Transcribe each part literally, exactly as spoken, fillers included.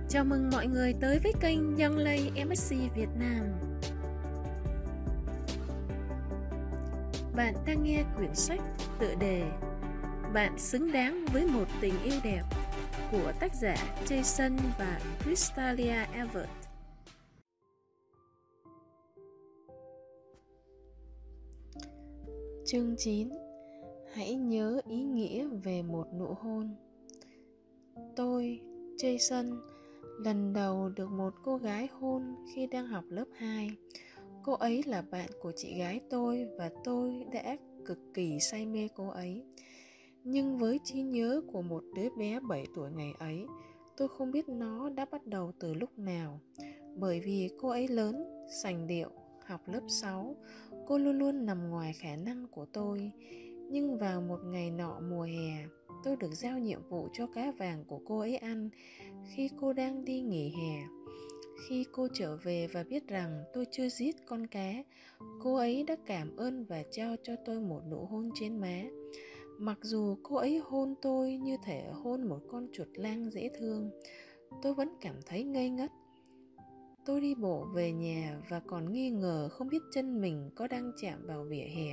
Chào mừng mọi người tới với kênh Young Lay em ét xê Việt Nam. Bạn đang nghe quyển sách tựa đề Bạn xứng đáng với một tình yêu đẹp của tác giả Jason và Crystalia Evert. Chương chín. Hãy nhớ ý nghĩa về một nụ hôn. Tôi, Jason, lần đầu được một cô gái hôn khi đang học lớp hai. Cô ấy là bạn của chị gái tôi và tôi đã cực kỳ say mê cô ấy. Nhưng với trí nhớ của một đứa bé bảy tuổi ngày ấy, tôi không biết nó đã bắt đầu từ lúc nào. Bởi vì cô ấy lớn, sành điệu, học lớp sáu, cô luôn luôn nằm ngoài khả năng của tôi. Nhưng vào một ngày nọ mùa hè, tôi được giao nhiệm vụ cho cá vàng của cô ấy ăn khi cô đang đi nghỉ hè. Khi cô trở về và biết rằng tôi chưa giết con cá, cô ấy đã cảm ơn và trao cho tôi một nụ hôn trên má. Mặc dù cô ấy hôn tôi như thể hôn một con chuột lang dễ thương, tôi vẫn cảm thấy ngây ngất. Tôi đi bộ về nhà và còn nghi ngờ không biết chân mình có đang chạm vào vỉa hè.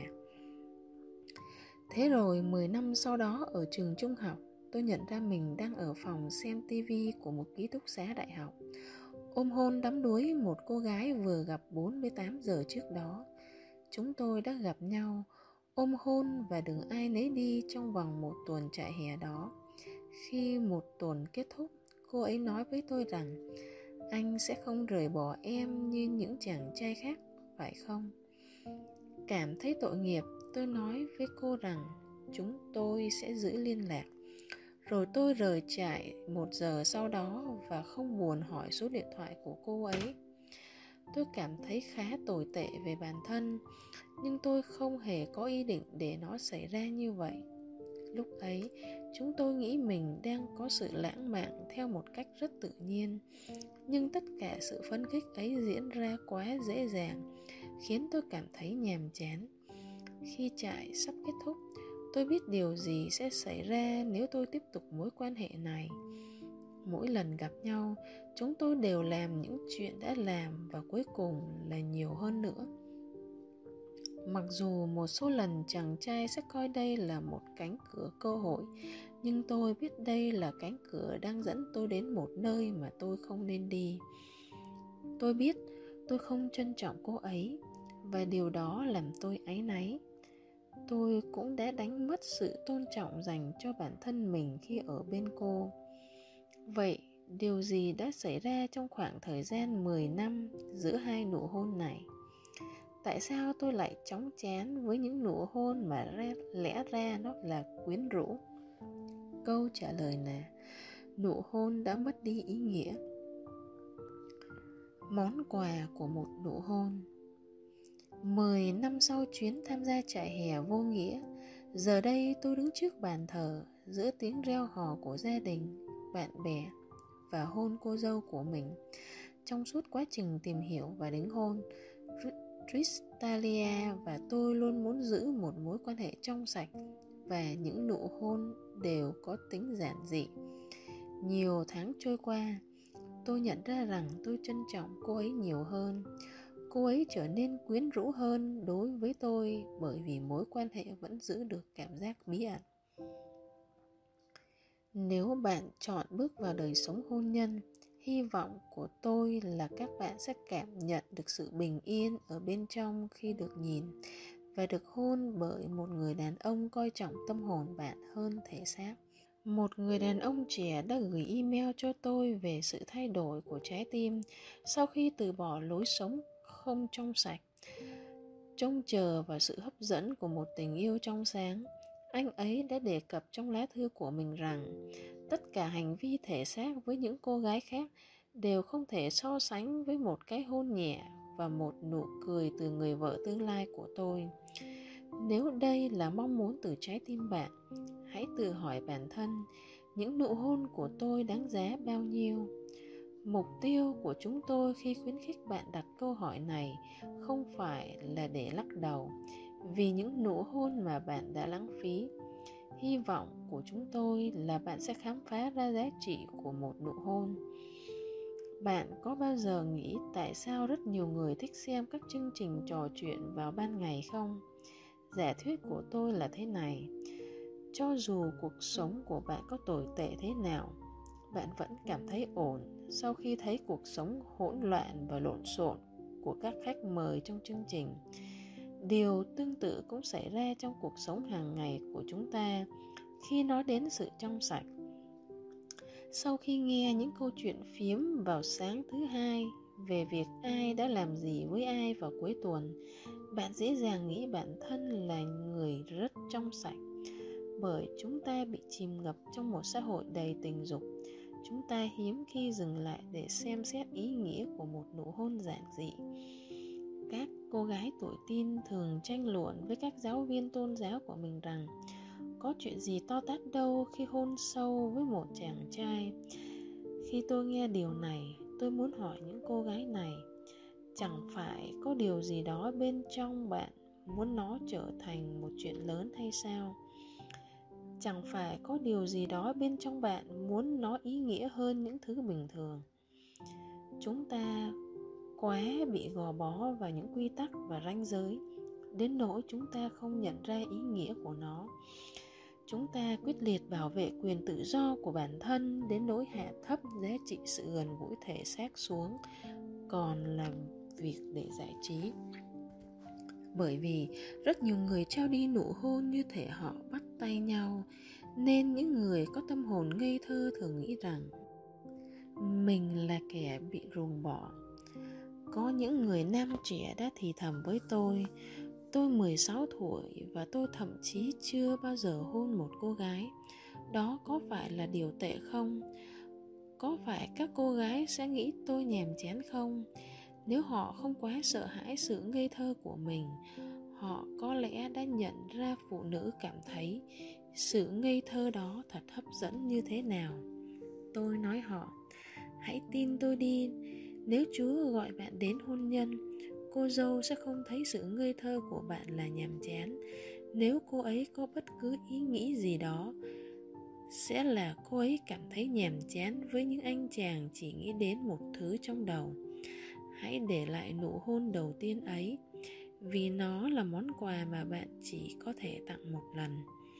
Thế rồi mười năm sau đó ở trường trung học, tôi nhận ra mình đang ở phòng xem tivi của một ký túc xá đại học, ôm hôn đắm đuối một cô gái vừa gặp bốn mươi tám giờ trước đó. Chúng tôi đã gặp nhau, ôm hôn và đừng ai nấy đi trong vòng một tuần trại hè đó. Khi một tuần kết thúc, cô ấy nói với tôi rằng anh sẽ không rời bỏ em như những chàng trai khác, phải không? Cảm thấy tội nghiệp, tôi nói với cô rằng chúng tôi sẽ giữ liên lạc. Rồi tôi rời trại một giờ sau đó và không buồn hỏi số điện thoại của cô ấy. Tôi cảm thấy khá tồi tệ về bản thân, nhưng tôi không hề có ý định để nó xảy ra như vậy. Lúc ấy, chúng tôi nghĩ mình đang có sự lãng mạn theo một cách rất tự nhiên. Nhưng tất cả sự phấn khích ấy diễn ra quá dễ dàng, khiến tôi cảm thấy nhàm chán. Khi trại sắp kết thúc, tôi biết điều gì sẽ xảy ra nếu tôi tiếp tục mối quan hệ này. Mỗi lần gặp nhau, chúng tôi đều làm những chuyện đã làm và cuối cùng là nhiều hơn nữa. Mặc dù một số lần chàng trai sẽ coi đây là một cánh cửa cơ hội, nhưng tôi biết đây là cánh cửa đang dẫn tôi đến một nơi mà tôi không nên đi. Tôi biết tôi không trân trọng cô ấy, và điều đó làm tôi áy náy. Tôi cũng đã đánh mất sự tôn trọng dành cho bản thân mình khi ở bên cô. Vậy, điều gì đã xảy ra trong khoảng thời gian mười năm giữa hai nụ hôn này? Tại sao tôi lại chóng chán với những nụ hôn mà ra, lẽ ra nó là quyến rũ? Câu trả lời là nụ hôn đã mất đi ý nghĩa. Món quà của một nụ hôn. Mười năm sau chuyến tham gia trại hè vô nghĩa, giờ đây tôi đứng trước bàn thờ giữa tiếng reo hò của gia đình, bạn bè và hôn cô dâu của mình. Trong suốt quá trình tìm hiểu và đính hôn, Crystalia và tôi luôn muốn giữ một mối quan hệ trong sạch, và những nụ hôn đều có tính giản dị. Nhiều tháng trôi qua, tôi nhận ra rằng tôi trân trọng cô ấy nhiều hơn. Cô ấy trở nên quyến rũ hơn đối với tôi bởi vì mối quan hệ vẫn giữ được cảm giác bí ẩn. Nếu bạn chọn bước vào đời sống hôn nhân, hy vọng của tôi là các bạn sẽ cảm nhận được sự bình yên ở bên trong khi được nhìn và được hôn bởi một người đàn ông coi trọng tâm hồn bạn hơn thể xác. Một người đàn ông trẻ đã gửi email cho tôi về sự thay đổi của trái tim sau khi từ bỏ lối sống không trong sạch. Trông chờ vào sự hấp dẫn của một tình yêu trong sáng, anh ấy đã đề cập trong lá thư của mình rằng tất cả hành vi thể xác với những cô gái khác đều không thể so sánh với một cái hôn nhẹ và một nụ cười từ người vợ tương lai của tôi. Nếu đây là mong muốn từ trái tim bạn, hãy tự hỏi bản thân, những nụ hôn của tôi đáng giá bao nhiêu? Mục tiêu của chúng tôi khi khuyến khích bạn đặt câu hỏi này không phải là để lắc đầu vì những nụ hôn mà bạn đã lãng phí. Hy vọng của chúng tôi là bạn sẽ khám phá ra giá trị của một nụ hôn. Bạn có bao giờ nghĩ tại sao rất nhiều người thích xem các chương trình trò chuyện vào ban ngày không? Giả thuyết của tôi là thế này: cho dù cuộc sống của bạn có tồi tệ thế nào, bạn vẫn cảm thấy ổn sau khi thấy cuộc sống hỗn loạn và lộn xộn của các khách mời trong chương trình. Điều tương tự cũng xảy ra trong cuộc sống hàng ngày của chúng ta khi nói đến sự trong sạch. Sau khi nghe những câu chuyện phiếm vào sáng thứ hai về việc ai đã làm gì với ai vào cuối tuần, bạn dễ dàng nghĩ bản thân là người rất trong sạch. Bởi chúng ta bị chìm ngập trong một xã hội đầy tình dục, chúng ta hiếm khi dừng lại để xem xét ý nghĩa của một nụ hôn giản dị. Các cô gái tuổi teen thường tranh luận với các giáo viên tôn giáo của mình rằng có chuyện gì to tát đâu khi hôn sâu với một chàng trai. Khi tôi nghe điều này, tôi muốn hỏi những cô gái này, chẳng phải có điều gì đó bên trong bạn muốn nó trở thành một chuyện lớn hay sao? Chẳng phải có điều gì đó bên trong bạn muốn nó ý nghĩa hơn những thứ bình thường? Chúng ta quá bị gò bó vào những quy tắc và ranh giới, đến nỗi chúng ta không nhận ra ý nghĩa của nó. Chúng ta quyết liệt bảo vệ quyền tự do của bản thân đến nỗi hạ thấp giá trị sự gần gũi thể xác xuống, còn làm việc để giải trí. Bởi vì rất nhiều người trao đi nụ hôn như thể họ bắt tay nhau, nên những người có tâm hồn ngây thơ thường nghĩ rằng mình là kẻ bị ruồng bỏ. Có những người nam trẻ đã thì thầm với tôi, tôi mười sáu tuổi và tôi thậm chí chưa bao giờ hôn một cô gái. Đó có phải là điều tệ không? Có phải các cô gái sẽ nghĩ tôi nhàm chán không? Nếu họ không quá sợ hãi sự ngây thơ của mình, họ có lẽ đã nhận ra phụ nữ cảm thấy sự ngây thơ đó thật hấp dẫn như thế nào. Tôi nói họ, hãy tin tôi đi, nếu Chúa gọi bạn đến hôn nhân, cô dâu sẽ không thấy sự ngây thơ của bạn là nhàm chán. Nếu cô ấy có bất cứ ý nghĩ gì đó, sẽ là cô ấy cảm thấy nhàm chán với những anh chàng chỉ nghĩ đến một thứ trong đầu. Hãy để lại nụ hôn đầu tiên ấy, vì nó là món quà mà bạn chỉ có thể tặng một lần.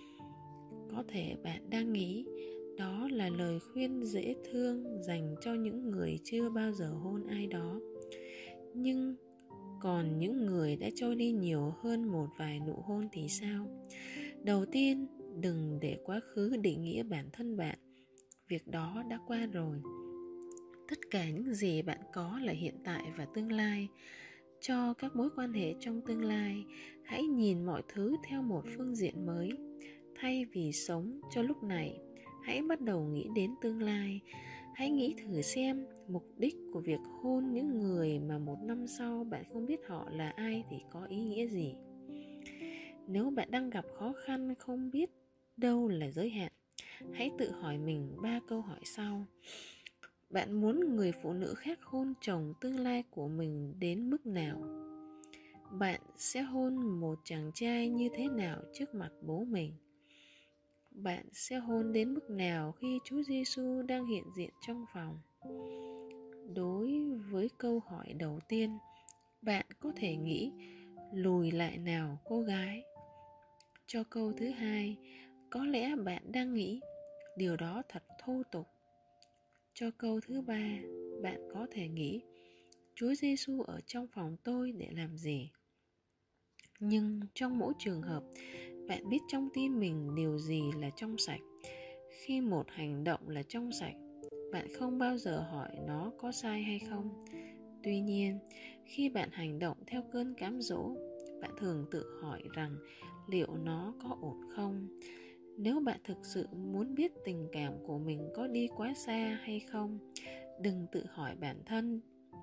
Có thể bạn đang nghĩ đó là lời khuyên dễ thương dành cho những người chưa bao giờ hôn ai đó. Nhưng còn những người đã cho đi nhiều hơn một vài nụ hôn thì sao? Đầu tiên, đừng để quá khứ định nghĩa bản thân bạn. Việc đó đã qua rồi. Tất cả những gì bạn có là hiện tại và tương lai. Cho các mối quan hệ trong tương lai, hãy nhìn mọi thứ theo một phương diện mới. Thay vì sống cho lúc này, hãy bắt đầu nghĩ đến tương lai. Hãy nghĩ thử xem mục đích của việc hôn những người mà một năm sau bạn không biết họ là ai thì có ý nghĩa gì. Nếu bạn đang gặp khó khăn không biết đâu là giới hạn, hãy tự hỏi mình ba câu hỏi sau. Bạn muốn người phụ nữ khác hôn chồng tương lai của mình đến mức nào? Bạn sẽ hôn một chàng trai như thế nào trước mặt bố mình? Bạn sẽ hôn đến mức nào khi Chúa Giêsu đang hiện diện trong phòng? Đối với câu hỏi đầu tiên, bạn có thể nghĩ lùi lại nào cô gái. Cho câu thứ hai, có lẽ bạn đang nghĩ điều đó thật thô tục. Cho câu thứ ba, bạn có thể nghĩ Chúa Giêsu ở trong phòng tôi để làm gì? Nhưng trong mỗi trường hợp, bạn biết trong tim mình điều gì là trong sạch. Khi một hành động là trong sạch, bạn không bao giờ hỏi nó có sai hay không. Tuy nhiên, khi bạn hành động theo cơn cám dỗ, bạn thường tự hỏi rằng liệu nó có ổn không. Nếu bạn thực sự muốn biết tình cảm của mình có đi quá xa hay không, đừng tự hỏi bản thân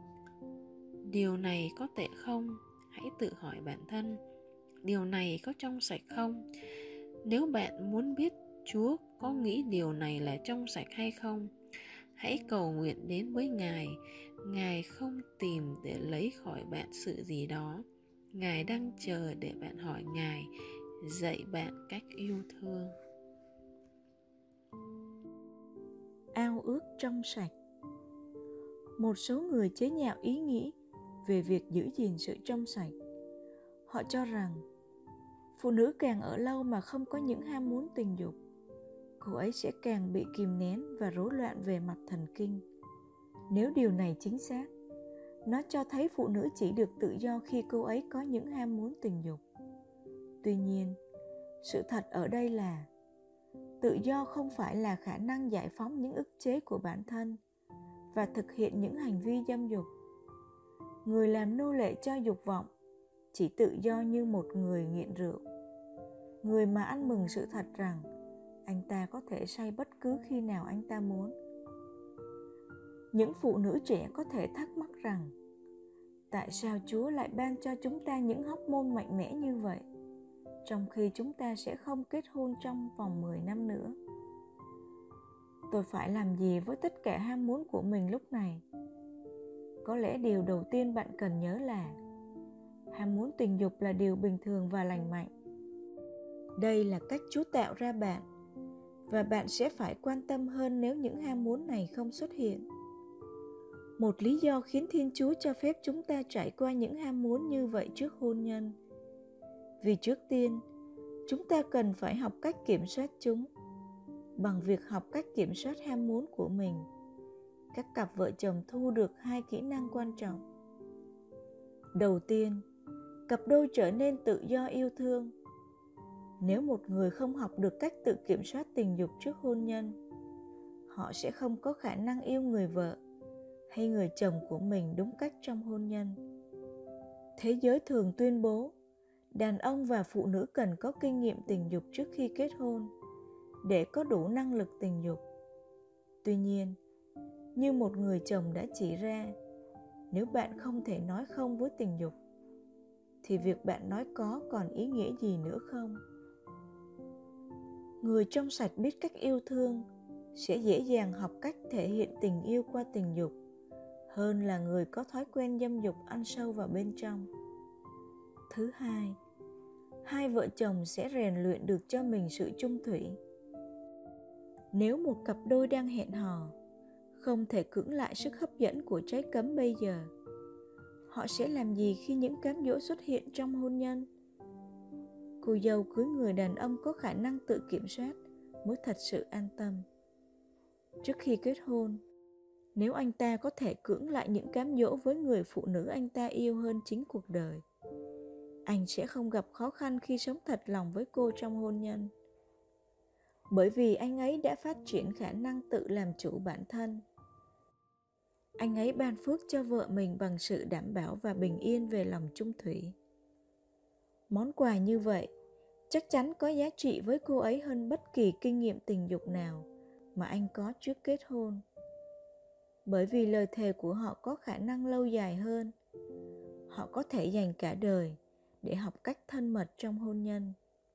điều này có tệ không. Hãy tự hỏi bản thân điều này có trong sạch không. Nếu bạn muốn biết Chúa có nghĩ điều này là trong sạch hay không, hãy cầu nguyện đến với Ngài. Ngài không tìm để lấy khỏi bạn sự gì đó. Ngài đang chờ để bạn hỏi Ngài, dạy bạn cách yêu thương. Ao ước trong sạch. Một số người chế nhạo ý nghĩ về việc giữ gìn sự trong sạch. Họ cho rằng phụ nữ càng ở lâu mà không có những ham muốn tình dục, cô ấy sẽ càng bị kìm nén và rối loạn về mặt thần kinh. Nếu điều này chính xác, nó cho thấy phụ nữ chỉ được tự do khi cô ấy có những ham muốn tình dục. Tuy nhiên, sự thật ở đây là tự do không phải là khả năng giải phóng những ức chế của bản thân và thực hiện những hành vi dâm dục. Người làm nô lệ cho dục vọng chỉ tự do như một người nghiện rượu, người mà ăn mừng sự thật rằng anh ta có thể say bất cứ khi nào anh ta muốn. Những phụ nữ trẻ có thể thắc mắc rằng tại sao Chúa lại ban cho chúng ta những hormone mạnh mẽ như vậy, trong khi chúng ta sẽ không kết hôn trong vòng mười năm nữa. Tôi phải làm gì với tất cả ham muốn của mình lúc này? Có lẽ điều đầu tiên bạn cần nhớ là ham muốn tình dục là điều bình thường và lành mạnh. Đây là cách Chúa tạo ra bạn, và bạn sẽ phải quan tâm hơn nếu những ham muốn này không xuất hiện. Một lý do khiến Thiên Chúa cho phép chúng ta trải qua những ham muốn như vậy trước hôn nhân. Vì trước tiên, chúng ta cần phải học cách kiểm soát chúng. Bằng việc học cách kiểm soát ham muốn của mình, các cặp vợ chồng thu được hai kỹ năng quan trọng. Đầu tiên, cặp đôi trở nên tự do yêu thương. Nếu một người không học được cách tự kiểm soát tình dục trước hôn nhân, họ sẽ không có khả năng yêu người vợ hay người chồng của mình đúng cách trong hôn nhân. Thế giới thường tuyên bố đàn ông và phụ nữ cần có kinh nghiệm tình dục trước khi kết hôn để có đủ năng lực tình dục. Tuy nhiên, như một người chồng đã chỉ ra, nếu bạn không thể nói không với tình dục, thì việc bạn nói có còn ý nghĩa gì nữa không? Người trong sạch biết cách yêu thương sẽ dễ dàng học cách thể hiện tình yêu qua tình dục hơn là người có thói quen dâm dục ăn sâu vào bên trong. Thứ hai, hai vợ chồng sẽ rèn luyện được cho mình sự chung thủy. Nếu một cặp đôi đang hẹn hò không thể cưỡng lại sức hấp dẫn của trái cấm bây giờ, họ sẽ làm gì khi những cám dỗ xuất hiện trong hôn nhân? Cô dâu cưới người đàn ông có khả năng tự kiểm soát mới thật sự an tâm. Trước khi kết hôn, nếu anh ta có thể cưỡng lại những cám dỗ với người phụ nữ anh ta yêu hơn chính cuộc đời, anh sẽ không gặp khó khăn khi sống thật lòng với cô trong hôn nhân. Bởi vì anh ấy đã phát triển khả năng tự làm chủ bản thân. Anh ấy ban phước cho vợ mình bằng sự đảm bảo và bình yên về lòng chung thủy. Món quà như vậy chắc chắn có giá trị với cô ấy hơn bất kỳ kinh nghiệm tình dục nào mà anh có trước kết hôn. Bởi vì lời thề của họ có khả năng lâu dài hơn. Họ có thể dành cả đời để học cách thân mật trong hôn nhân.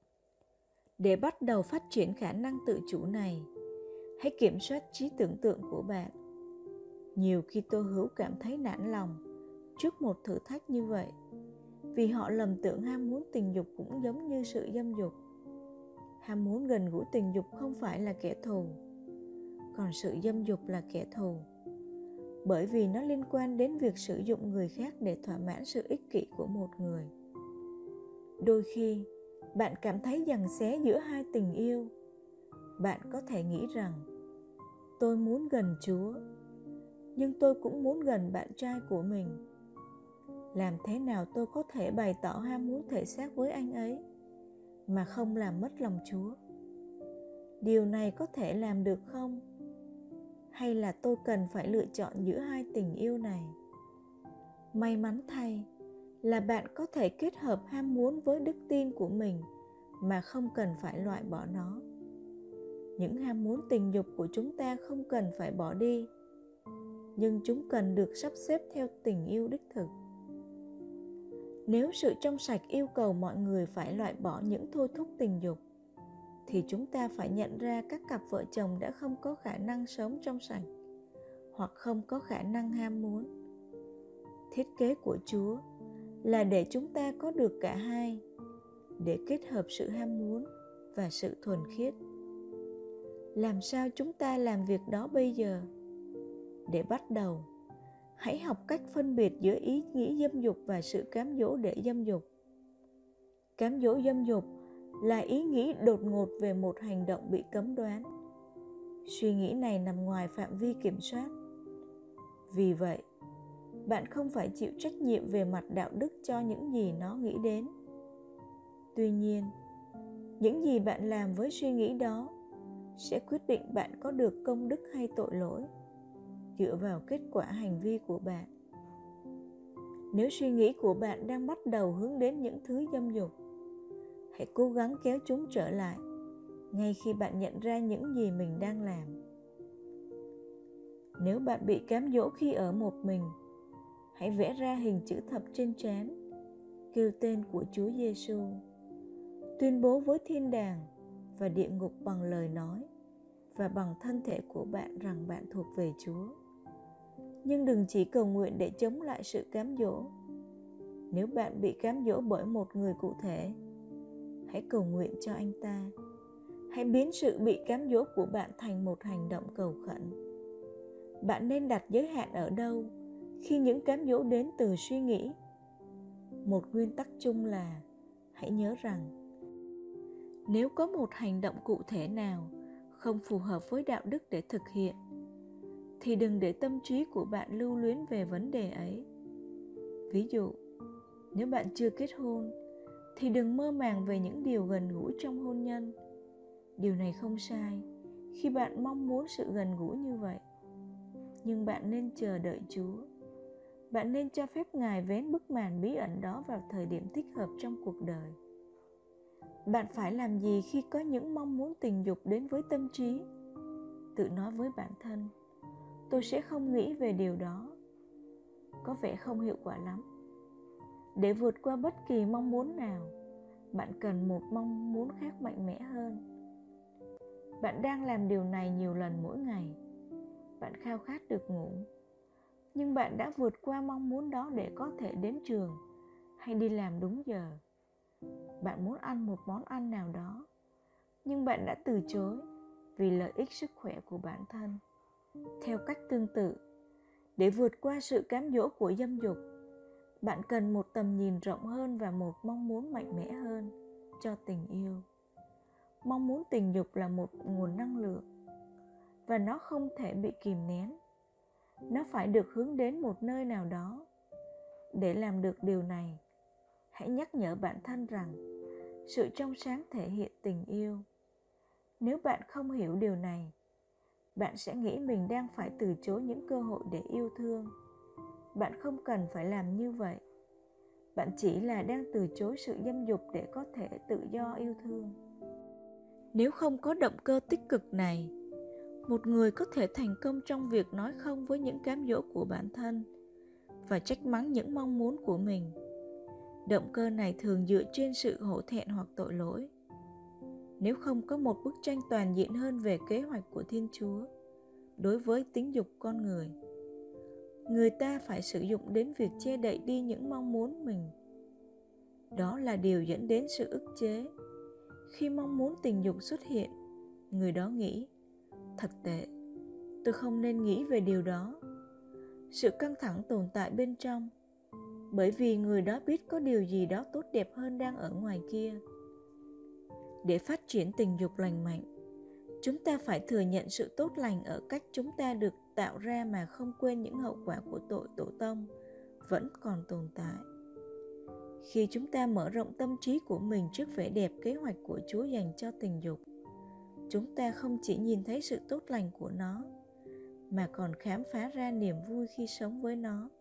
Để bắt đầu phát triển khả năng tự chủ này, hãy kiểm soát trí tưởng tượng của bạn. Nhiều khi Tô Hữu cảm thấy nản lòng trước một thử thách như vậy, vì họ lầm tưởng ham muốn tình dục cũng giống như sự dâm dục. Ham muốn gần gũi tình dục không phải là kẻ thù, còn sự dâm dục là kẻ thù, bởi vì nó liên quan đến việc sử dụng người khác để thỏa mãn sự ích kỷ của một người. Đôi khi, bạn cảm thấy giằng xé giữa hai tình yêu. Bạn có thể nghĩ rằng, tôi muốn gần Chúa, nhưng tôi cũng muốn gần bạn trai của mình. Làm thế nào tôi có thể bày tỏ ham muốn thể xác với anh ấy mà không làm mất lòng Chúa? Điều này có thể làm được không? Hay là tôi cần phải lựa chọn giữa hai tình yêu này? May mắn thay là bạn có thể kết hợp ham muốn với đức tin của mình mà không cần phải loại bỏ nó. Những ham muốn tình dục của chúng ta không cần phải bỏ đi, nhưng chúng cần được sắp xếp theo tình yêu đích thực. Nếu sự trong sạch yêu cầu mọi người phải loại bỏ những thôi thúc tình dục, thì chúng ta phải nhận ra các cặp vợ chồng đã không có khả năng sống trong sạch, hoặc không có khả năng ham muốn. Thiết kế của Chúa là để chúng ta có được cả hai, để kết hợp sự ham muốn và sự thuần khiết. Làm sao chúng ta làm việc đó bây giờ? Để bắt đầu, Hãy học cách phân biệt giữa ý nghĩ dâm dục và sự cám dỗ để dâm dục. Cám dỗ dâm dục là ý nghĩ đột ngột về một hành động bị cấm đoán. Suy nghĩ này nằm ngoài phạm vi kiểm soát. Vì vậy, bạn không phải chịu trách nhiệm về mặt đạo đức cho những gì nó nghĩ đến. Tuy nhiên, những gì bạn làm với suy nghĩ đó sẽ quyết định bạn có được công đức hay tội lỗi, dựa vào kết quả hành vi của bạn. Nếu suy nghĩ của bạn đang bắt đầu hướng đến những thứ dâm dục, hãy cố gắng kéo chúng trở lại ngay khi bạn nhận ra những gì mình đang làm. Nếu bạn bị cám dỗ khi ở một mình, hãy vẽ ra hình chữ thập trên trán, kêu tên của Chúa Giêsu, tuyên bố với thiên đàng và địa ngục bằng lời nói và bằng thân thể của bạn rằng bạn thuộc về Chúa. Nhưng đừng chỉ cầu nguyện để chống lại sự cám dỗ. Nếu bạn bị cám dỗ bởi một người cụ thể, hãy cầu nguyện cho anh ta. Hãy biến sự bị cám dỗ của bạn thành một hành động cầu khẩn. Bạn nên đặt giới hạn ở đâu khi những cám dỗ đến từ suy nghĩ? Một nguyên tắc chung là hãy nhớ rằng nếu có một hành động cụ thể nào không phù hợp với đạo đức để thực hiện, thì đừng để tâm trí của bạn lưu luyến về vấn đề ấy. Ví dụ, nếu bạn chưa kết hôn, thì đừng mơ màng về những điều gần gũi trong hôn nhân. Điều này không sai khi bạn mong muốn sự gần gũi như vậy. Nhưng bạn nên chờ đợi Chúa. Bạn nên cho phép Ngài vén bức màn bí ẩn đó vào thời điểm thích hợp trong cuộc đời. Bạn phải làm gì khi có những mong muốn tình dục đến với tâm trí? Tự nói với bản thân, tôi sẽ không nghĩ về điều đó. Có vẻ không hiệu quả lắm. Để vượt qua bất kỳ mong muốn nào, bạn cần một mong muốn khác mạnh mẽ hơn. Bạn đang làm điều này nhiều lần mỗi ngày. Bạn khao khát được ngủ, nhưng bạn đã vượt qua mong muốn đó để có thể đến trường hay đi làm đúng giờ. Bạn muốn ăn một món ăn nào đó, nhưng bạn đã từ chối vì lợi ích sức khỏe của bản thân. Theo cách tương tự, để vượt qua sự cám dỗ của dâm dục, bạn cần một tầm nhìn rộng hơn và một mong muốn mạnh mẽ hơn cho tình yêu. Mong muốn tình dục là một nguồn năng lượng, và nó không thể bị kìm nén. Nó phải được hướng đến một nơi nào đó. Để làm được điều này, hãy nhắc nhở bản thân rằng sự trong sáng thể hiện tình yêu. Nếu bạn không hiểu điều này, bạn sẽ nghĩ mình đang phải từ chối những cơ hội để yêu thương. Bạn không cần phải làm như vậy. Bạn chỉ là đang từ chối sự dâm dục để có thể tự do yêu thương. Nếu không có động cơ tích cực này, một người có thể thành công trong việc nói không với những cám dỗ của bản thân và trách mắng những mong muốn của mình. Động cơ này thường dựa trên sự hổ thẹn hoặc tội lỗi. Nếu không có một bức tranh toàn diện hơn về kế hoạch của Thiên Chúa đối với tính dục con người, người ta phải sử dụng đến việc che đậy đi những mong muốn mình. Đó là điều dẫn đến sự ức chế. Khi mong muốn tình dục xuất hiện, người đó nghĩ, thật tệ, tôi không nên nghĩ về điều đó. Sự căng thẳng tồn tại bên trong, bởi vì người đó biết có điều gì đó tốt đẹp hơn đang ở ngoài kia. Để phát triển tình dục lành mạnh, chúng ta phải thừa nhận sự tốt lành ở cách chúng ta được tạo ra mà không quên những hậu quả của tội tổ tông vẫn còn tồn tại. Khi chúng ta mở rộng tâm trí của mình trước vẻ đẹp kế hoạch của Chúa dành cho tình dục, chúng ta không chỉ nhìn thấy sự tốt lành của nó, mà còn khám phá ra niềm vui khi sống với nó.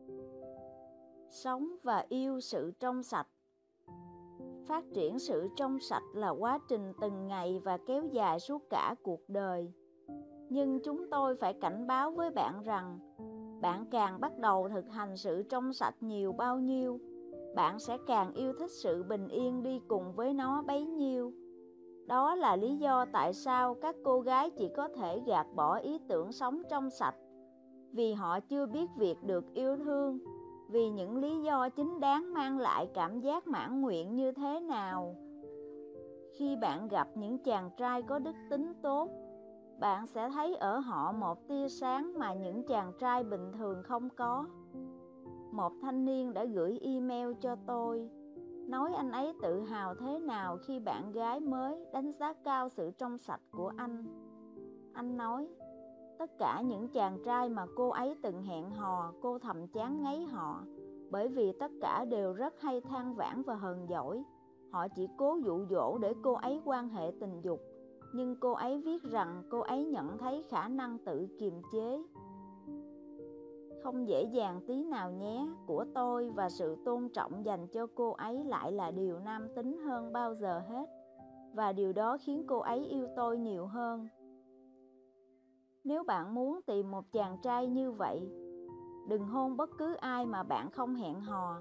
Sống và yêu sự trong sạch. Phát triển sự trong sạch là quá trình từng ngày và kéo dài suốt cả cuộc đời. Nhưng chúng tôi phải cảnh báo với bạn rằng, bạn càng bắt đầu thực hành sự trong sạch nhiều bao nhiêu, bạn sẽ càng yêu thích sự bình yên đi cùng với nó bấy nhiêu. Đó là lý do tại sao các cô gái chỉ có thể gạt bỏ ý tưởng sống trong sạch, vì họ chưa biết việc được yêu thương, vì những lý do chính đáng mang lại cảm giác mãn nguyện như thế nào. Khi bạn gặp những chàng trai có đức tính tốt, bạn sẽ thấy ở họ một tia sáng mà những chàng trai bình thường không có. Một thanh niên đã gửi email cho tôi, nói anh ấy tự hào thế nào khi bạn gái mới đánh giá cao sự trong sạch của anh. Anh nói, tất cả những chàng trai mà cô ấy từng hẹn hò, cô thầm chán ngấy họ, bởi vì tất cả đều rất hay than vãn và hờn dỗi. Họ chỉ cố dụ dỗ để cô ấy quan hệ tình dục, nhưng cô ấy viết rằng cô ấy nhận thấy khả năng tự kiềm chế. Không dễ dàng tí nào nhé, của tôi, và sự tôn trọng dành cho cô ấy lại là điều nam tính hơn bao giờ hết, và điều đó khiến cô ấy yêu tôi nhiều hơn. Nếu bạn muốn tìm một chàng trai như vậy, đừng hôn bất cứ ai mà bạn không hẹn hò.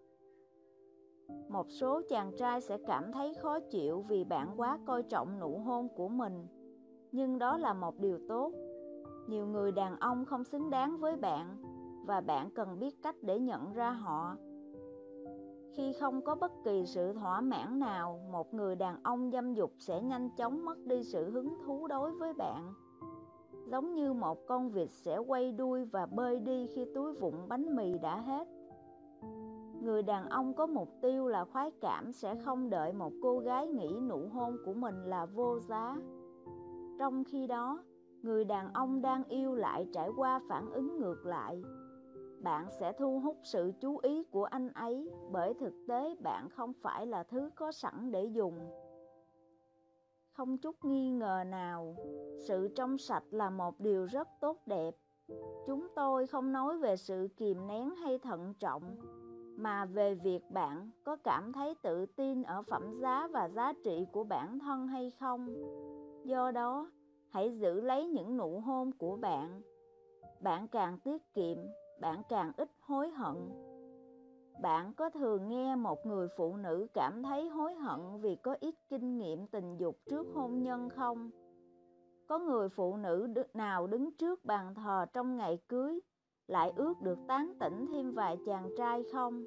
Một số chàng trai sẽ cảm thấy khó chịu vì bạn quá coi trọng nụ hôn của mình, nhưng đó là một điều tốt. Nhiều người đàn ông không xứng đáng với bạn, và bạn cần biết cách để nhận ra họ. Khi không có bất kỳ sự thỏa mãn nào, một người đàn ông dâm dục sẽ nhanh chóng mất đi sự hứng thú đối với bạn. Giống như một con vịt sẽ quay đuôi và bơi đi khi túi vụn bánh mì đã hết. Người đàn ông có mục tiêu là khoái cảm sẽ không đợi một cô gái nghĩ nụ hôn của mình là vô giá. Trong khi đó, người đàn ông đang yêu lại trải qua phản ứng ngược lại. Bạn sẽ thu hút sự chú ý của anh ấy, bởi thực tế bạn không phải là thứ có sẵn để dùng. Không chút nghi ngờ nào, sự trong sạch là một điều rất tốt đẹp. Chúng tôi không nói về sự kìm nén hay thận trọng, mà về việc bạn có cảm thấy tự tin ở phẩm giá và giá trị của bản thân hay không. Do đó, hãy giữ lấy những nụ hôn của bạn. Bạn càng tiết kiệm, bạn càng ít hối hận. Bạn có thường nghe một người phụ nữ cảm thấy hối hận vì có ít kinh nghiệm tình dục trước hôn nhân không? Có người phụ nữ nào đứng trước bàn thờ trong ngày cưới lại ước được tán tỉnh thêm vài chàng trai không?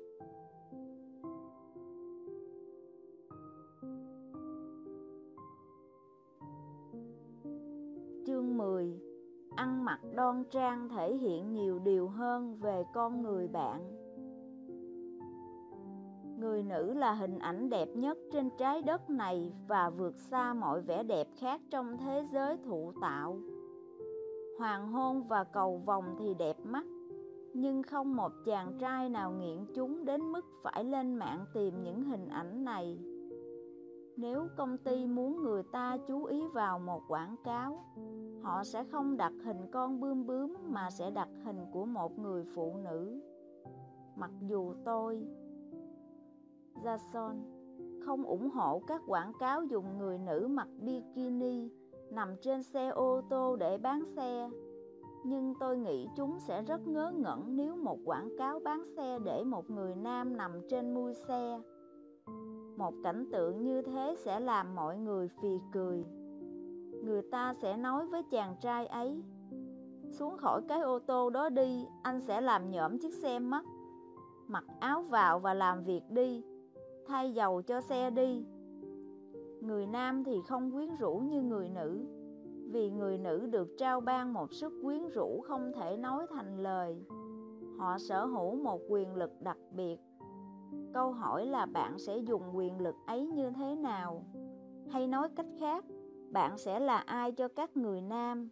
Chương mười. Ăn mặc đoan trang thể hiện nhiều điều hơn về con người bạn. Người nữ là hình ảnh đẹp nhất trên trái đất này và vượt xa mọi vẻ đẹp khác trong thế giới thụ tạo. Hoàng hôn và cầu vồng thì đẹp mắt, nhưng không một chàng trai nào nghiện chúng đến mức phải lên mạng tìm những hình ảnh này. Nếu công ty muốn người ta chú ý vào một quảng cáo, họ sẽ không đặt hình con bướm bướm mà sẽ đặt hình của một người phụ nữ. Mặc dù tôi, Jason, không ủng hộ các quảng cáo dùng người nữ mặc bikini nằm trên xe ô tô để bán xe, nhưng tôi nghĩ chúng sẽ rất ngớ ngẩn nếu một quảng cáo bán xe để một người nam nằm trên mui xe. Một cảnh tượng như thế sẽ làm mọi người phì cười. Người ta sẽ nói với chàng trai ấy, xuống khỏi cái ô tô đó đi, anh sẽ làm nhổm chiếc xe mất. Mặc áo vào và làm việc đi, thay dầu cho xe đi. Người nam thì không quyến rũ như người nữ, vì người nữ được trao ban một sức quyến rũ không thể nói thành lời. Họ sở hữu một quyền lực đặc biệt. Câu hỏi là bạn sẽ dùng quyền lực ấy như thế nào? Hay nói cách khác, bạn sẽ là ai cho các người nam?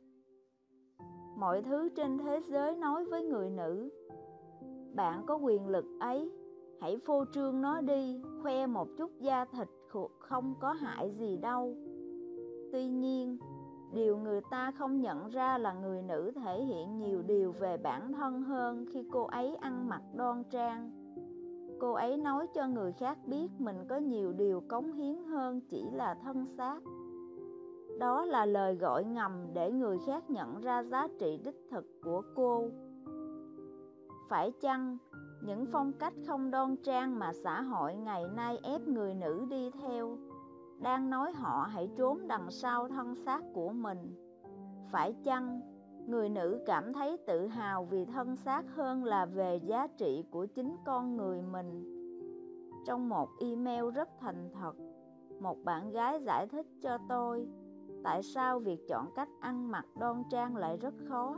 Mọi thứ trên thế giới nói với người nữ, bạn có quyền lực ấy, hãy phô trương nó đi, khoe một chút da thịt không có hại gì đâu. Tuy nhiên, điều người ta không nhận ra là người nữ thể hiện nhiều điều về bản thân hơn khi cô ấy ăn mặc đoan trang. Cô ấy nói cho người khác biết mình có nhiều điều cống hiến hơn chỉ là thân xác. Đó là lời gọi ngầm để người khác nhận ra giá trị đích thực của cô. Phải chăng những phong cách không đoan trang mà xã hội ngày nay ép người nữ đi theo đang nói họ hãy trốn đằng sau thân xác của mình? Phải chăng người nữ cảm thấy tự hào vì thân xác hơn là về giá trị của chính con người mình? Trong một email rất thành thật, một bạn gái giải thích cho tôi, tại sao việc chọn cách ăn mặc đoan trang lại rất khó?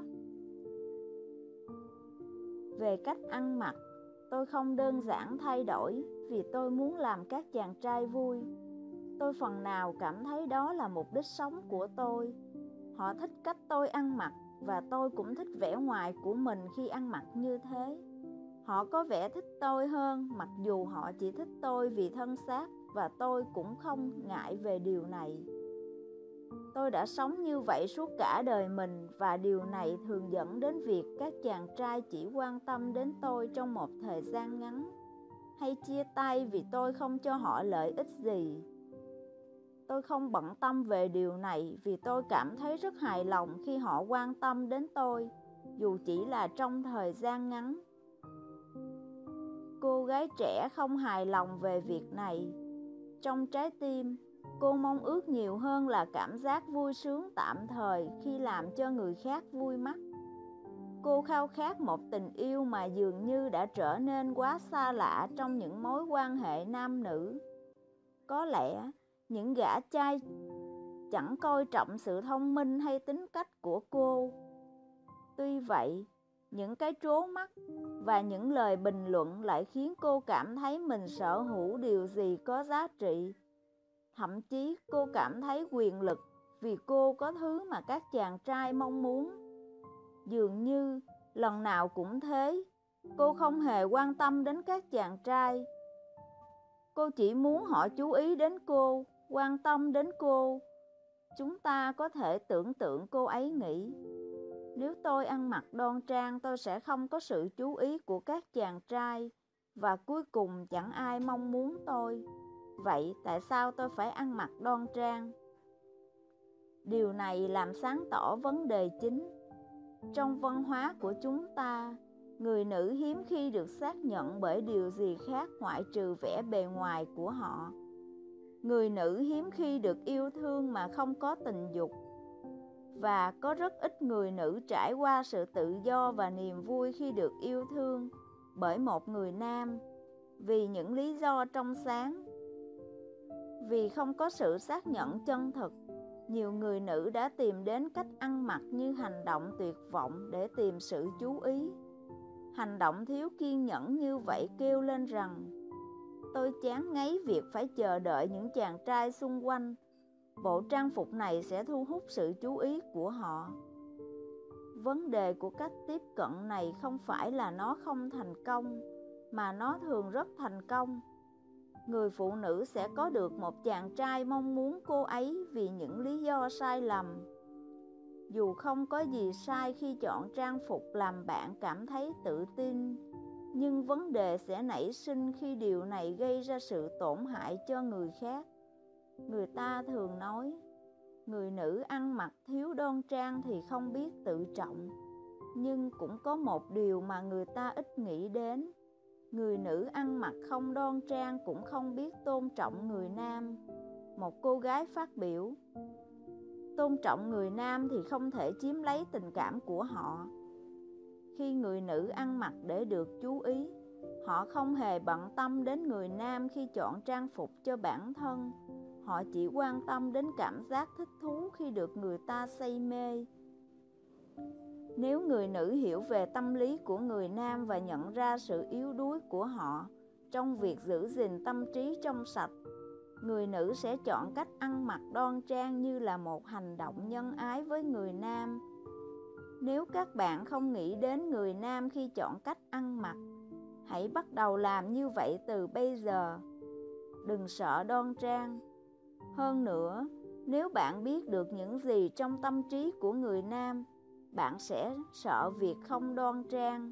Về cách ăn mặc, tôi không đơn giản thay đổi vì tôi muốn làm các chàng trai vui. Tôi phần nào cảm thấy đó là mục đích sống của tôi. Họ thích cách tôi ăn mặc và tôi cũng thích vẻ ngoài của mình khi ăn mặc như thế. Họ có vẻ thích tôi hơn mặc dù họ chỉ thích tôi vì thân xác, và tôi cũng không ngại về điều này. Tôi đã sống như vậy suốt cả đời mình, và điều này thường dẫn đến việc các chàng trai chỉ quan tâm đến tôi trong một thời gian ngắn, hay chia tay vì tôi không cho họ lợi ích gì. Tôi không bận tâm về điều này vì tôi cảm thấy rất hài lòng khi họ quan tâm đến tôi, dù chỉ là trong thời gian ngắn. Cô gái trẻ không hài lòng về việc này. Trong trái tim, cô mong ước nhiều hơn là cảm giác vui sướng tạm thời khi làm cho người khác vui mắt. Cô khao khát một tình yêu mà dường như đã trở nên quá xa lạ trong những mối quan hệ nam nữ. Có lẽ những gã trai chẳng coi trọng sự thông minh hay tính cách của cô. Tuy vậy, những cái trố mắt và những lời bình luận lại khiến cô cảm thấy mình sở hữu điều gì có giá trị. Thậm chí cô cảm thấy quyền lực vì cô có thứ mà các chàng trai mong muốn. Dường như lần nào cũng thế, cô không hề quan tâm đến các chàng trai. Cô chỉ muốn họ chú ý đến cô, quan tâm đến cô. Chúng ta có thể tưởng tượng cô ấy nghĩ: nếu tôi ăn mặc đoan trang, tôi sẽ không có sự chú ý của các chàng trai, và cuối cùng chẳng ai mong muốn tôi. Vậy tại sao tôi phải ăn mặc đoan trang? Điều này làm sáng tỏ vấn đề chính. Trong văn hóa của chúng ta, người nữ hiếm khi được xác nhận bởi điều gì khác ngoại trừ vẻ bề ngoài của họ. Người nữ hiếm khi được yêu thương mà không có tình dục. Và có rất ít người nữ trải qua sự tự do và niềm vui khi được yêu thương bởi một người nam, vì những lý do trong sáng. Vì không có sự xác nhận chân thực, nhiều người nữ đã tìm đến cách ăn mặc như hành động tuyệt vọng để tìm sự chú ý. Hành động thiếu kiên nhẫn như vậy kêu lên rằng: tôi chán ngấy việc phải chờ đợi những chàng trai xung quanh. Bộ trang phục này sẽ thu hút sự chú ý của họ. Vấn đề của cách tiếp cận này không phải là nó không thành công, mà nó thường rất thành công. Người phụ nữ sẽ có được một chàng trai mong muốn cô ấy vì những lý do sai lầm. Dù không có gì sai khi chọn trang phục làm bạn cảm thấy tự tin, nhưng vấn đề sẽ nảy sinh khi điều này gây ra sự tổn hại cho người khác. Người ta thường nói, người nữ ăn mặc thiếu đoan trang thì không biết tự trọng. Nhưng cũng có một điều mà người ta ít nghĩ đến. Người nữ ăn mặc không đoan trang cũng không biết tôn trọng người nam. Một cô gái phát biểu: tôn trọng người nam thì không thể chiếm lấy tình cảm của họ. Khi người nữ ăn mặc để được chú ý, họ không hề bận tâm đến người nam khi chọn trang phục cho bản thân. Họ chỉ quan tâm đến cảm giác thích thú khi được người ta say mê. Nếu người nữ hiểu về tâm lý của người nam và nhận ra sự yếu đuối của họ trong việc giữ gìn tâm trí trong sạch, người nữ sẽ chọn cách ăn mặc đoan trang như là một hành động nhân ái với người nam. Nếu các bạn không nghĩ đến người nam khi chọn cách ăn mặc, hãy bắt đầu làm như vậy từ bây giờ. Đừng sợ đoan trang. Hơn nữa, nếu bạn biết được những gì trong tâm trí của người nam, bạn sẽ sợ việc không đoan trang.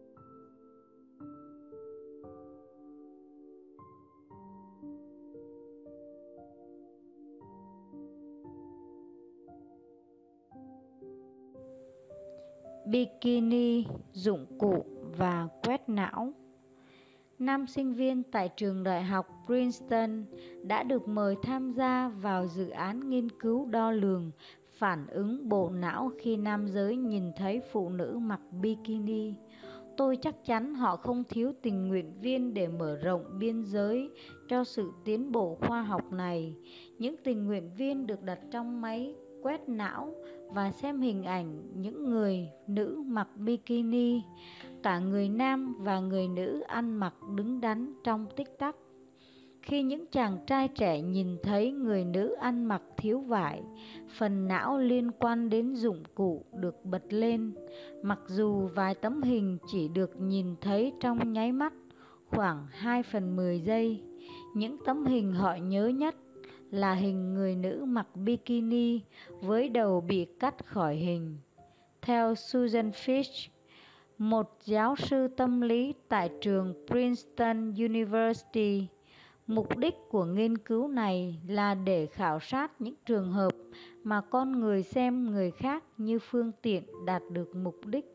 Bikini, dụng cụ và quét não. Nam sinh viên tại trường đại học Princeton đã được mời tham gia vào dự án nghiên cứu đo lường phản ứng bộ não khi nam giới nhìn thấy phụ nữ mặc bikini. Tôi chắc chắn họ không thiếu tình nguyện viên để mở rộng biên giới cho sự tiến bộ khoa học này. Những tình nguyện viên được đặt trong máy quét não và xem hình ảnh những người nữ mặc bikini, cả người nam và người nữ ăn mặc đứng đắn trong tích tắc. Khi những chàng trai trẻ nhìn thấy người nữ ăn mặc thiếu vải, phần não liên quan đến dụng cụ được bật lên, mặc dù vài tấm hình chỉ được nhìn thấy trong nháy mắt, khoảng hai phần mười giây. Những tấm hình họ nhớ nhất là hình người nữ mặc bikini với đầu bị cắt khỏi hình. Theo Susan Fish, một giáo sư tâm lý tại trường Princeton University, mục đích của nghiên cứu này là để khảo sát những trường hợp mà con người xem người khác như phương tiện đạt được mục đích.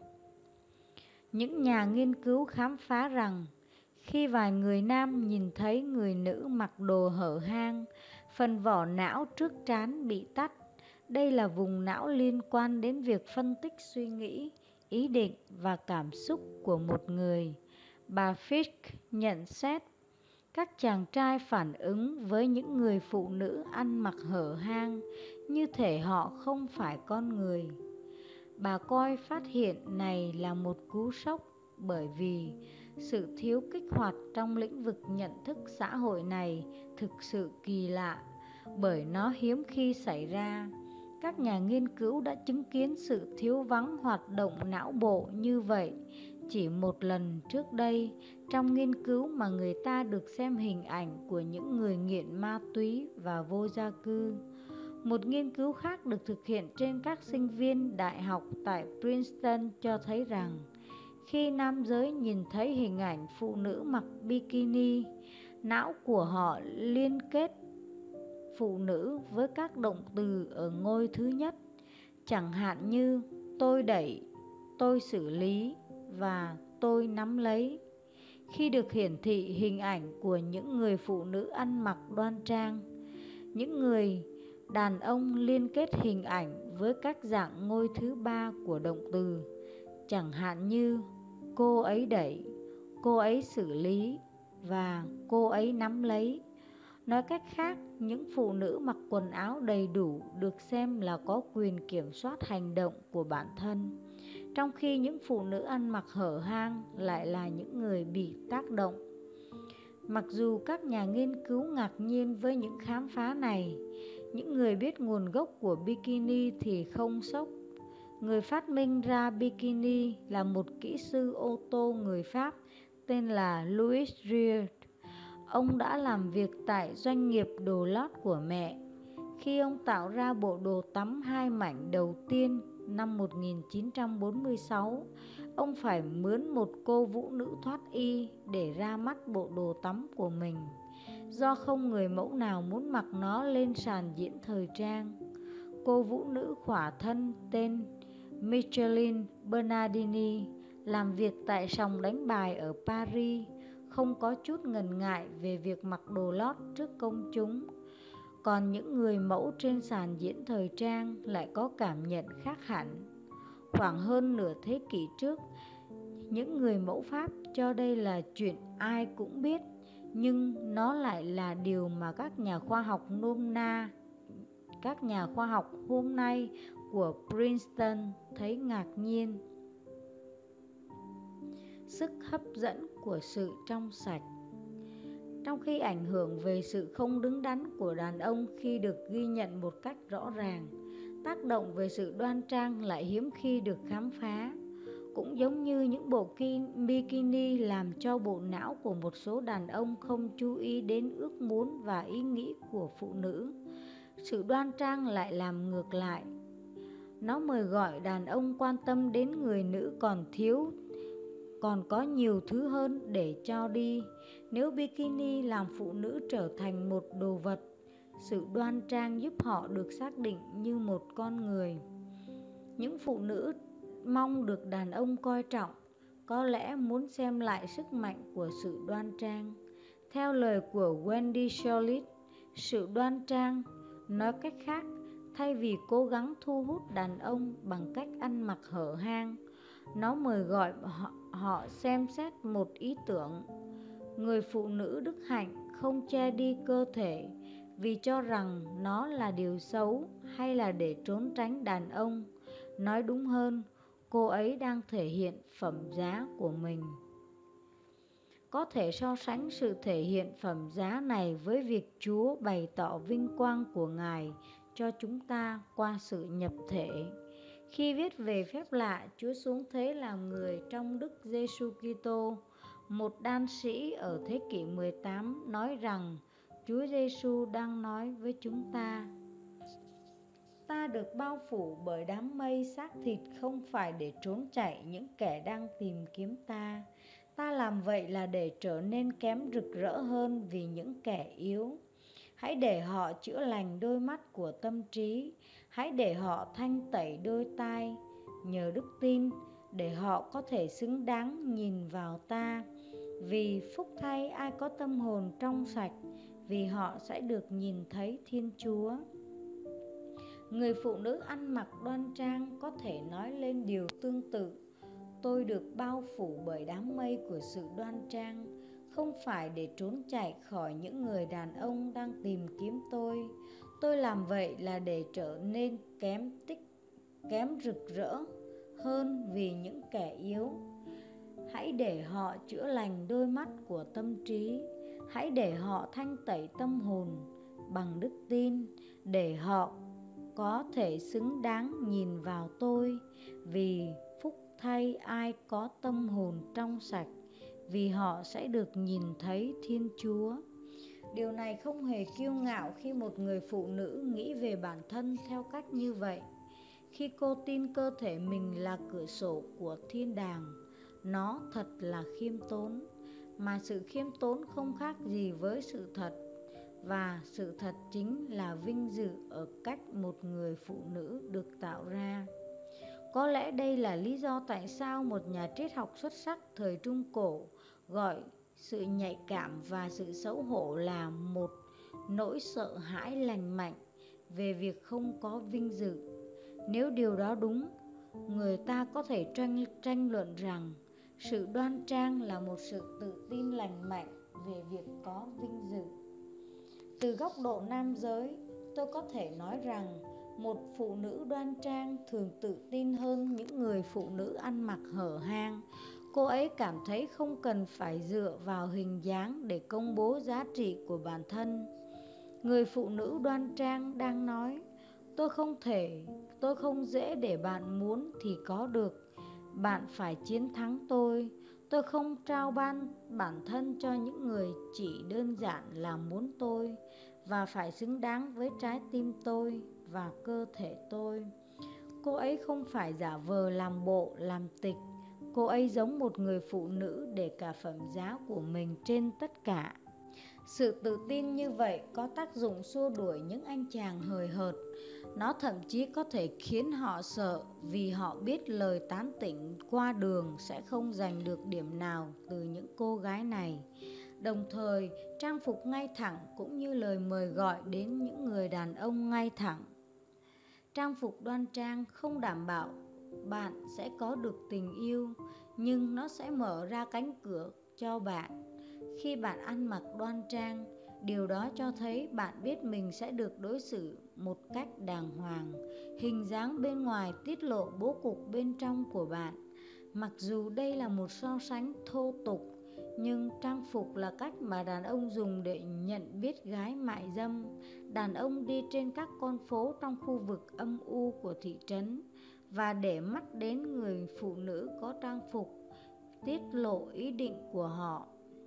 Những nhà nghiên cứu khám phá rằng khi vài người nam nhìn thấy người nữ mặc đồ hở hang, phần vỏ não trước trán bị tắt. Đây là vùng não liên quan đến việc phân tích suy nghĩ, ý định và cảm xúc của một người. Bà Fish nhận xét các chàng trai phản ứng với những người phụ nữ ăn mặc hở hang như thể họ không phải con người. Bà coi phát hiện này là một cú sốc bởi vì sự thiếu kích hoạt trong lĩnh vực nhận thức xã hội này thực sự kỳ lạ, bởi nó hiếm khi xảy ra. Các nhà nghiên cứu đã chứng kiến sự thiếu vắng hoạt động não bộ như vậy chỉ một lần trước đây trong nghiên cứu mà người ta được xem hình ảnh của những người nghiện ma túy và vô gia cư. Một nghiên cứu khác được thực hiện trên các sinh viên đại học tại Princeton cho thấy rằng khi nam giới nhìn thấy hình ảnh phụ nữ mặc bikini, não của họ liên kết phụ nữ với các động từ ở ngôi thứ nhất, chẳng hạn như tôi đẩy, tôi xử lý và tôi nắm lấy. Khi được hiển thị hình ảnh của những người phụ nữ ăn mặc đoan trang, những người đàn ông liên kết hình ảnh với các dạng ngôi thứ ba của động từ, chẳng hạn như cô ấy đẩy, cô ấy xử lý và cô ấy nắm lấy. Nói cách khác, những phụ nữ mặc quần áo đầy đủ được xem là có quyền kiểm soát hành động của bản thân, trong khi những phụ nữ ăn mặc hở hang lại là những người bị tác động. Mặc dù các nhà nghiên cứu ngạc nhiên với những khám phá này, những người biết nguồn gốc của bikini thì không sốc. Người phát minh ra bikini là một kỹ sư ô tô người Pháp tên là Louis Rieur. Ông đã làm việc tại doanh nghiệp đồ lót của mẹ. Khi ông tạo ra bộ đồ tắm hai mảnh đầu tiên năm một nghìn chín trăm bốn mươi sáu, ông phải mướn một cô vũ nữ thoát y để ra mắt bộ đồ tắm của mình, do không người mẫu nào muốn mặc nó lên sàn diễn thời trang. Cô vũ nữ khỏa thân tên Micheline Bernardini làm việc tại sòng đánh bài ở Paris, không có chút ngần ngại về việc mặc đồ lót trước công chúng. Còn những người mẫu trên sàn diễn thời trang lại có cảm nhận khác hẳn. Khoảng hơn nửa thế kỷ trước, những người mẫu Pháp cho đây là chuyện ai cũng biết, nhưng nó lại là điều mà các nhà khoa học nôm na, các nhà khoa học hôm nay của Princeton thấy ngạc nhiên. Sức hấp dẫn của sự trong sạch. Trong khi ảnh hưởng về sự không đứng đắn của đàn ông khi được ghi nhận một cách rõ ràng, tác động về sự đoan trang lại hiếm khi được khám phá. Cũng giống như những bộ bikini làm cho bộ não của một số đàn ông không chú ý đến ước muốn và ý nghĩ của phụ nữ, sự đoan trang lại làm ngược lại. Nó mời gọi đàn ông quan tâm đến người nữ còn thiếu, còn có nhiều thứ hơn để cho đi. Nếu bikini làm phụ nữ trở thành một đồ vật, sự đoan trang giúp họ được xác định như một con người. Những phụ nữ mong được đàn ông coi trọng, có lẽ muốn xem lại sức mạnh của sự đoan trang. Theo lời của Wendy Charlotte, sự đoan trang, nói cách khác, thay vì cố gắng thu hút đàn ông bằng cách ăn mặc hở hang, nó mời gọi họ, họ xem xét một ý tưởng. Người phụ nữ đức hạnh không che đi cơ thể, vì cho rằng nó là điều xấu hay là để trốn tránh đàn ông. Nói đúng hơn, cô ấy đang thể hiện phẩm giá của mình. Có thể so sánh sự thể hiện phẩm giá này với việc Chúa bày tỏ vinh quang của Ngài cho chúng ta qua sự nhập thể. Khi viết về phép lạ Chúa xuống thế làm người trong Đức Giêsu Kitô, một đan sĩ ở thế kỷ mười tám nói rằng Chúa Giêsu đang nói với chúng ta: ta được bao phủ bởi đám mây xác thịt không phải để trốn chạy những kẻ đang tìm kiếm ta. Ta làm vậy là để trở nên kém rực rỡ hơn vì những kẻ yếu. Hãy để họ chữa lành đôi mắt của tâm trí. Hãy để họ thanh tẩy đôi tai nhờ đức tin, để họ có thể xứng đáng nhìn vào ta. Vì phúc thay ai có tâm hồn trong sạch, vì họ sẽ được nhìn thấy Thiên Chúa. Người phụ nữ ăn mặc đoan trang có thể nói lên điều tương tự. Tôi được bao phủ bởi đám mây của sự đoan trang, không phải để trốn chạy khỏi những người đàn ông đang tìm kiếm tôi. Tôi làm vậy là để trở nên kém tích, kém rực rỡ hơn vì những kẻ yếu. Hãy để họ chữa lành đôi mắt của tâm trí. Hãy để họ thanh tẩy tâm hồn bằng đức tin, để họ có thể xứng đáng nhìn vào tôi. Vì phúc thay ai có tâm hồn trong sạch, vì họ sẽ được nhìn thấy Thiên Chúa. Điều này không hề kiêu ngạo khi một người phụ nữ nghĩ về bản thân theo cách như vậy. Khi cô tin cơ thể mình là cửa sổ của thiên đàng, nó thật là khiêm tốn. Mà sự khiêm tốn không khác gì với sự thật. Và sự thật chính là vinh dự ở cách một người phụ nữ được tạo ra. Có lẽ đây là lý do tại sao một nhà triết học xuất sắc thời Trung Cổ gọi sự nhạy cảm và sự xấu hổ là một nỗi sợ hãi lành mạnh về việc không có vinh dự. Nếu điều đó đúng, người ta có thể tranh, tranh luận rằng sự đoan trang là một sự tự tin lành mạnh về việc có vinh dự. Từ góc độ nam giới, tôi có thể nói rằng một phụ nữ đoan trang thường tự tin hơn những người phụ nữ ăn mặc hở hang. Cô ấy cảm thấy không cần phải dựa vào hình dáng để công bố giá trị của bản thân. Người phụ nữ đoan trang đang nói: Tôi không thể, tôi không dễ để bạn muốn thì có được. Bạn phải chiến thắng tôi. Tôi không trao ban bản thân cho những người chỉ đơn giản là muốn tôi, và phải xứng đáng với trái tim tôi và cơ thể tôi. Cô ấy không phải giả vờ làm bộ, làm tịch. Cô ấy giống một người phụ nữ để cả phẩm giá của mình trên tất cả. Sự tự tin như vậy có tác dụng xua đuổi những anh chàng hời hợt. Nó thậm chí có thể khiến họ sợ vì họ biết lời tán tỉnh qua đường sẽ không giành được điểm nào từ những cô gái này. Đồng thời, trang phục ngay thẳng cũng như lời mời gọi đến những người đàn ông ngay thẳng. Trang phục đoan trang không đảm bảo bạn sẽ có được tình yêu, nhưng nó sẽ mở ra cánh cửa cho bạn. Khi bạn ăn mặc đoan trang, điều đó cho thấy bạn biết mình sẽ được đối xử một cách đàng hoàng. Hình dáng bên ngoài tiết lộ bố cục bên trong của bạn. Mặc dù đây là một so sánh thô tục, nhưng trang phục là cách mà đàn ông dùng để nhận biết gái mại dâm. Đàn ông đi trên các con phố trong khu vực âm u của thị trấn và để mắt đến người phụ nữ có trang phục, tiết lộ ý định của họ.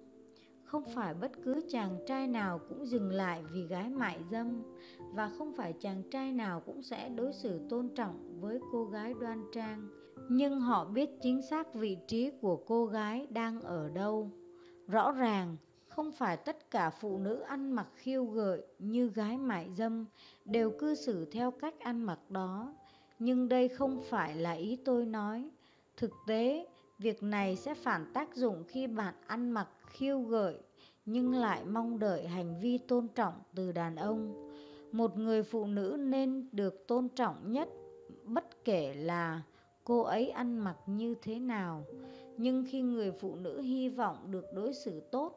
Không phải bất cứ chàng trai nào cũng dừng lại vì gái mại dâm, và không phải chàng trai nào cũng sẽ đối xử tôn trọng với cô gái đoan trang. Nhưng họ biết chính xác vị trí của cô gái đang ở đâu. Rõ ràng, không phải tất cả phụ nữ ăn mặc khiêu gợi như gái mại dâm đều cư xử theo cách ăn mặc đó. Nhưng đây không phải là ý tôi nói. Thực tế, việc này sẽ phản tác dụng khi bạn ăn mặc khiêu gợi nhưng lại mong đợi hành vi tôn trọng từ đàn ông. Một người phụ nữ nên được tôn trọng nhất bất kể là cô ấy ăn mặc như thế nào. Nhưng khi người phụ nữ hy vọng được đối xử tốt,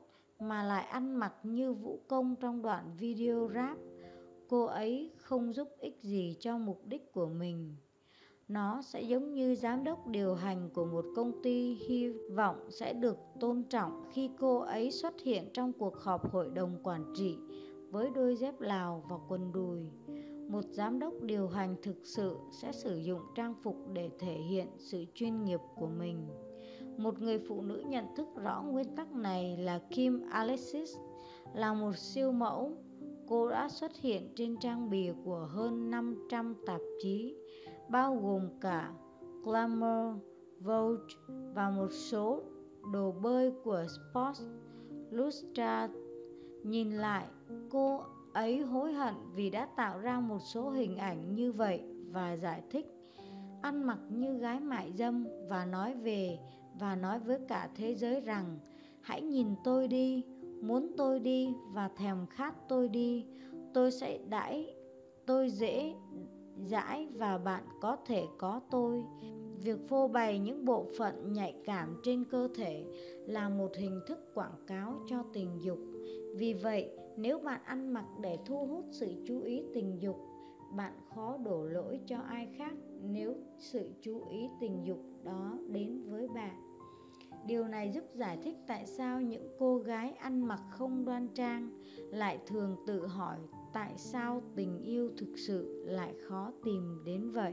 mà lại ăn mặc như vũ công trong đoạn video rap, cô ấy không giúp ích gì cho mục đích của mình. Nó sẽ giống như giám đốc điều hành của một công ty hy vọng sẽ được tôn trọng khi cô ấy xuất hiện trong cuộc họp hội đồng quản trị với đôi dép Lào và quần đùi. Một giám đốc điều hành thực sự sẽ sử dụng trang phục để thể hiện sự chuyên nghiệp của mình. Một người phụ nữ nhận thức rõ nguyên tắc này là Kim Alexis, là một siêu mẫu. Cô đã xuất hiện trên trang bìa của hơn năm trăm tạp chí, bao gồm cả Glamour, Vogue và một số đồ bơi của Sports Illustrated. Nhìn lại, cô ấy hối hận vì đã tạo ra một số hình ảnh như vậy và giải thích, ăn mặc như gái mại dâm và nói về và nói với cả thế giới rằng hãy nhìn tôi đi, muốn tôi đi và thèm khát tôi đi, tôi sẽ đãi tôi dễ dãi và bạn có thể có tôi. Việc phô bày những bộ phận nhạy cảm trên cơ thể là một hình thức quảng cáo cho tình dục. Vì vậy, nếu bạn ăn mặc để thu hút sự chú ý tình dục, bạn khó đổ lỗi cho ai khác nếu sự chú ý tình dục đó đến với bạn. Điều này giúp giải thích tại sao những cô gái ăn mặc không đoan trang lại thường tự hỏi tại sao tình yêu thực sự lại khó tìm đến vậy.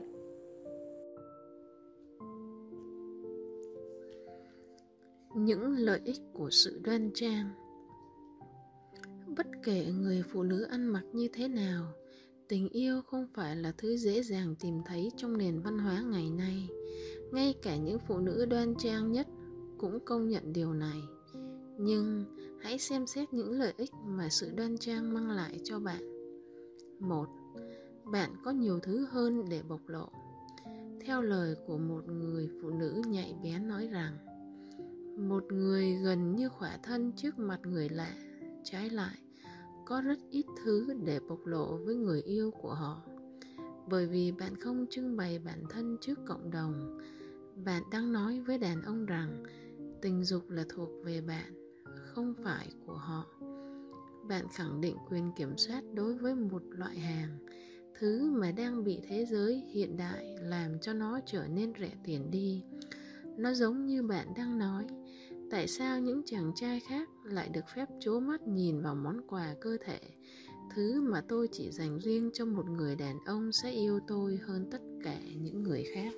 Những lợi ích của sự đoan trang. Bất kể người phụ nữ ăn mặc như thế nào, tình yêu không phải là thứ dễ dàng tìm thấy trong nền văn hóa ngày nay. Ngay cả những phụ nữ đoan trang nhất cũng công nhận điều này. Nhưng hãy xem xét những lợi ích mà sự đoan trang mang lại cho bạn. Một, bạn có nhiều thứ hơn để bộc lộ. Theo lời của một người phụ nữ nhạy bén nói rằng, một người gần như khỏa thân trước mặt người lạ, trái lại, có rất ít thứ để bộc lộ với người yêu của họ. Bởi vì bạn không trưng bày bản thân trước cộng đồng, bạn đang nói với đàn ông rằng tình dục là thuộc về bạn, không phải của họ. Bạn khẳng định quyền kiểm soát đối với một loại hàng, thứ mà đang bị thế giới hiện đại làm cho nó trở nên rẻ tiền đi. Nó giống như bạn đang nói, tại sao những chàng trai khác lại được phép trố mắt nhìn vào món quà cơ thể, thứ mà tôi chỉ dành riêng cho một người đàn ông sẽ yêu tôi hơn tất cả những người khác.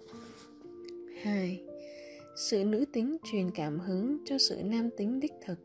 Hai, sự nữ tính truyền cảm hứng cho sự nam tính đích thực.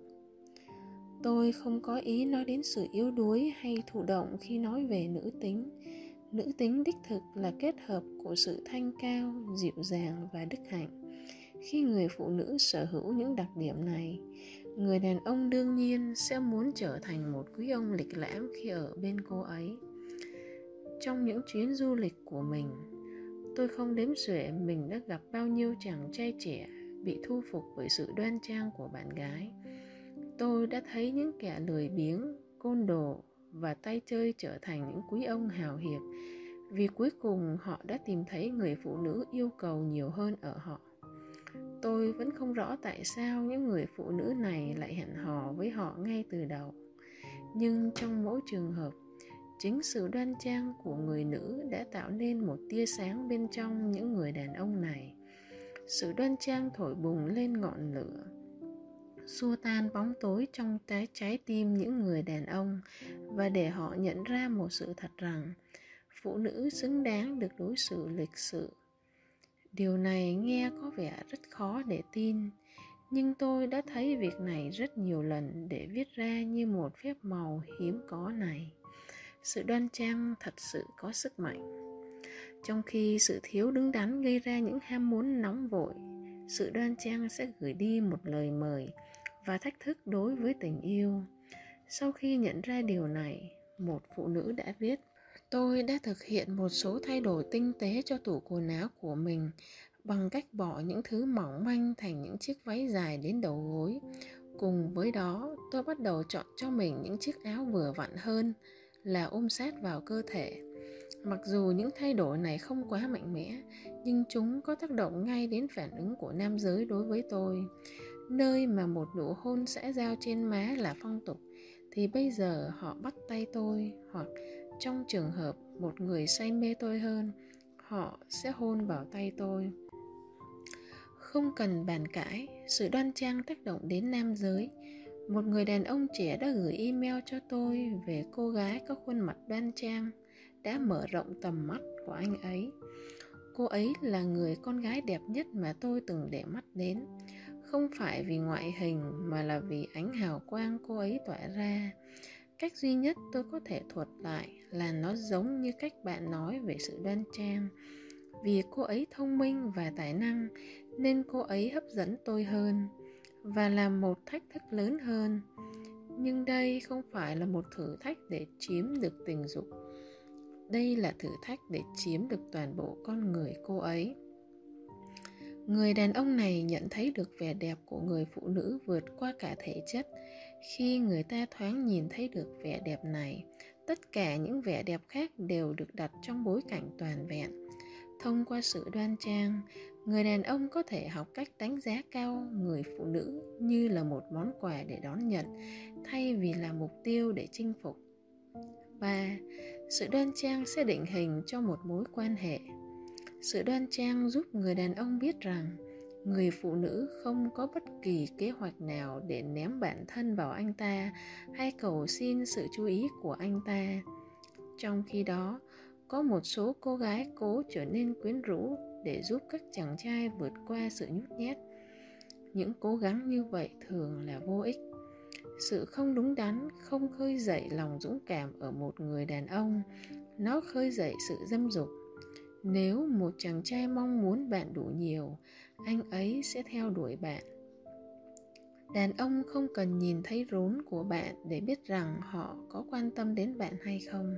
Tôi không có ý nói đến sự yếu đuối hay thụ động khi nói về nữ tính. Nữ tính đích thực là kết hợp của sự thanh cao, dịu dàng và đức hạnh. Khi người phụ nữ sở hữu những đặc điểm này, người đàn ông đương nhiên sẽ muốn trở thành một quý ông lịch lãm khi ở bên cô ấy. Trong những chuyến du lịch của mình, tôi không đếm xuể mình đã gặp bao nhiêu chàng trai trẻ bị thu phục bởi sự đoan trang của bạn gái. Tôi đã thấy những kẻ lười biếng, côn đồ và tay chơi trở thành những quý ông hào hiệp, vì cuối cùng họ đã tìm thấy người phụ nữ yêu cầu nhiều hơn ở họ. Tôi vẫn không rõ tại sao những người phụ nữ này lại hẹn hò với họ ngay từ đầu. Nhưng trong mỗi trường hợp, chính sự đoan trang của người nữ đã tạo nên một tia sáng bên trong những người đàn ông này. Sự đoan trang thổi bùng lên ngọn lửa, xua tan bóng tối trong trái trái tim những người đàn ông và để họ nhận ra một sự thật rằng phụ nữ xứng đáng được đối xử lịch sự. Điều này nghe có vẻ rất khó để tin, nhưng tôi đã thấy việc này rất nhiều lần để viết ra như một phép màu hiếm có này. Sự đoan trang thật sự có sức mạnh. Trong khi sự thiếu đứng đắn gây ra những ham muốn nóng vội, sự đoan trang sẽ gửi đi một lời mời và thách thức đối với tình yêu. Sau khi nhận ra điều này, một phụ nữ đã viết, tôi đã thực hiện một số thay đổi tinh tế cho tủ quần áo của mình bằng cách bỏ những thứ mỏng manh thành những chiếc váy dài đến đầu gối. Cùng với đó, tôi bắt đầu chọn cho mình những chiếc áo vừa vặn hơn là ôm sát vào cơ thể. Mặc dù những thay đổi này không quá mạnh mẽ, nhưng chúng có tác động ngay đến phản ứng của nam giới đối với tôi. nơi mà một nụ hôn xã giao trên má là phong tục, thì bây giờ họ bắt tay tôi, hoặc trong trường hợp một người say mê tôi hơn, họ sẽ hôn vào tay tôi. Không cần bàn cãi, sự đoan trang tác động đến nam giới. Một người đàn ông trẻ đã gửi email cho tôi về cô gái có khuôn mặt đoan trang, đã mở rộng tầm mắt của anh ấy. Cô ấy là người con gái đẹp nhất mà tôi từng để mắt đến. Không phải vì ngoại hình mà là vì ánh hào quang cô ấy tỏa ra. Cách duy nhất tôi có thể thuật lại là nó giống như cách bạn nói về sự đoan trang. Vì cô ấy thông minh và tài năng nên cô ấy hấp dẫn tôi hơn và là một thách thức lớn hơn. Nhưng đây không phải là một thử thách để chiếm được tình dục. Đây là thử thách để chiếm được toàn bộ con người cô ấy. Người đàn ông này nhận thấy được vẻ đẹp của người phụ nữ vượt qua cả thể chất. Khi người ta thoáng nhìn thấy được vẻ đẹp này, tất cả những vẻ đẹp khác đều được đặt trong bối cảnh toàn vẹn. Thông qua sự đoan trang, người đàn ông có thể học cách đánh giá cao người phụ nữ như là một món quà để đón nhận, thay vì là mục tiêu để chinh phục. ba. Sự đoan trang sẽ định hình cho một mối quan hệ. Sự đoan trang giúp người đàn ông biết rằng người phụ nữ không có bất kỳ kế hoạch nào để ném bản thân vào anh ta hay cầu xin sự chú ý của anh ta. Trong khi đó, có một số cô gái cố trở nên quyến rũ để giúp các chàng trai vượt qua sự nhút nhát. Những cố gắng như vậy thường là vô ích. Sự không đúng đắn không khơi dậy lòng dũng cảm ở một người đàn ông, nó khơi dậy sự dâm dục. Nếu một chàng trai mong muốn bạn đủ nhiều, anh ấy sẽ theo đuổi bạn. Đàn ông không cần nhìn thấy rốn của bạn để biết rằng họ có quan tâm đến bạn hay không.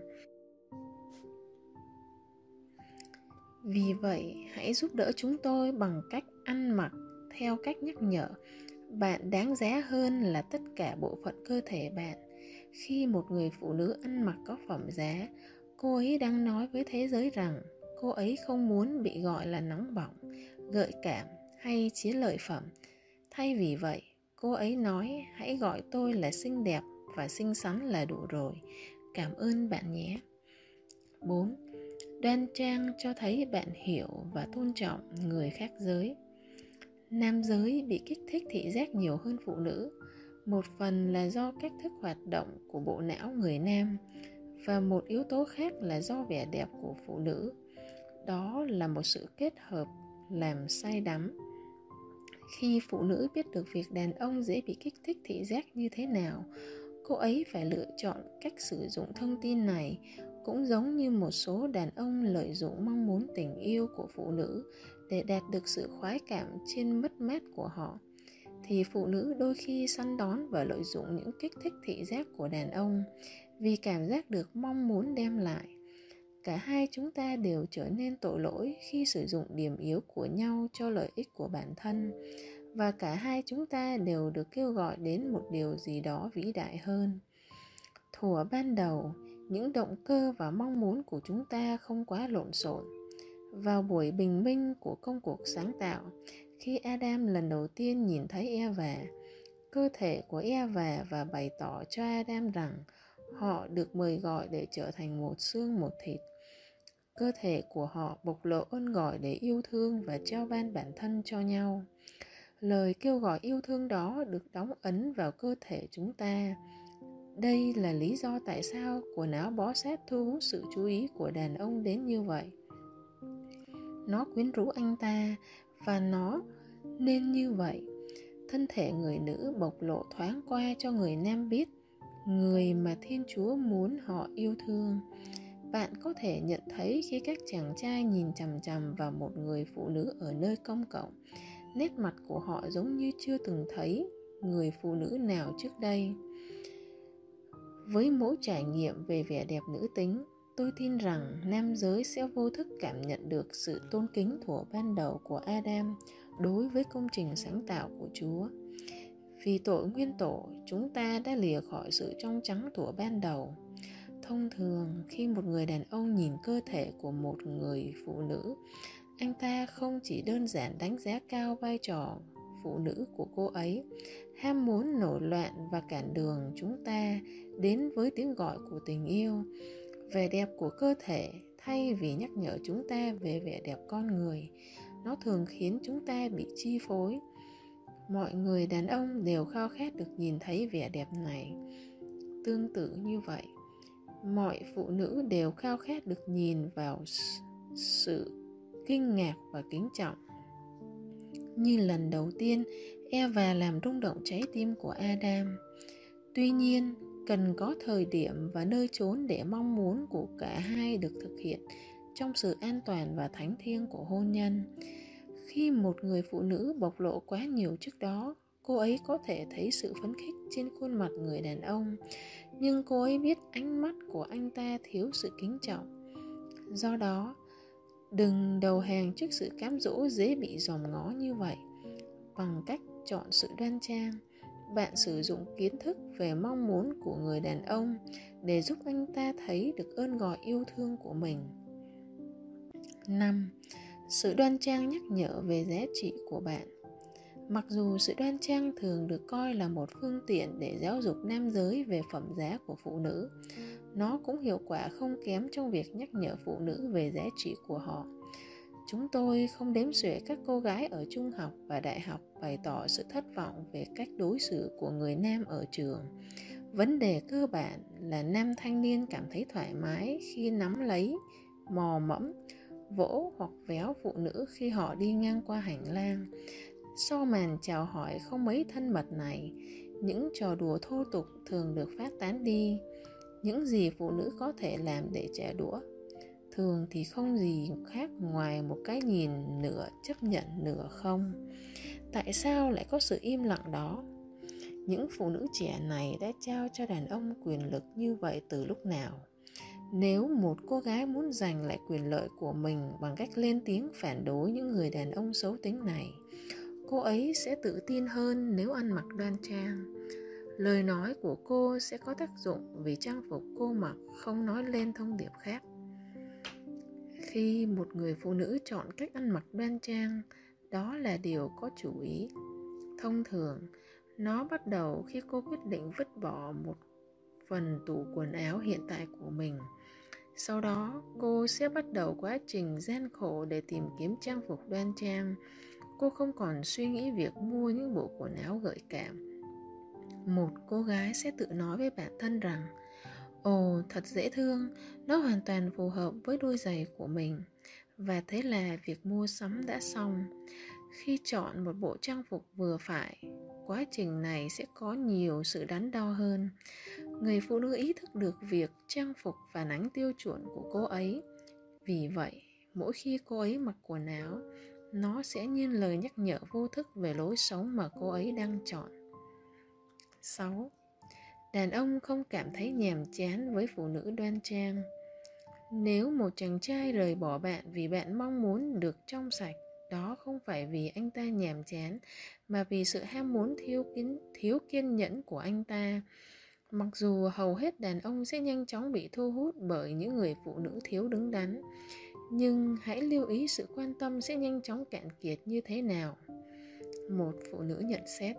Vì vậy, hãy giúp đỡ chúng tôi bằng cách ăn mặc theo cách nhắc nhở. Bạn đáng giá hơn là tất cả bộ phận cơ thể bạn. Khi một người phụ nữ ăn mặc có phẩm giá, cô ấy đang nói với thế giới rằng cô ấy không muốn bị gọi là nóng bỏng, gợi cảm hay chiến lợi phẩm. Thay vì vậy, cô ấy nói hãy gọi tôi là xinh đẹp và xinh xắn là đủ rồi. Cảm ơn bạn nhé. bốn. Đoan trang cho thấy bạn hiểu và tôn trọng người khác giới. Nam giới bị kích thích thị giác nhiều hơn phụ nữ. Một phần là do cách thức hoạt động của bộ não người nam, và một yếu tố khác là do vẻ đẹp của phụ nữ. Đó là một sự kết hợp làm say đắm. Khi phụ nữ biết được việc đàn ông dễ bị kích thích thị giác như thế nào, cô ấy phải lựa chọn cách sử dụng thông tin này, cũng giống như một số đàn ông lợi dụng mong muốn tình yêu của phụ nữ để đạt được sự khoái cảm trên mất mát của họ, thì phụ nữ đôi khi săn đón và lợi dụng những kích thích thị giác của đàn ông vì cảm giác được mong muốn đem lại. Cả hai chúng ta đều trở nên tội lỗi khi sử dụng điểm yếu của nhau cho lợi ích của bản thân, và cả hai chúng ta đều được kêu gọi đến một điều gì đó vĩ đại hơn. Thuở ban đầu, những động cơ và mong muốn của chúng ta không quá lộn xộn. Vào buổi bình minh của công cuộc sáng tạo, khi Adam lần đầu tiên nhìn thấy Eva, cơ thể của Eva và bày tỏ cho Adam rằng họ được mời gọi để trở thành một xương một thịt. Cơ thể của họ bộc lộ ơn gọi để yêu thương và trao ban bản thân cho nhau. Lời kêu gọi yêu thương đó được đóng ấn vào cơ thể chúng ta. Đây là lý do tại sao quần áo bó sát thu hút sự chú ý của đàn ông đến như vậy. Nó quyến rũ anh ta, và nó nên như vậy. Thân thể người nữ bộc lộ thoáng qua cho người nam biết người mà Thiên Chúa muốn họ yêu thương. Bạn có thể nhận thấy khi các chàng trai nhìn chằm chằm vào một người phụ nữ ở nơi công cộng, nét mặt của họ giống như chưa từng thấy người phụ nữ nào trước đây. Với mỗi trải nghiệm về vẻ đẹp nữ tính, tôi tin rằng nam giới sẽ vô thức cảm nhận được sự tôn kính thuở ban đầu của Adam đối với công trình sáng tạo của Chúa. Vì tội nguyên tổ, chúng ta đã lìa khỏi sự trong trắng thuở ban đầu. Thông thường, khi một người đàn ông nhìn cơ thể của một người phụ nữ, anh ta không chỉ đơn giản đánh giá cao vai trò phụ nữ của cô ấy, ham muốn nổi loạn và cản đường chúng ta đến với tiếng gọi của tình yêu. Vẻ đẹp của cơ thể thay vì nhắc nhở chúng ta về vẻ đẹp con người, nó thường khiến chúng ta bị chi phối. Mọi người đàn ông đều khao khát được nhìn thấy vẻ đẹp này. Tương tự như vậy, mọi phụ nữ đều khao khát được nhìn vào sự kinh ngạc và kính trọng. Như lần đầu tiên, Eva làm rung động trái tim của Adam. Tuy nhiên, cần có thời điểm và nơi chốn để mong muốn của cả hai được thực hiện trong sự an toàn và thánh thiêng của hôn nhân. Khi một người phụ nữ bộc lộ quá nhiều trước đó, cô ấy có thể thấy sự phấn khích trên khuôn mặt người đàn ông, nhưng cô ấy biết ánh mắt của anh ta thiếu sự kính trọng. Do đó, đừng đầu hàng trước sự cám dỗ dễ bị dòm ngó như vậy. Bằng cách chọn sự đoan trang, bạn sử dụng kiến thức về mong muốn của người đàn ông để giúp anh ta thấy được ơn gọi yêu thương của mình. năm. Sự đoan trang nhắc nhở về giá trị của bạn. Mặc dù sự đoan trang thường được coi là một phương tiện để giáo dục nam giới về phẩm giá của phụ nữ, nó cũng hiệu quả không kém trong việc nhắc nhở phụ nữ về giá trị của họ. Chúng tôi không đếm xuể các cô gái ở trung học và đại học bày tỏ sự thất vọng về cách đối xử của người nam ở trường. Vấn đề cơ bản là nam thanh niên cảm thấy thoải mái khi nắm lấy, mò mẫm, vỗ hoặc véo phụ nữ khi họ đi ngang qua hành lang. Sau màn chào hỏi không mấy thân mật này, những trò đùa thô tục thường được phát tán đi. Những gì phụ nữ có thể làm để trả đũa thường thì không gì khác ngoài một cái nhìn nửa chấp nhận nửa không. Tại sao lại có sự im lặng đó? Những phụ nữ trẻ này đã trao cho đàn ông quyền lực như vậy từ lúc nào? Nếu một cô gái muốn giành lại quyền lợi của mình bằng cách lên tiếng phản đối những người đàn ông xấu tính này, cô ấy sẽ tự tin hơn nếu ăn mặc đoan trang. Lời nói của cô sẽ có tác dụng vì trang phục cô mặc không nói lên thông điệp khác. Khi một người phụ nữ chọn cách ăn mặc đoan trang, đó là điều có chủ ý. Thông thường, nó bắt đầu khi cô quyết định vứt bỏ một phần tủ quần áo hiện tại của mình. Sau đó, cô sẽ bắt đầu quá trình gian khổ để tìm kiếm trang phục đoan trang. Cô không còn suy nghĩ việc mua những bộ quần áo gợi cảm. Một cô gái sẽ tự nói với bản thân rằng: ồ, thật dễ thương, nó hoàn toàn phù hợp với đôi giày của mình. Và thế là việc mua sắm đã xong. Khi chọn một bộ trang phục vừa phải, quá trình này sẽ có nhiều sự đắn đo hơn. Người phụ nữ ý thức được việc trang phục phản ánh tiêu chuẩn của cô ấy. Vì vậy, mỗi khi cô ấy mặc quần áo, nó sẽ như lời nhắc nhở vô thức về lối sống mà cô ấy đang chọn. sáu. Đàn ông không cảm thấy nhàm chán với phụ nữ đoan trang. Nếu một chàng trai rời bỏ bạn vì bạn mong muốn được trong sạch, đó không phải vì anh ta nhàm chán, mà vì sự ham muốn thiếu kiên, thiếu kiên nhẫn của anh ta. Mặc dù hầu hết đàn ông sẽ nhanh chóng bị thu hút bởi những người phụ nữ thiếu đứng đắn, nhưng hãy lưu ý sự quan tâm sẽ nhanh chóng cạn kiệt như thế nào. Một phụ nữ nhận xét: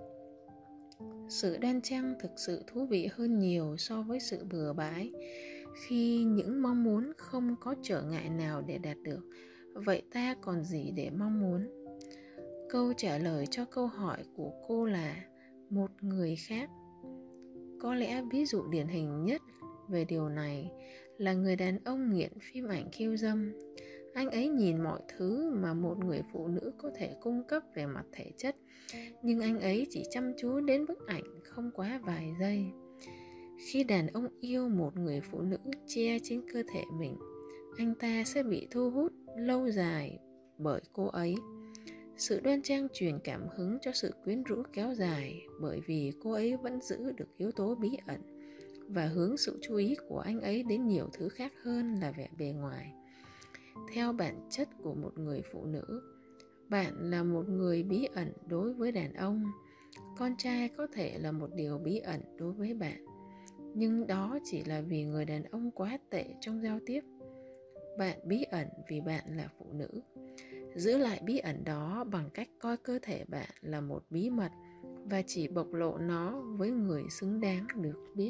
sự đoan trang thực sự thú vị hơn nhiều so với sự bừa bãi. Khi những mong muốn không có trở ngại nào để đạt được, vậy ta còn gì để mong muốn? Câu trả lời cho câu hỏi của cô là một người khác. Có lẽ ví dụ điển hình nhất về điều này là người đàn ông nghiện phim ảnh khiêu dâm. Anh ấy nhìn mọi thứ mà một người phụ nữ có thể cung cấp về mặt thể chất, nhưng anh ấy chỉ chăm chú đến bức ảnh không quá vài giây. Khi đàn ông yêu một người phụ nữ che trên cơ thể mình, anh ta sẽ bị thu hút lâu dài bởi cô ấy. Sự đoan trang truyền cảm hứng cho sự quyến rũ kéo dài bởi vì cô ấy vẫn giữ được yếu tố bí ẩn và hướng sự chú ý của anh ấy đến nhiều thứ khác hơn là vẻ bề ngoài. Theo bản chất của một người phụ nữ, bạn là một người bí ẩn đối với đàn ông. Con trai có thể là một điều bí ẩn đối với bạn, nhưng đó chỉ là vì người đàn ông quá tệ trong giao tiếp. Bạn bí ẩn vì bạn là phụ nữ. Giữ lại bí ẩn đó bằng cách coi cơ thể bạn là một bí mật và chỉ bộc lộ nó với người xứng đáng được biết.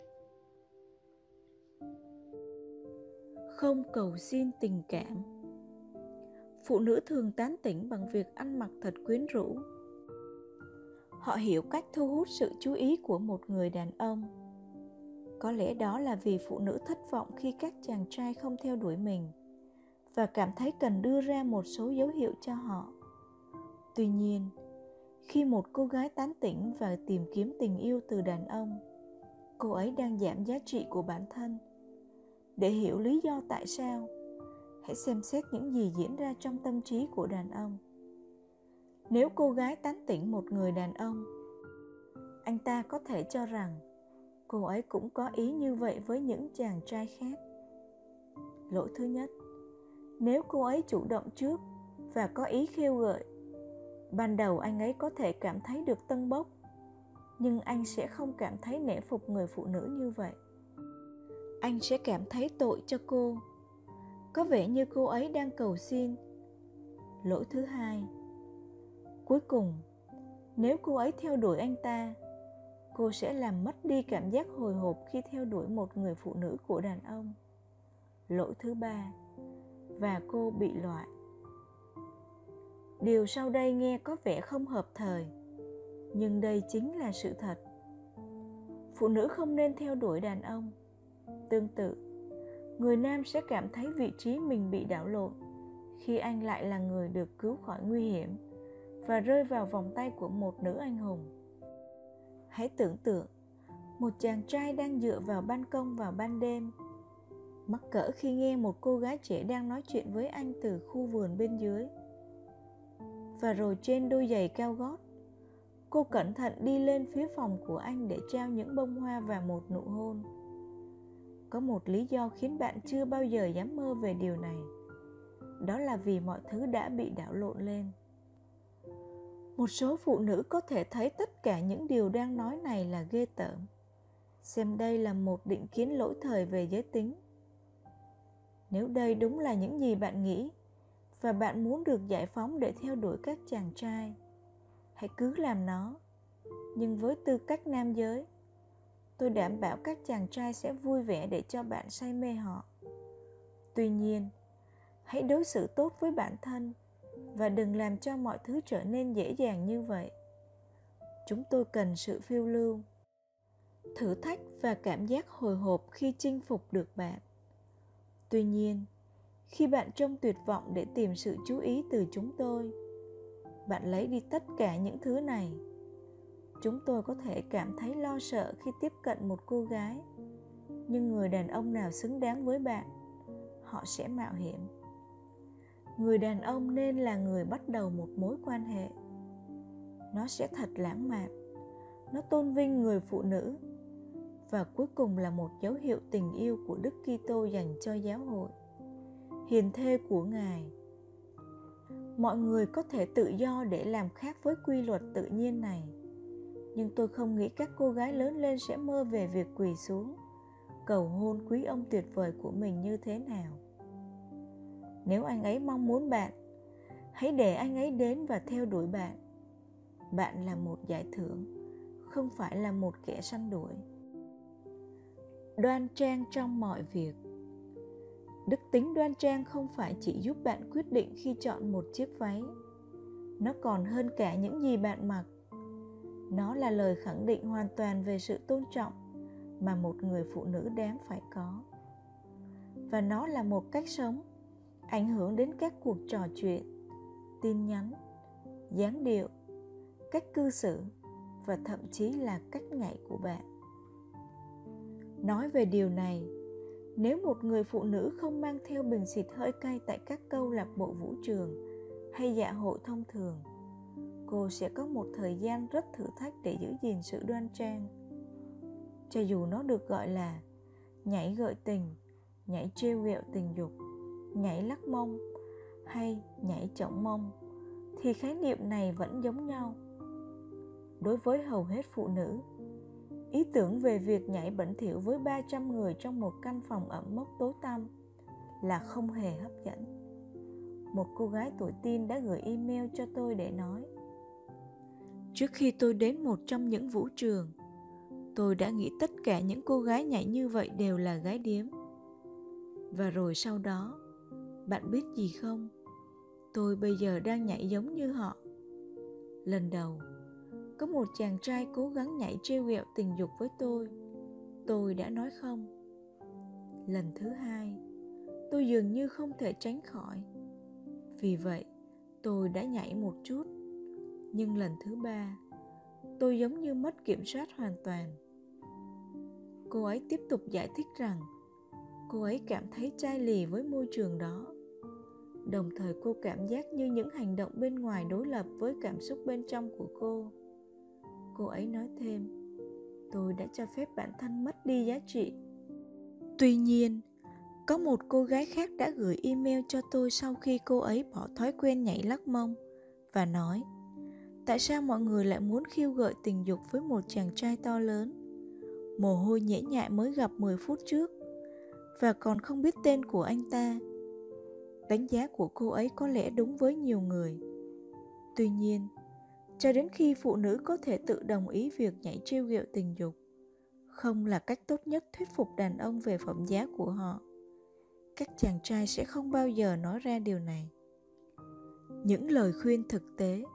Không cầu xin tình cảm. Phụ nữ thường tán tỉnh bằng việc ăn mặc thật quyến rũ. Họ hiểu cách thu hút sự chú ý của một người đàn ông. Có lẽ đó là vì phụ nữ thất vọng khi các chàng trai không theo đuổi mình và cảm thấy cần đưa ra một số dấu hiệu cho họ. Tuy nhiên, khi một cô gái tán tỉnh và tìm kiếm tình yêu từ đàn ông, cô ấy đang giảm giá trị của bản thân. Để hiểu lý do tại sao, hãy xem xét những gì diễn ra trong tâm trí của đàn ông. Nếu cô gái tán tỉnh một người đàn ông, anh ta có thể cho rằng cô ấy cũng có ý như vậy với những chàng trai khác. Lỗi thứ nhất, nếu cô ấy chủ động trước và có ý khiêu gợi, ban đầu anh ấy có thể cảm thấy được tâng bốc, nhưng anh sẽ không cảm thấy nể phục người phụ nữ như vậy. Anh sẽ cảm thấy tội cho cô, có vẻ như cô ấy đang cầu xin. Lỗi thứ hai, cuối cùng, nếu cô ấy theo đuổi anh ta, cô sẽ làm mất đi cảm giác hồi hộp khi theo đuổi một người phụ nữ của đàn ông. Lỗi thứ ba, và cô bị loại. Điều sau đây nghe có vẻ không hợp thời, nhưng đây chính là sự thật. Phụ nữ không nên theo đuổi đàn ông. Tương tự, người nam sẽ cảm thấy vị trí mình bị đảo lộn khi anh lại là người được cứu khỏi nguy hiểm và rơi vào vòng tay của một nữ anh hùng. Hãy tưởng tượng một chàng trai đang dựa vào ban công vào ban đêm, mắc cỡ khi nghe một cô gái trẻ đang nói chuyện với anh từ khu vườn bên dưới. Và rồi trên đôi giày cao gót, cô cẩn thận đi lên phía phòng của anh để trao những bông hoa và một nụ hôn. Có một lý do khiến bạn chưa bao giờ dám mơ về điều này. Đó là vì mọi thứ đã bị đảo lộn lên. Một số phụ nữ có thể thấy tất cả những điều đang nói này là ghê tởm, xem đây là một định kiến lỗi thời về giới tính. Nếu đây đúng là những gì bạn nghĩ và bạn muốn được giải phóng để theo đuổi các chàng trai, hãy cứ làm nó. Nhưng với tư cách nam giới, tôi đảm bảo các chàng trai sẽ vui vẻ để cho bạn say mê họ. Tuy nhiên, hãy đối xử tốt với bản thân và đừng làm cho mọi thứ trở nên dễ dàng như vậy. Chúng tôi cần sự phiêu lưu, thử thách và cảm giác hồi hộp khi chinh phục được bạn. Tuy nhiên, khi bạn trông tuyệt vọng để tìm sự chú ý từ chúng tôi, bạn lấy đi tất cả những thứ này. Chúng tôi có thể cảm thấy lo sợ khi tiếp cận một cô gái, nhưng người đàn ông nào xứng đáng với bạn, họ sẽ mạo hiểm. Người đàn ông nên là người bắt đầu một mối quan hệ. Nó sẽ thật lãng mạn, nó tôn vinh người phụ nữ, và cuối cùng là một dấu hiệu tình yêu của Đức Kitô dành cho giáo hội, hiền thê của Ngài. Mọi người có thể tự do để làm khác với quy luật tự nhiên này, nhưng tôi không nghĩ các cô gái lớn lên sẽ mơ về việc quỳ xuống, cầu hôn quý ông tuyệt vời của mình như thế nào. Nếu anh ấy mong muốn bạn, hãy để anh ấy đến và theo đuổi bạn. Bạn là một giải thưởng, không phải là một kẻ săn đuổi. Đoan trang trong mọi việc. Đức tính đoan trang không phải chỉ giúp bạn quyết định khi chọn một chiếc váy. Nó còn hơn cả những gì bạn mặc. Nó là lời khẳng định hoàn toàn về sự tôn trọng mà một người phụ nữ đáng phải có. Và nó là một cách sống, ảnh hưởng đến các cuộc trò chuyện, tin nhắn, dáng điệu, cách cư xử và thậm chí là cách nhảy của bạn. Nói về điều này, nếu một người phụ nữ không mang theo bình xịt hơi cay tại các câu lạc bộ vũ trường hay dạ hội thông thường, cô sẽ có một thời gian rất thử thách để giữ gìn sự đoan trang. Cho dù nó được gọi là nhảy gợi tình, nhảy trêu ghẹo tình dục, nhảy lắc mông hay nhảy chổng mông, thì khái niệm này vẫn giống nhau. Đối với hầu hết phụ nữ, ý tưởng về việc nhảy bẩn thỉu với ba trăm người trong một căn phòng ẩm mốc tối tăm là không hề hấp dẫn. một cô gái tuổi teen đã gửi email cho tôi để nói: trước khi tôi đến một trong những vũ trường, tôi đã nghĩ tất cả những cô gái nhảy như vậy đều là gái điếm. Và rồi sau đó, bạn biết gì không? Tôi bây giờ đang nhảy giống như họ. Lần đầu, có một chàng trai cố gắng nhảy trêu ghẹo tình dục với tôi. Tôi đã nói không. Lần thứ hai, tôi dường như không thể tránh khỏi. Vì vậy, tôi đã nhảy một chút. Nhưng lần thứ ba, tôi giống như mất kiểm soát hoàn toàn. Cô ấy tiếp tục giải thích rằng cô ấy cảm thấy chai lì với môi trường đó. Đồng thời cô cảm giác như những hành động bên ngoài đối lập với cảm xúc bên trong của cô. Cô ấy nói thêm: tôi đã cho phép bản thân mất đi giá trị. Tuy nhiên, có một cô gái khác đã gửi email cho tôi sau khi cô ấy bỏ thói quen nhảy lắc mông và nói: tại sao mọi người lại muốn khiêu gợi tình dục với một chàng trai to lớn, mồ hôi nhễ nhại mới gặp mười phút trước, và còn không biết tên của anh ta. Đánh giá của cô ấy có lẽ đúng với nhiều người. Tuy nhiên, cho đến khi phụ nữ có thể tự đồng ý việc nhảy trêu ghẹo tình dục không là cách tốt nhất thuyết phục đàn ông về phẩm giá của họ, các chàng trai sẽ không bao giờ nói ra điều này. Những lời khuyên thực tế: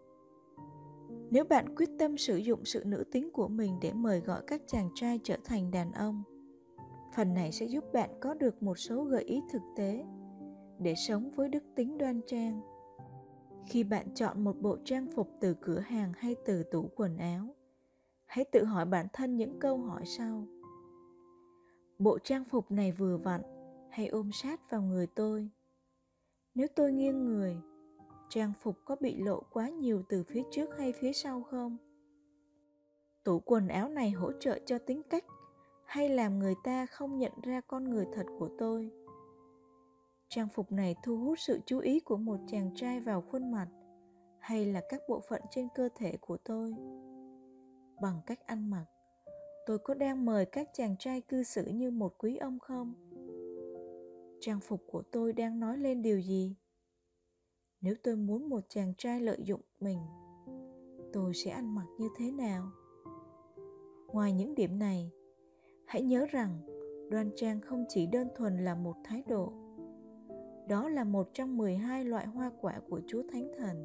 nếu bạn quyết tâm sử dụng sự nữ tính của mình để mời gọi các chàng trai trở thành đàn ông, phần này sẽ giúp bạn có được một số gợi ý thực tế để sống với đức tính đoan trang. Khi bạn chọn một bộ trang phục từ cửa hàng hay từ tủ quần áo, hãy tự hỏi bản thân những câu hỏi sau: bộ trang phục này vừa vặn hay ôm sát vào người tôi? Nếu tôi nghiêng người, trang phục có bị lộ quá nhiều từ phía trước hay phía sau không? Tủ quần áo này hỗ trợ cho tính cách hay làm người ta không nhận ra con người thật của tôi? Trang phục này thu hút sự chú ý của một chàng trai vào khuôn mặt hay là các bộ phận trên cơ thể của tôi? Bằng cách ăn mặc, tôi có đang mời các chàng trai cư xử như một quý ông không? Trang phục của tôi đang nói lên điều gì? Nếu tôi muốn một chàng trai lợi dụng mình, tôi sẽ ăn mặc như thế nào? Ngoài những điểm này, hãy nhớ rằng đoan trang không chỉ đơn thuần là một thái độ. Đó là một trong mười hai loại hoa quả của Chúa Thánh Thần.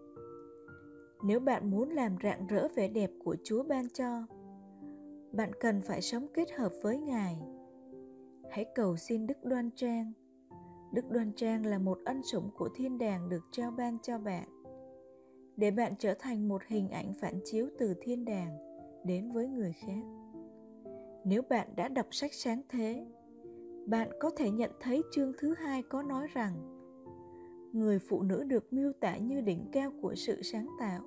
Nếu bạn muốn làm rạng rỡ vẻ đẹp của Chúa ban cho, bạn cần phải sống kết hợp với Ngài. Hãy cầu xin đức đoan trang. Đức đoan trang là một ân sủng của thiên đàng được trao ban cho bạn, để bạn trở thành một hình ảnh phản chiếu từ thiên đàng đến với người khác. Nếu bạn đã đọc sách Sáng Thế, bạn có thể nhận thấy chương thứ hai có nói rằng người phụ nữ được miêu tả như đỉnh cao của sự sáng tạo.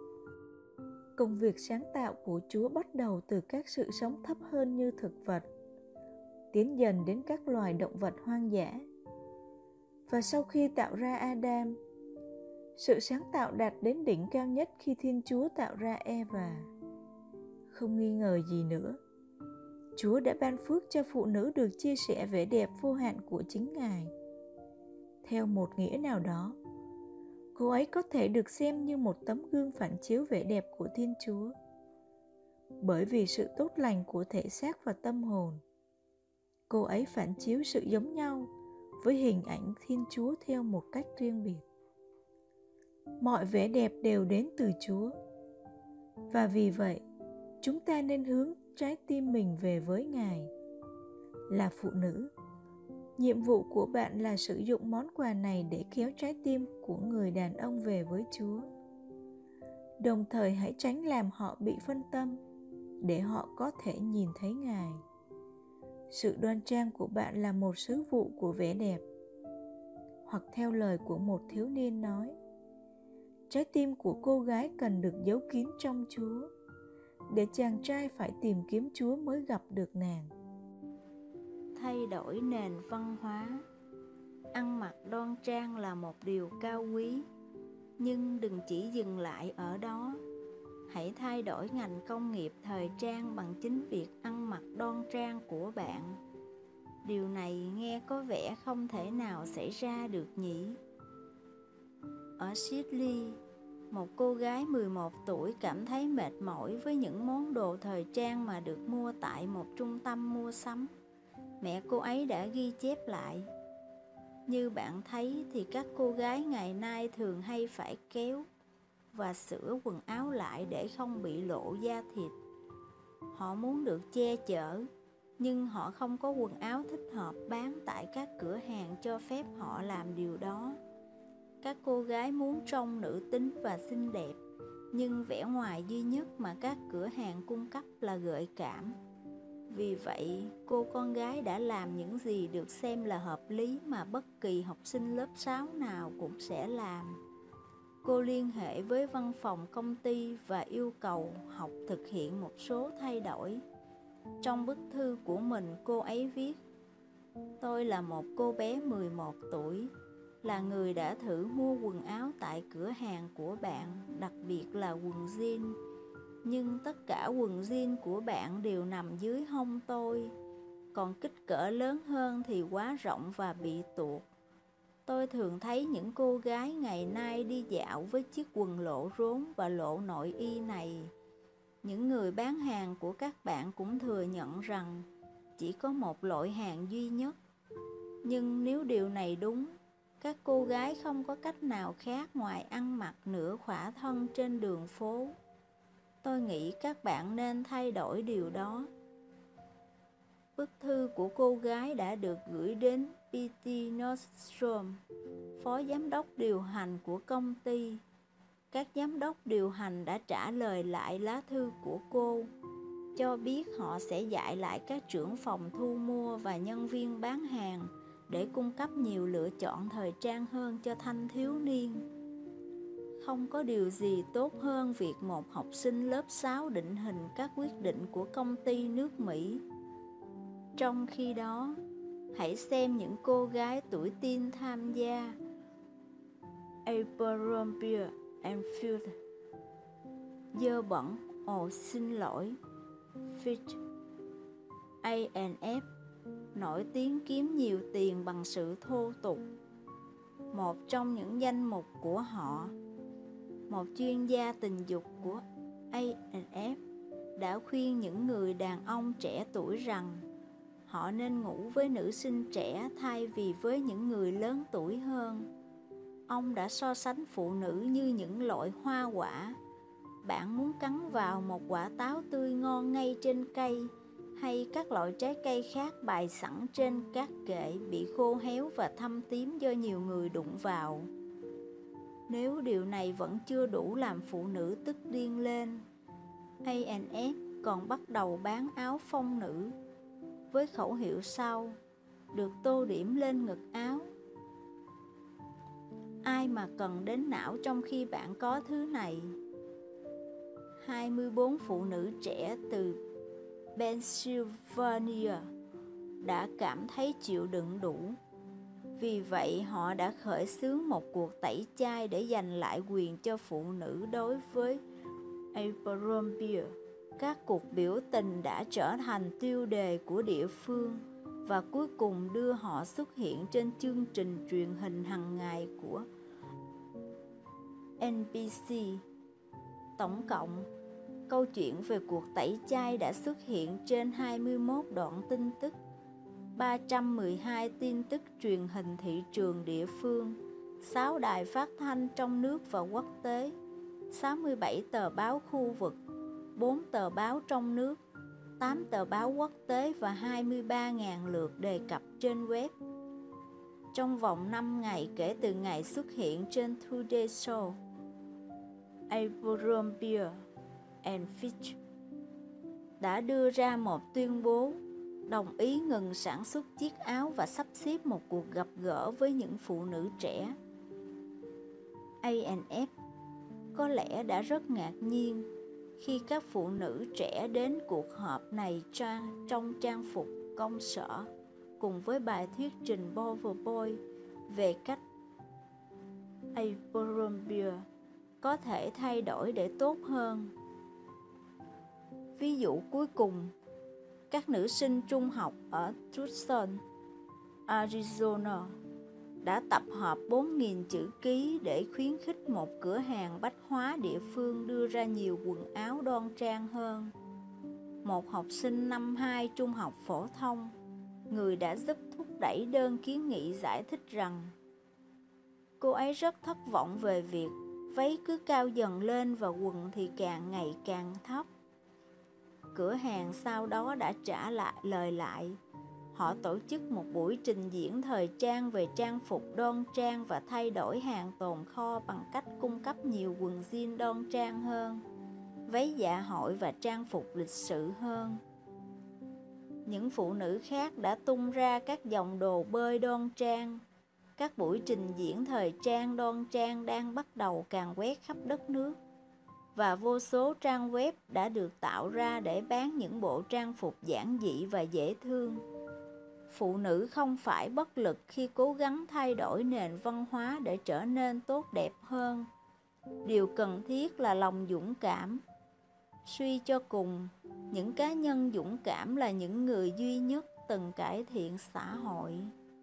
Công việc sáng tạo của Chúa bắt đầu từ các sự sống thấp hơn như thực vật, tiến dần đến các loài động vật hoang dã. Và sau khi tạo ra Adam, sự sáng tạo đạt đến đỉnh cao nhất khi Thiên Chúa tạo ra Eva. Không nghi ngờ gì nữa, Chúa đã ban phước cho phụ nữ được chia sẻ vẻ đẹp vô hạn của chính Ngài. Theo một nghĩa nào đó, cô ấy có thể được xem như một tấm gương phản chiếu vẻ đẹp của Thiên Chúa. Bởi vì sự tốt lành của thể xác và tâm hồn, cô ấy phản chiếu sự giống nhau với hình ảnh Thiên Chúa theo một cách riêng biệt. Mọi vẻ đẹp đều đến từ Chúa. Và vì vậy, chúng ta nên hướng trái tim mình về với Ngài. Là phụ nữ, nhiệm vụ của bạn là sử dụng món quà này để kéo trái tim của người đàn ông về với Chúa. Đồng thời hãy tránh làm họ bị phân tâm, để họ có thể nhìn thấy Ngài. Sự đoan trang của bạn là một sứ vụ của vẻ đẹp. Hoặc theo lời của một thiếu niên nói, trái tim của cô gái cần được giấu kín trong Chúa, để chàng trai phải tìm kiếm Chúa mới gặp được nàng. Thay đổi nền văn hóa. Ăn mặc đoan trang là một điều cao quý, nhưng đừng chỉ dừng lại ở đó. Hãy thay đổi ngành công nghiệp thời trang bằng chính việc ăn mặc đoan trang của bạn. Điều này nghe có vẻ không thể nào xảy ra được nhỉ? Ở Sydney, một cô gái mười một tuổi cảm thấy mệt mỏi với những món đồ thời trang mà được mua tại một trung tâm mua sắm. Mẹ cô ấy đã ghi chép lại: như bạn thấy thì các cô gái ngày nay thường hay phải kéo và sửa quần áo lại để không bị lộ da thịt. Họ muốn được che chở, nhưng họ không có quần áo thích hợp bán tại các cửa hàng cho phép họ làm điều đó. Các cô gái muốn trông nữ tính và xinh đẹp, nhưng vẻ ngoài duy nhất mà các cửa hàng cung cấp là gợi cảm. Vì vậy, cô con gái đã làm những gì được xem là hợp lý mà bất kỳ học sinh lớp sáu nào cũng sẽ làm. Cô liên hệ với văn phòng công ty và yêu cầu học thực hiện một số thay đổi. Trong bức thư của mình, cô ấy viết: tôi là một cô bé mười một tuổi, là người đã thử mua quần áo tại cửa hàng của bạn, đặc biệt là quần jean. Nhưng tất cả quần jean của bạn đều nằm dưới hông tôi, còn kích cỡ lớn hơn thì quá rộng và bị tuột. Tôi thường thấy những cô gái ngày nay đi dạo với chiếc quần lộ rốn và lộ nội y này. Những người bán hàng của các bạn cũng thừa nhận rằng chỉ có một loại hàng duy nhất. Nhưng nếu điều này đúng, các cô gái không có cách nào khác ngoài ăn mặc nửa khỏa thân trên đường phố. Tôi nghĩ các bạn nên thay đổi điều đó. Bức thư của cô gái đã được gửi đến Peter Nordstrom, phó giám đốc điều hành của công ty. Các giám đốc điều hành đã trả lời lại lá thư của cô, cho biết họ sẽ dạy lại các trưởng phòng thu mua và nhân viên bán hàng để cung cấp nhiều lựa chọn thời trang hơn cho thanh thiếu niên. Không có điều gì tốt hơn việc một học sinh lớp sáu định hình các quyết định của công ty nước Mỹ. Trong khi đó, hãy xem những cô gái tuổi teen tham gia Apple and Field. Dơ bẩn, ồ xin lỗi, Fit. A and F nổi tiếng kiếm nhiều tiền bằng sự thô tục. Một trong những danh mục của họ, một chuyên gia tình dục của A and F, đã khuyên những người đàn ông trẻ tuổi rằng họ nên ngủ với nữ sinh trẻ thay vì với những người lớn tuổi hơn. Ông đã so sánh phụ nữ như những loại hoa quả. Bạn muốn cắn vào một quả táo tươi ngon ngay trên cây, hay các loại trái cây khác bày sẵn trên các kệ bị khô héo và thâm tím do nhiều người đụng vào. Nếu điều này vẫn chưa đủ làm phụ nữ tức điên lên, A and F còn bắt đầu bán áo phông nữ với khẩu hiệu sau: được tô điểm lên ngực áo. Ai mà cần đến não trong khi bạn có thứ này? hai mươi bốn phụ nữ trẻ từ Pennsylvania đã cảm thấy chịu đựng đủ. Vì vậy, họ đã khởi xướng một cuộc tẩy chay để giành lại quyền cho phụ nữ đối với Abercrombie. Các cuộc biểu tình đã trở thành tiêu đề của địa phương và cuối cùng đưa họ xuất hiện trên chương trình truyền hình hàng ngày của en bê xê. Tổng cộng, câu chuyện về cuộc tẩy chay đã xuất hiện trên hai mươi mốt đoạn tin tức, ba trăm mười hai tin tức truyền hình thị trường địa phương, sáu đài phát thanh trong nước và quốc tế, sáu mươi bảy tờ báo khu vực, bốn tờ báo trong nước, tám tờ báo quốc tế và hai mươi ba nghìn lượt đề cập trên web. Trong vòng năm ngày kể từ ngày xuất hiện trên Today Show, Abercrombie and Fitch đã đưa ra một tuyên bố đồng ý ngừng sản xuất chiếc áo và sắp xếp một cuộc gặp gỡ với những phụ nữ trẻ. A and F có lẽ đã rất ngạc nhiên khi các phụ nữ trẻ đến cuộc họp này trang, trong trang phục công sở cùng với bài thuyết trình PowerPoint về cách Abercrombie có thể thay đổi để tốt hơn. Ví dụ cuối cùng, các nữ sinh trung học ở Tucson, Arizona đã tập hợp bốn nghìn chữ ký để khuyến khích một cửa hàng bách hóa địa phương đưa ra nhiều quần áo đoan trang hơn. Một học sinh năm hai trung học phổ thông, người đã giúp thúc đẩy đơn kiến nghị giải thích rằng cô ấy rất thất vọng về việc váy cứ cao dần lên và quần thì càng ngày càng thấp. Cửa hàng sau đó đã trả lại lời lại. Họ tổ chức một buổi trình diễn thời trang về trang phục đoan trang và thay đổi hàng tồn kho bằng cách cung cấp nhiều quần jean đoan trang hơn, váy dạ hội và trang phục lịch sự hơn. Những phụ nữ khác đã tung ra các dòng đồ bơi đoan trang. Các buổi trình diễn thời trang đoan trang đang bắt đầu càn quét khắp đất nước, và vô số trang web đã được tạo ra để bán những bộ trang phục giản dị và dễ thương. Phụ nữ không phải bất lực khi cố gắng thay đổi nền văn hóa để trở nên tốt đẹp hơn. Điều cần thiết là lòng dũng cảm. Suy cho cùng, những cá nhân dũng cảm là những người duy nhất từng cải thiện xã hội.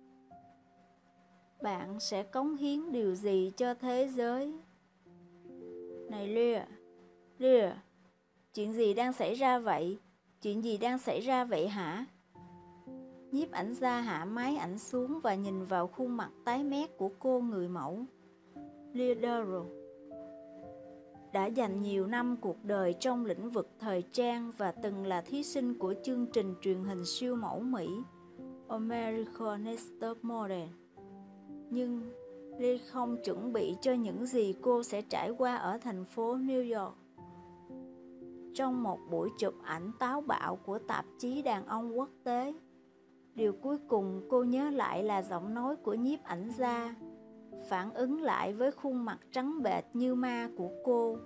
Bạn sẽ cống hiến điều gì cho thế giới? Này Lia, Lia, chuyện gì đang xảy ra vậy? Chuyện gì đang xảy ra vậy hả? Nhiếp ảnh gia hạ máy ảnh xuống và nhìn vào khuôn mặt tái mét của cô người mẫu. Lia Darrow đã dành nhiều năm cuộc đời trong lĩnh vực thời trang và từng là thí sinh của chương trình truyền hình siêu mẫu Mỹ America's Next Top Model. Nhưng Lia không chuẩn bị cho những gì cô sẽ trải qua ở thành phố New York. Trong một buổi chụp ảnh táo bạo của tạp chí đàn ông quốc tế, điều cuối cùng cô nhớ lại là giọng nói của nhiếp ảnh gia, phản ứng lại với khuôn mặt trắng bệch như ma của cô.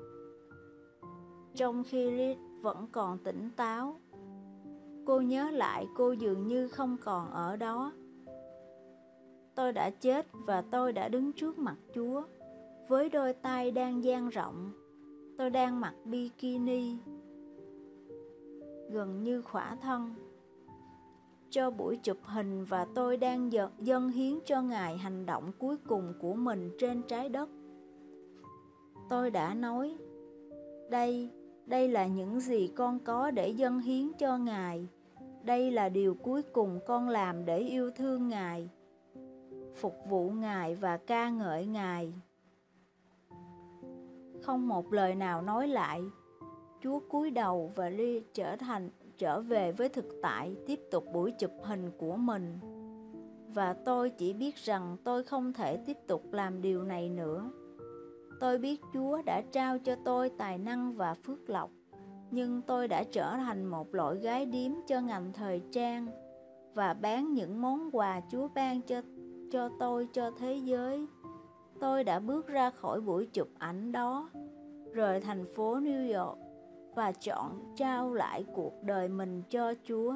Trong khi Liz vẫn còn tỉnh táo, cô nhớ lại cô dường như không còn ở đó. Tôi đã chết và tôi đã đứng trước mặt Chúa, với đôi tay đang dang rộng. Tôi đang mặc bikini, gần như khỏa thân, cho buổi chụp hình, và tôi đang dâng hiến cho Ngài hành động cuối cùng của mình trên trái đất. Tôi đã nói, đây, đây là những gì con có để dâng hiến cho Ngài. Đây là điều cuối cùng con làm để yêu thương Ngài, phục vụ Ngài và ca ngợi Ngài. Không một lời nào nói lại, Chúa cúi đầu và Ly trở thành trở về với thực tại, tiếp tục buổi chụp hình của mình. Và tôi chỉ biết rằng tôi không thể tiếp tục làm điều này nữa. Tôi biết Chúa đã trao cho tôi tài năng và phước lộc, nhưng tôi đã trở thành một loại gái điếm cho ngành thời trang và bán những món quà Chúa ban cho, cho tôi cho thế giới. Tôi đã bước ra khỏi buổi chụp ảnh đó, rời thành phố New York và chọn trao lại cuộc đời mình cho Chúa.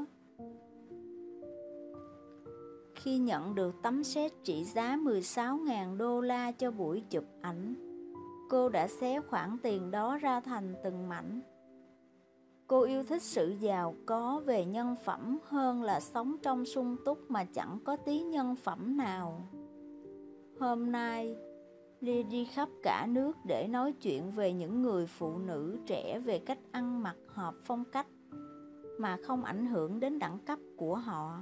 Khi nhận được tấm séc trị giá mười sáu nghìn đô la cho buổi chụp ảnh, cô đã xé khoản tiền đó ra thành từng mảnh. Cô yêu thích sự giàu có về nhân phẩm hơn là sống trong sung túc mà chẳng có tí nhân phẩm nào. Hôm nay, Ly đi khắp cả nước để nói chuyện về những người phụ nữ trẻ về cách ăn mặc hợp phong cách mà không ảnh hưởng đến đẳng cấp của họ.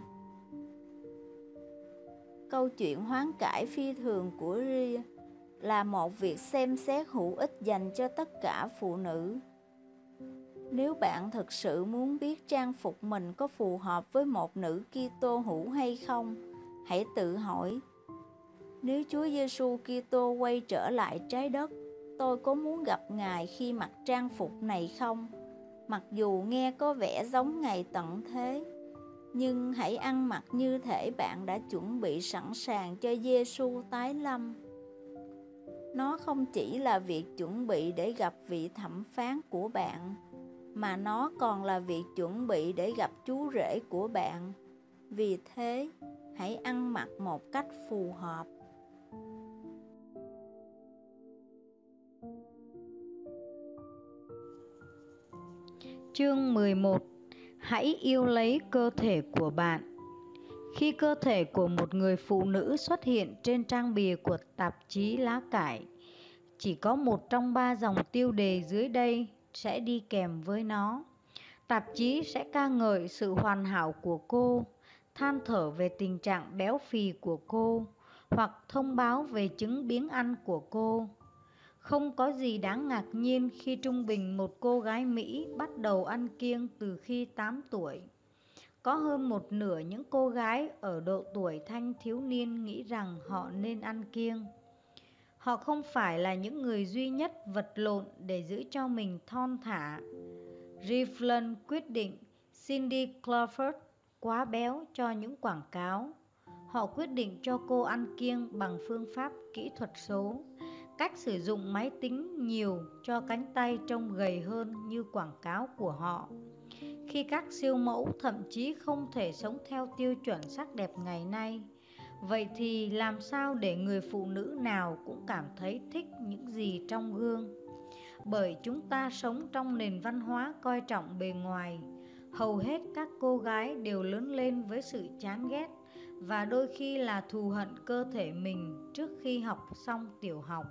Câu chuyện hoán cải phi thường của Ly là một việc xem xét hữu ích dành cho tất cả phụ nữ. Nếu bạn thực sự muốn biết trang phục mình có phù hợp với một nữ Kitô hữu hay không, hãy tự hỏi, nếu Chúa Giêsu Kitô quay trở lại trái đất, tôi có muốn gặp Ngài khi mặc trang phục này không? Mặc dù nghe có vẻ giống Ngày tận thế, nhưng hãy ăn mặc như thể bạn đã chuẩn bị sẵn sàng cho Giêsu tái lâm. Nó không chỉ là việc chuẩn bị để gặp vị thẩm phán của bạn, mà nó còn là việc chuẩn bị để gặp Chú rể của bạn. Vì thế, hãy ăn mặc một cách phù hợp. Chương mười một. Hãy yêu lấy cơ thể của bạn. Khi cơ thể của một người phụ nữ xuất hiện trên trang bìa của tạp chí lá cải, chỉ có một trong ba dòng tiêu đề dưới đây sẽ đi kèm với nó. Tạp chí sẽ ca ngợi sự hoàn hảo của cô, than thở về tình trạng béo phì của cô, hoặc thông báo về chứng biếng ăn của cô. Không có gì đáng ngạc nhiên khi trung bình một cô gái Mỹ bắt đầu ăn kiêng từ khi tám tuổi. Có hơn một nửa những cô gái ở độ tuổi thanh thiếu niên nghĩ rằng họ nên ăn kiêng. Họ không phải là những người duy nhất vật lộn để giữ cho mình thon thả. Revlon quyết định Cindy Crawford quá béo cho những quảng cáo. Họ quyết định cho cô ăn kiêng bằng phương pháp kỹ thuật số, cách sử dụng máy tính nhiều cho cánh tay trông gầy hơn như quảng cáo của họ. Khi các siêu mẫu thậm chí không thể sống theo tiêu chuẩn sắc đẹp ngày nay, vậy thì làm sao để người phụ nữ nào cũng cảm thấy thích những gì trong gương? Bởi chúng ta sống trong nền văn hóa coi trọng bề ngoài, hầu hết các cô gái đều lớn lên với sự chán ghét và đôi khi là thù hận cơ thể mình trước khi học xong tiểu học.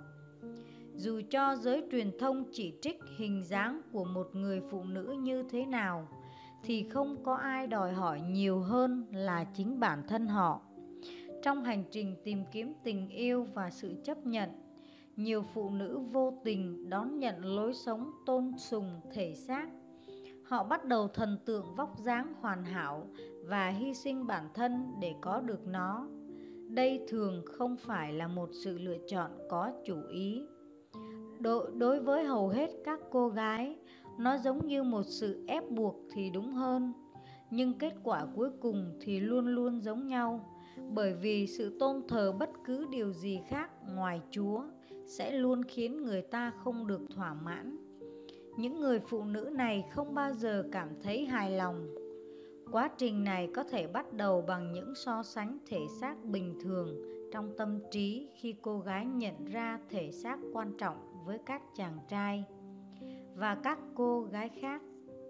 Dù cho giới truyền thông chỉ trích hình dáng của một người phụ nữ như thế nào, thì không có ai đòi hỏi nhiều hơn là chính bản thân họ. Trong hành trình tìm kiếm tình yêu và sự chấp nhận, nhiều phụ nữ vô tình đón nhận lối sống tôn sùng thể xác. Họ bắt đầu thần tượng vóc dáng hoàn hảo và hy sinh bản thân để có được nó. Đây thường không phải là một sự lựa chọn có chủ ý. Đo- đối với hầu hết các cô gái, nó giống như một sự ép buộc thì đúng hơn. Nhưng kết quả cuối cùng thì luôn luôn giống nhau, bởi vì sự tôn thờ bất cứ điều gì khác ngoài Chúa sẽ luôn khiến người ta không được thỏa mãn. Những người phụ nữ này không bao giờ cảm thấy hài lòng. Quá trình này có thể bắt đầu bằng những so sánh thể xác bình thường trong tâm trí khi cô gái nhận ra thể xác quan trọng với các chàng trai và các cô gái khác.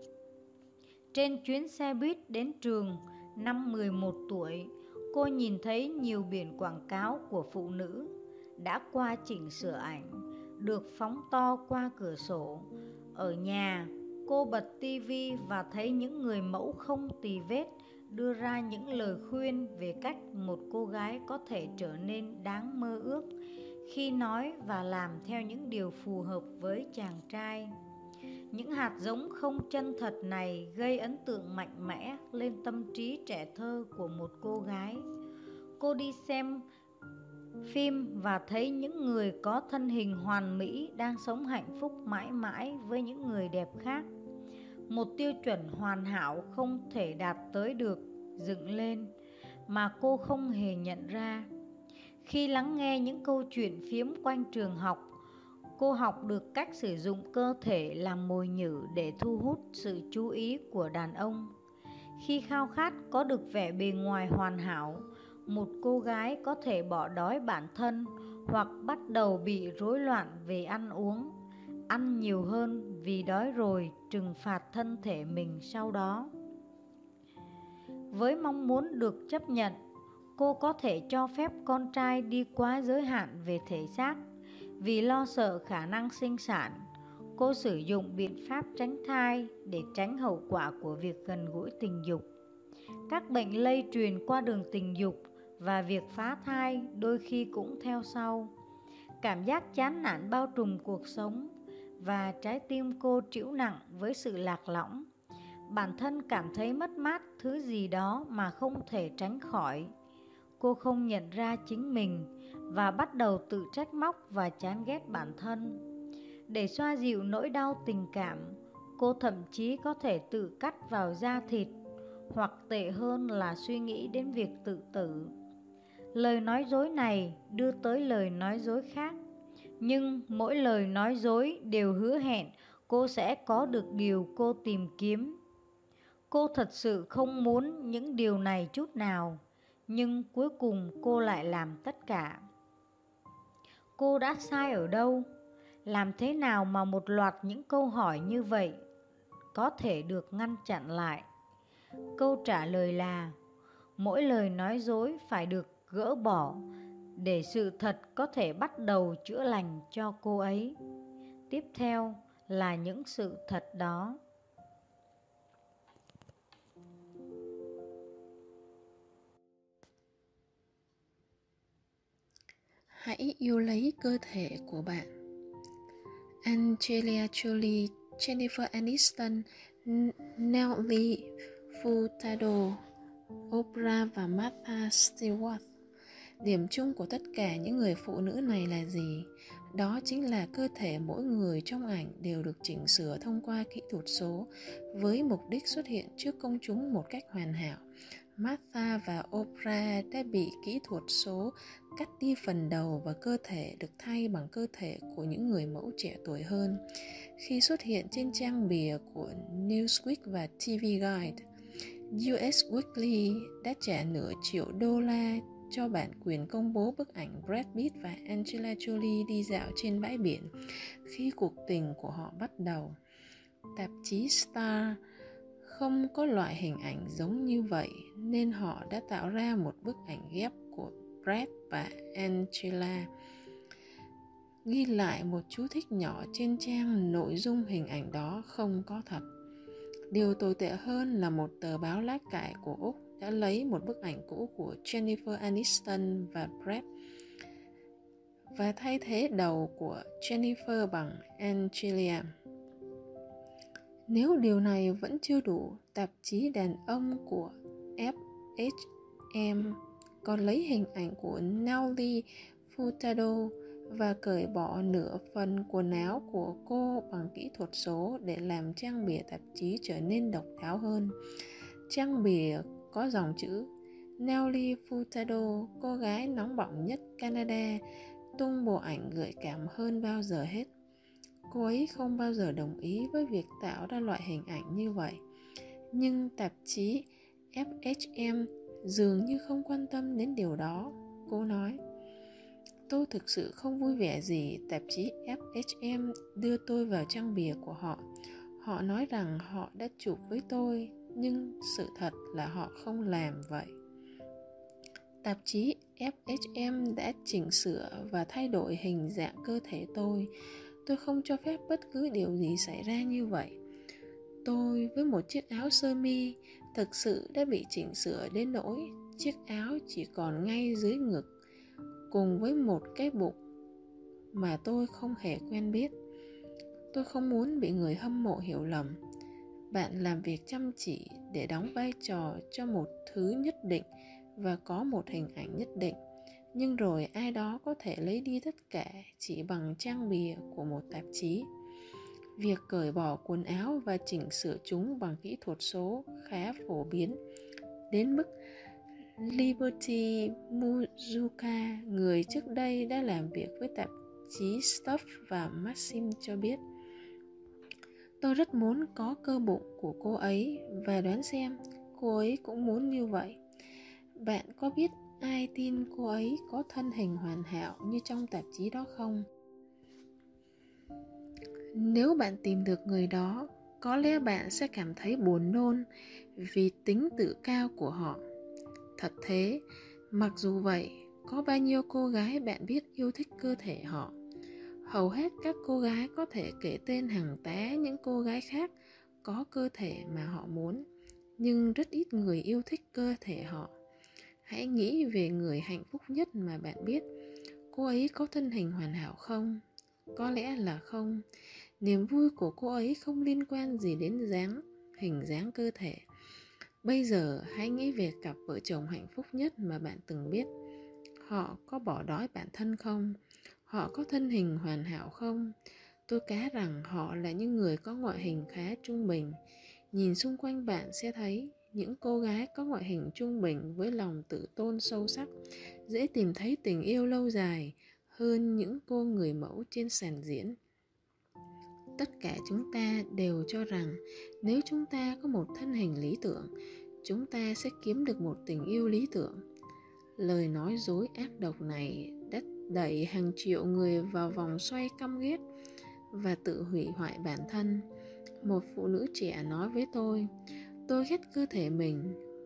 Trên chuyến xe buýt đến trường năm mười một tuổi, cô nhìn thấy nhiều biển quảng cáo của phụ nữ đã qua chỉnh sửa ảnh, được phóng to qua cửa sổ. Ở nhà, cô bật tivi và thấy những người mẫu không tì vết đưa ra những lời khuyên về cách một cô gái có thể trở nên đáng mơ ước khi nói và làm theo những điều phù hợp với chàng trai. Những hạt giống không chân thật này gây ấn tượng mạnh mẽ lên tâm trí trẻ thơ của một cô gái. Cô đi xem phim và thấy những người có thân hình hoàn mỹ đang sống hạnh phúc mãi mãi với những người đẹp khác. Một tiêu chuẩn hoàn hảo không thể đạt tới được dựng lên mà cô không hề nhận ra. Khi lắng nghe những câu chuyện phiếm quanh trường học, cô học được cách sử dụng cơ thể làm mồi nhử để thu hút sự chú ý của đàn ông. Khi khao khát có được vẻ bề ngoài hoàn hảo, một cô gái có thể bỏ đói bản thân hoặc bắt đầu bị rối loạn về ăn uống, ăn nhiều hơn vì đói rồi trừng phạt thân thể mình sau đó. Với mong muốn được chấp nhận, cô có thể cho phép con trai đi quá giới hạn về thể xác. Vì lo sợ khả năng sinh sản, cô sử dụng biện pháp tránh thai để tránh hậu quả của việc gần gũi tình dục. Các bệnh lây truyền qua đường tình dục và việc phá thai đôi khi cũng theo sau. Cảm giác chán nản bao trùm cuộc sống và trái tim cô trĩu nặng với sự lạc lõng. Bản thân cảm thấy mất mát thứ gì đó mà không thể tránh khỏi. Cô không nhận ra chính mình và bắt đầu tự trách móc và chán ghét bản thân. Để xoa dịu nỗi đau tình cảm, cô thậm chí có thể tự cắt vào da thịt, hoặc tệ hơn là suy nghĩ đến việc tự tử. Lời nói dối này đưa tới lời nói dối khác, nhưng mỗi lời nói dối đều hứa hẹn cô sẽ có được điều cô tìm kiếm. Cô thật sự không muốn những điều này chút nào, nhưng cuối cùng cô lại làm tất cả. Cô đã sai ở đâu? Làm thế nào mà một loạt những câu hỏi như vậy có thể được ngăn chặn lại? Câu trả lời là mỗi lời nói dối phải được gỡ bỏ để sự thật có thể bắt đầu chữa lành cho cô ấy. Tiếp theo là những sự thật đó. Hãy yêu lấy cơ thể của bạn. Angelina Jolie, Jennifer Aniston, Nelly Furtado, Oprah và Martha Stewart. Điểm chung của tất cả những người phụ nữ này là gì? Đó chính là cơ thể mỗi người trong ảnh đều được chỉnh sửa thông qua kỹ thuật số với mục đích xuất hiện trước công chúng một cách hoàn hảo. Martha và Oprah đã bị kỹ thuật số cắt đi phần đầu và cơ thể được thay bằng cơ thể của những người mẫu trẻ tuổi hơn. Khi xuất hiện trên trang bìa của Newsweek và ti vi Guide, u ét Weekly đã trả nửa triệu đô la cho bản quyền công bố bức ảnh Brad Pitt và Angelina Jolie đi dạo trên bãi biển khi cuộc tình của họ bắt đầu. Tạp chí Star không có loại hình ảnh giống như vậy nên họ đã tạo ra một bức ảnh ghép của Brad và Angela. Ghi lại một chú thích nhỏ trên trang, nội dung hình ảnh đó không có thật. Điều tồi tệ hơn là một tờ báo lá cải của Úc đã lấy một bức ảnh cũ của Jennifer Aniston và Brad và thay thế đầu của Jennifer bằng Angelina. Nếu điều này vẫn chưa đủ, tạp chí đàn ông của ép hát em còn lấy hình ảnh của Nelly Furtado và cởi bỏ nửa phần quần áo của cô bằng kỹ thuật số để làm trang bìa tạp chí trở nên độc đáo hơn. Trang bìa có dòng chữ Nelly Furtado, cô gái nóng bỏng nhất Canada, tung bộ ảnh gợi cảm hơn bao giờ hết. Cô ấy không bao giờ đồng ý với việc tạo ra loại hình ảnh như vậy. Nhưng tạp chí ép hát em dường như không quan tâm đến điều đó. Cô nói, tôi thực sự không vui vẻ gì tạp chí ép hát em đưa tôi vào trang bìa của họ. Họ nói rằng họ đã chụp với tôi, nhưng sự thật là họ không làm vậy. Tạp chí ép hát em đã chỉnh sửa và thay đổi hình dạng cơ thể tôi. Tôi không cho phép bất cứ điều gì xảy ra như vậy. Tôi với một chiếc áo sơ mi thực sự đã bị chỉnh sửa đến nỗi chiếc áo chỉ còn ngay dưới ngực, cùng với một cái bụng mà tôi không hề quen biết. Tôi không muốn bị người hâm mộ hiểu lầm. Bạn làm việc chăm chỉ để đóng vai trò cho một thứ nhất định và có một hình ảnh nhất định, nhưng rồi ai đó có thể lấy đi tất cả chỉ bằng trang bìa của một tạp chí. Việc cởi bỏ quần áo và chỉnh sửa chúng bằng kỹ thuật số khá phổ biến, đến mức Liberty Muzuka, người trước đây đã làm việc với tạp chí Stuff và Maxim, cho biết, tôi rất muốn có cơ bụng của cô ấy và đoán xem cô ấy cũng muốn như vậy. Bạn có biết ai tin cô ấy có thân hình hoàn hảo như trong tạp chí đó không? Nếu bạn tìm được người đó, có lẽ bạn sẽ cảm thấy buồn nôn vì tính tự cao của họ. Thật thế, mặc dù vậy, có bao nhiêu cô gái bạn biết yêu thích cơ thể họ? Hầu hết các cô gái có thể kể tên hàng tá những cô gái khác có cơ thể mà họ muốn, nhưng rất ít người yêu thích cơ thể họ. Hãy nghĩ về người hạnh phúc nhất mà bạn biết. Cô ấy có thân hình hoàn hảo không? Có lẽ là không. Niềm vui của cô ấy không liên quan gì đến dáng, hình dáng cơ thể. Bây giờ hãy nghĩ về cặp vợ chồng hạnh phúc nhất mà bạn từng biết. Họ có bỏ đói bản thân không? Họ có thân hình hoàn hảo không? Tôi cá rằng họ là những người có ngoại hình khá trung bình. Nhìn xung quanh bạn sẽ thấy những cô gái có ngoại hình trung bình với lòng tự tôn sâu sắc, dễ tìm thấy tình yêu lâu dài hơn những cô người mẫu trên sàn diễn. Tất cả chúng ta đều cho rằng nếu chúng ta có một thân hình lý tưởng, chúng ta sẽ kiếm được một tình yêu lý tưởng. Lời nói dối ác độc này đã đẩy hàng triệu người vào vòng xoay căm ghét và tự hủy hoại bản thân. Một phụ nữ trẻ nói với tôi, tôi ghét cơ thể mình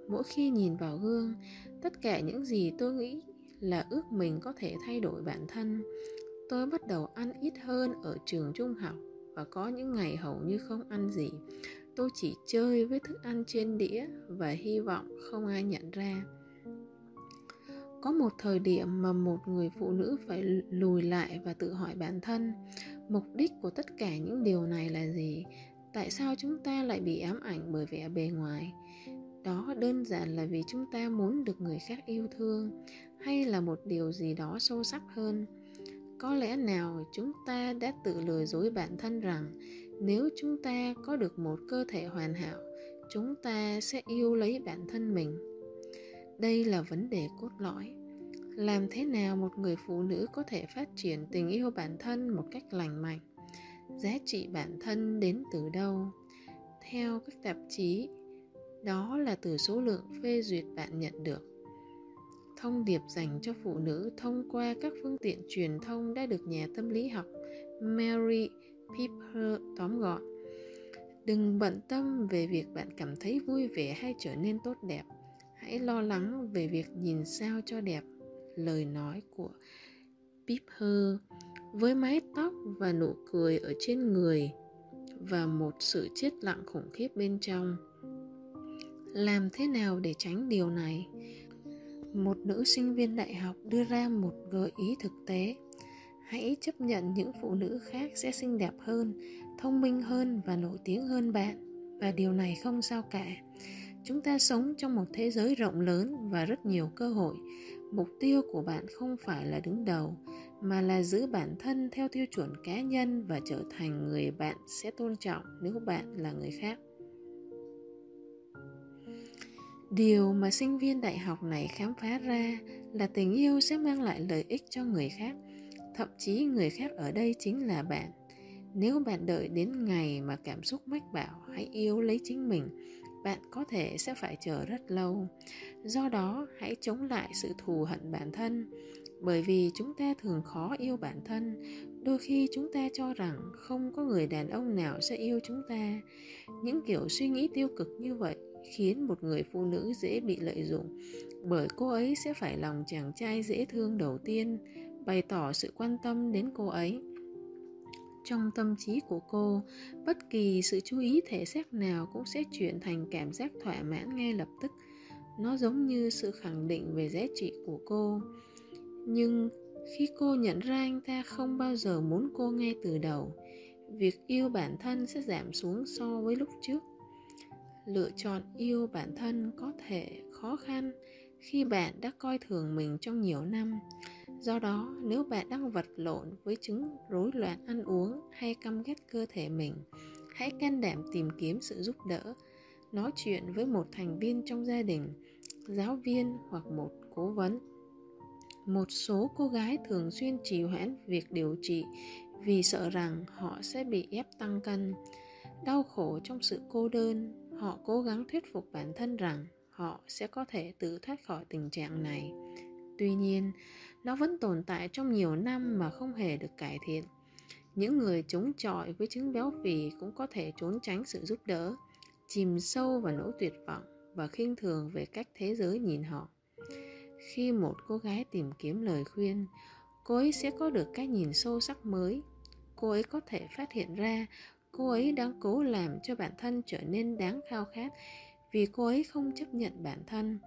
Mỗi khi nhìn vào gương, tất cả những gì tôi nghĩ là ước mình có thể thay đổi bản thân. Tôi bắt đầu ăn ít hơn ở trường trung học và có những ngày hầu như không ăn gì. Tôi chỉ chơi với thức ăn trên đĩa và hy vọng không ai nhận ra. Có một thời điểm mà một người phụ nữ phải lùi lại và tự hỏi bản thân, mục đích của tất cả những điều này là gì? Tại sao chúng ta lại bị ám ảnh bởi vẻ bề ngoài? Đó đơn giản là vì chúng ta muốn được người khác yêu thương, hay là một điều gì đó sâu sắc hơn? Có lẽ nào chúng ta đã tự lừa dối bản thân rằng nếu chúng ta có được một cơ thể hoàn hảo, chúng ta sẽ yêu lấy bản thân mình. Đây là vấn đề cốt lõi. Làm thế nào một người phụ nữ có thể phát triển tình yêu bản thân một cách lành mạnh? Giá trị bản thân đến từ đâu? Theo các tạp chí, đó là từ số lượng phê duyệt bạn nhận được. Thông điệp dành cho phụ nữ thông qua các phương tiện truyền thông đã được nhà tâm lý học Mary Pipper tóm gọn. Đừng bận tâm về việc bạn cảm thấy vui vẻ hay trở nên tốt đẹp. Hãy lo lắng về việc nhìn sao cho đẹp. Lời nói của Pipper với mái tóc và nụ cười ở trên người và một sự chết lặng khủng khiếp bên trong. Làm thế nào để tránh điều này? Một nữ sinh viên đại học đưa ra một gợi ý thực tế. Hãy chấp nhận những phụ nữ khác sẽ xinh đẹp hơn, thông minh hơn và nổi tiếng hơn bạn. Và điều này không sao cả. Chúng ta sống trong một thế giới rộng lớn và rất nhiều cơ hội. Mục tiêu của bạn không phải là đứng đầu, mà là giữ bản thân theo tiêu chuẩn cá nhân và trở thành người bạn sẽ tôn trọng nếu bạn là người khác. Điều mà sinh viên đại học này khám phá ra là tình yêu sẽ mang lại lợi ích cho người khác. Thậm chí người khác ở đây chính là bạn. Nếu bạn đợi đến ngày mà cảm xúc mách bảo hãy yêu lấy chính mình, bạn có thể sẽ phải chờ rất lâu. Do đó, hãy chống lại sự thù hận bản thân. Bởi vì chúng ta thường khó yêu bản thân. Đôi khi chúng ta cho rằng không có người đàn ông nào sẽ yêu chúng ta. Những kiểu suy nghĩ tiêu cực như vậy khiến một người phụ nữ dễ bị lợi dụng, bởi cô ấy sẽ phải lòng chàng trai dễ thương đầu tiên bày tỏ sự quan tâm đến cô ấy. Trong tâm trí của cô, bất kỳ sự chú ý thể xác nào cũng sẽ chuyển thành cảm giác thỏa mãn ngay lập tức. Nó giống như sự khẳng định về giá trị của cô. Nhưng khi cô nhận ra anh ta không bao giờ muốn cô ngay từ đầu, việc yêu bản thân sẽ giảm xuống so với lúc trước. Lựa chọn yêu bản thân có thể khó khăn khi bạn đã coi thường mình trong nhiều năm. Do đó, nếu bạn đang vật lộn với chứng rối loạn ăn uống hay căm ghét cơ thể mình, hãy can đảm tìm kiếm sự giúp đỡ, nói chuyện với một thành viên trong gia đình, giáo viên hoặc một cố vấn. Một số cô gái thường xuyên trì hoãn việc điều trị vì sợ rằng họ sẽ bị ép tăng cân. Đau khổ trong sự cô đơn, họ cố gắng thuyết phục bản thân rằng họ sẽ có thể tự thoát khỏi tình trạng này. Tuy nhiên, nó vẫn tồn tại trong nhiều năm mà không hề được cải thiện. Những người chống chọi với chứng béo phì cũng có thể trốn tránh sự giúp đỡ, chìm sâu vào nỗi tuyệt vọng và khinh thường về cách thế giới nhìn họ. Khi một cô gái tìm kiếm lời khuyên, cô ấy sẽ có được cái nhìn sâu sắc mới. Cô ấy có thể phát hiện ra cô ấy đang cố làm cho bản thân trở nên đáng khao khát vì cô ấy không chấp nhận bản thân.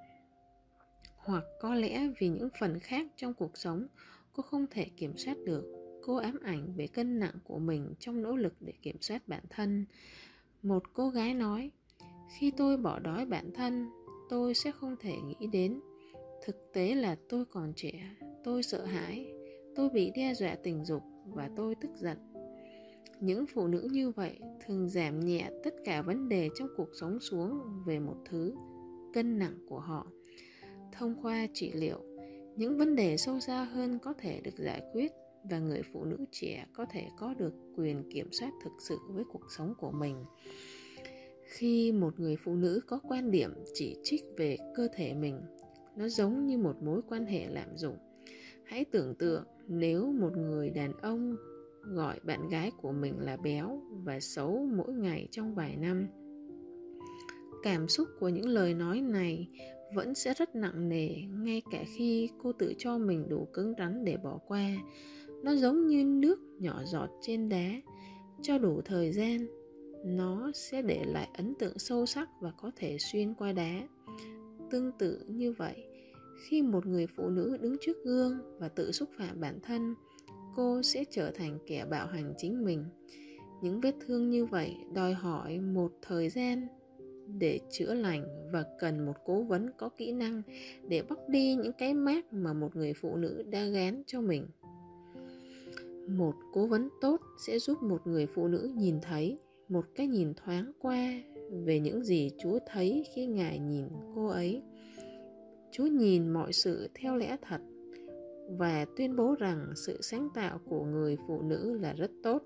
Hoặc có lẽ vì những phần khác trong cuộc sống cô không thể kiểm soát được. Cô ám ảnh về cân nặng của mình trong nỗ lực để kiểm soát bản thân. Một cô gái nói, khi tôi bỏ đói bản thân, tôi sẽ không thể nghĩ đến. Thực tế là tôi còn trẻ, tôi sợ hãi, tôi bị đe dọa tình dục và tôi tức giận. Những phụ nữ như vậy thường giảm nhẹ tất cả vấn đề trong cuộc sống xuống về một thứ, cân nặng của họ. Thông qua trị liệu, những vấn đề sâu xa hơn có thể được giải quyết và người phụ nữ trẻ có thể có được quyền kiểm soát thực sự với cuộc sống của mình. Khi một người phụ nữ có quan điểm chỉ trích về cơ thể mình, nó giống như một mối quan hệ lạm dụng. Hãy tưởng tượng nếu một người đàn ông gọi bạn gái của mình là béo và xấu mỗi ngày trong vài năm. Cảm xúc của những lời nói này vẫn sẽ rất nặng nề ngay cả khi cô tự cho mình đủ cứng rắn để bỏ qua. Nó giống như nước nhỏ giọt trên đá, cho đủ thời gian, nó sẽ để lại ấn tượng sâu sắc và có thể xuyên qua đá. Tương tự như vậy, khi một người phụ nữ đứng trước gương và tự xúc phạm bản thân, cô sẽ trở thành kẻ bạo hành chính mình. Những vết thương như vậy đòi hỏi một thời gian để chữa lành và cần một cố vấn có kỹ năng để bóc đi những cái mác mà một người phụ nữ đã gán cho mình. Một cố vấn tốt sẽ giúp một người phụ nữ nhìn thấy một cái nhìn thoáng qua về những gì Chúa thấy khi Ngài nhìn cô ấy. Chúa nhìn mọi sự theo lẽ thật và tuyên bố rằng sự sáng tạo của người phụ nữ là rất tốt.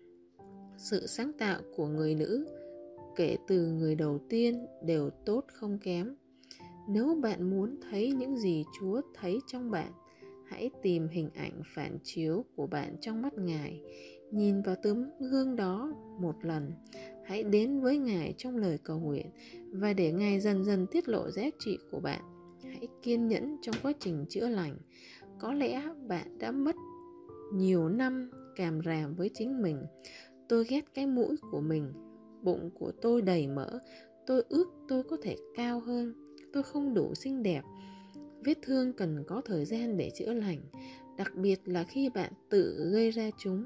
Sự sáng tạo của người nữ kể từ người đầu tiên đều tốt không kém. Nếu bạn muốn thấy những gì Chúa thấy trong bạn, hãy tìm hình ảnh phản chiếu của bạn trong mắt Ngài. Nhìn vào tấm gương đó một lần. Hãy đến với Ngài trong lời cầu nguyện và để Ngài dần dần tiết lộ giá trị của bạn. Hãy kiên nhẫn trong quá trình chữa lành. Có lẽ bạn đã mất nhiều năm càm ràm với chính mình. Tôi ghét cái mũi của mình. Bụng của tôi đầy mỡ. Tôi ước tôi có thể cao hơn. Tôi không đủ xinh đẹp. Vết thương cần có thời gian để chữa lành, đặc biệt là khi bạn tự gây ra chúng.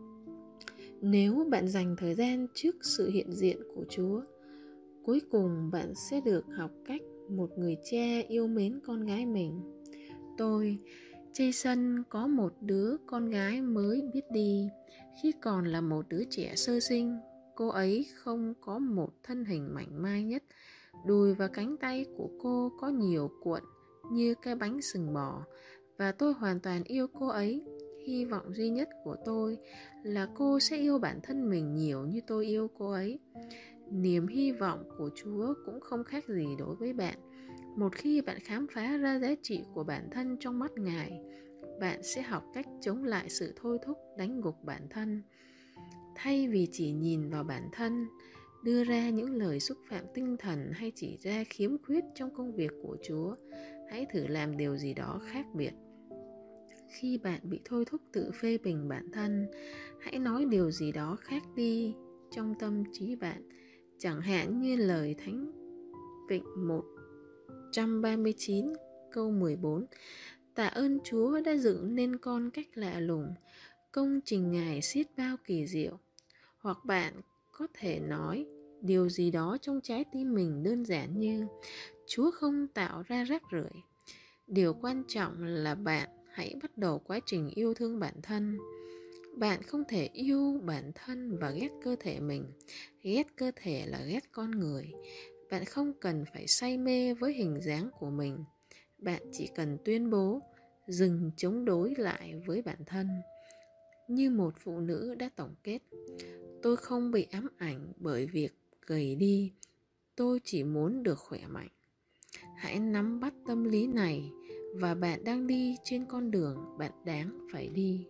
Nếu bạn dành thời gian trước sự hiện diện của Chúa, cuối cùng bạn sẽ được học cách một người cha yêu mến con gái mình. Tôi, Jason, có một đứa con gái mới biết đi. Khi còn là một đứa trẻ sơ sinh, cô ấy không có một thân hình mảnh mai nhất. Đùi và cánh tay của cô có nhiều cuộn như cái bánh sừng bò, và tôi hoàn toàn yêu cô ấy. Hy vọng duy nhất của tôi là cô sẽ yêu bản thân mình nhiều như tôi yêu cô ấy. Niềm hy vọng của Chúa cũng không khác gì đối với bạn. Một khi bạn khám phá ra giá trị của bản thân trong mắt Ngài, bạn sẽ học cách chống lại sự thôi thúc đánh gục bản thân. Thay vì chỉ nhìn vào bản thân, đưa ra những lời xúc phạm tinh thần hay chỉ ra khiếm khuyết trong công việc của Chúa, hãy thử làm điều gì đó khác biệt. Khi bạn bị thôi thúc tự phê bình bản thân, hãy nói điều gì đó khác đi trong tâm trí bạn, chẳng hạn như lời Thánh Vịnh một trăm ba mươi chín câu mười bốn: Tạ ơn Chúa đã dựng nên con cách lạ lùng, công trình Ngài xiết bao kỳ diệu. Hoặc bạn có thể nói điều gì đó trong trái tim mình đơn giản như: Chúa không tạo ra rác rưởi. Điều quan trọng là bạn hãy bắt đầu quá trình yêu thương bản thân. Bạn không thể yêu bản thân và ghét cơ thể mình. Ghét cơ thể là ghét con người. Bạn không cần phải say mê với hình dáng của mình. Bạn chỉ cần tuyên bố dừng chống đối lại với bản thân. Như một phụ nữ đã tổng kết: Tôi không bị ám ảnh bởi việc gầy đi. Tôi chỉ muốn được khỏe mạnh. Hãy nắm bắt tâm lý này và bạn đang đi trên con đường bạn đáng phải đi.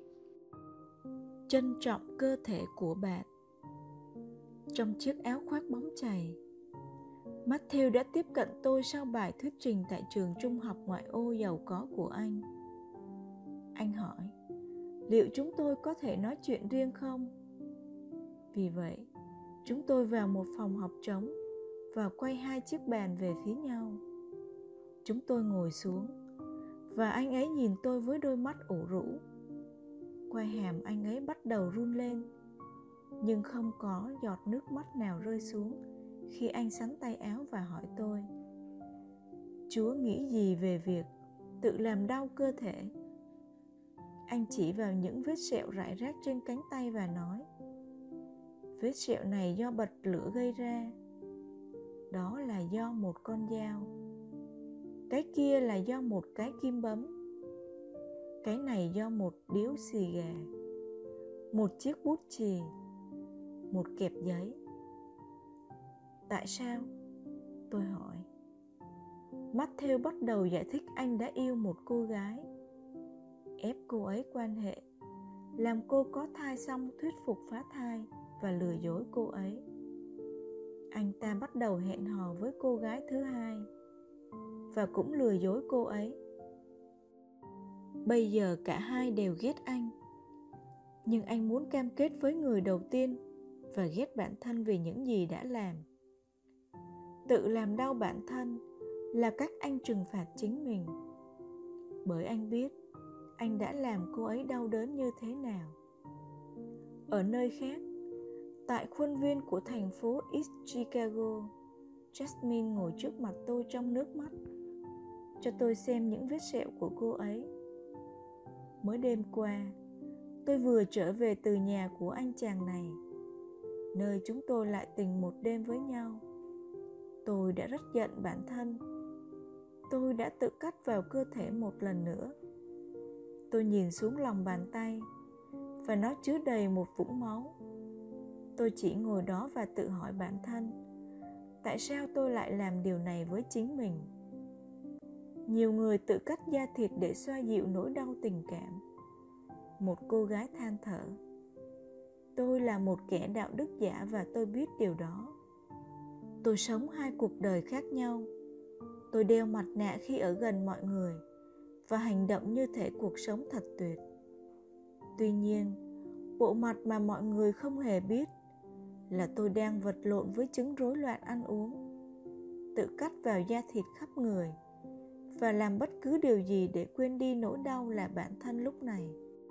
Trân trọng cơ thể của bạn. Trong chiếc áo khoác bóng chày, Matthew đã tiếp cận tôi sau bài thuyết trình tại trường trung học ngoại ô giàu có của anh. Anh hỏi, liệu chúng tôi có thể nói chuyện riêng không? Vì vậy, chúng tôi vào một phòng học trống và quay hai chiếc bàn về phía nhau. Chúng tôi ngồi xuống và anh ấy nhìn tôi với đôi mắt ủ rũ. Quai hàm anh ấy bắt đầu run lên, nhưng không có giọt nước mắt nào rơi xuống khi anh xắn tay áo và hỏi tôi: Chúa nghĩ gì về việc tự làm đau cơ thể? Anh chỉ vào những vết sẹo rải rác trên cánh tay và nói: Vết sẹo này do bật lửa gây ra. Đó là do một con dao. Cái kia là do một cái kim bấm. Cái này do một điếu xì gà, một chiếc bút chì, một kẹp giấy. Tại sao? Tôi hỏi. Matthew bắt đầu giải thích anh đã yêu một cô gái, ép cô ấy quan hệ, làm cô có thai xong thuyết phục phá thai và lừa dối cô ấy. anh ta bắt đầu hẹn hò với cô gái thứ hai và cũng lừa dối cô ấy. Bây giờ cả hai đều ghét anh, nhưng anh muốn cam kết với người đầu tiên và ghét bản thân vì những gì đã làm. Tự làm đau bản thân là cách anh trừng phạt chính mình, bởi anh biết anh đã làm cô ấy đau đớn như thế nào. Ở nơi khác, tại khuôn viên của thành phố East Chicago, Jasmine ngồi trước mặt tôi trong nước mắt, cho tôi xem những vết sẹo của cô ấy. Mới đêm qua, tôi vừa trở về từ nhà của anh chàng này, nơi chúng tôi lại tình một đêm với nhau. Tôi đã rất giận bản thân. Tôi đã tự cắt vào cơ thể một lần nữa. Tôi nhìn xuống lòng bàn tay và nó chứa đầy một vũng máu. Tôi chỉ ngồi đó và tự hỏi bản thân, tại sao tôi lại làm điều này với chính mình? Nhiều người tự cắt da thịt để xoa dịu nỗi đau tình cảm. Một cô gái than thở, tôi là một kẻ đạo đức giả và tôi biết điều đó. Tôi sống hai cuộc đời khác nhau. Tôi đeo mặt nạ khi ở gần mọi người và hành động như thể cuộc sống thật tuyệt. Tuy nhiên, bộ mặt mà mọi người không hề biết là tôi đang vật lộn với chứng rối loạn ăn uống, tự cắt vào da thịt khắp người và làm bất cứ điều gì để quên đi nỗi đau là bản thân lúc này.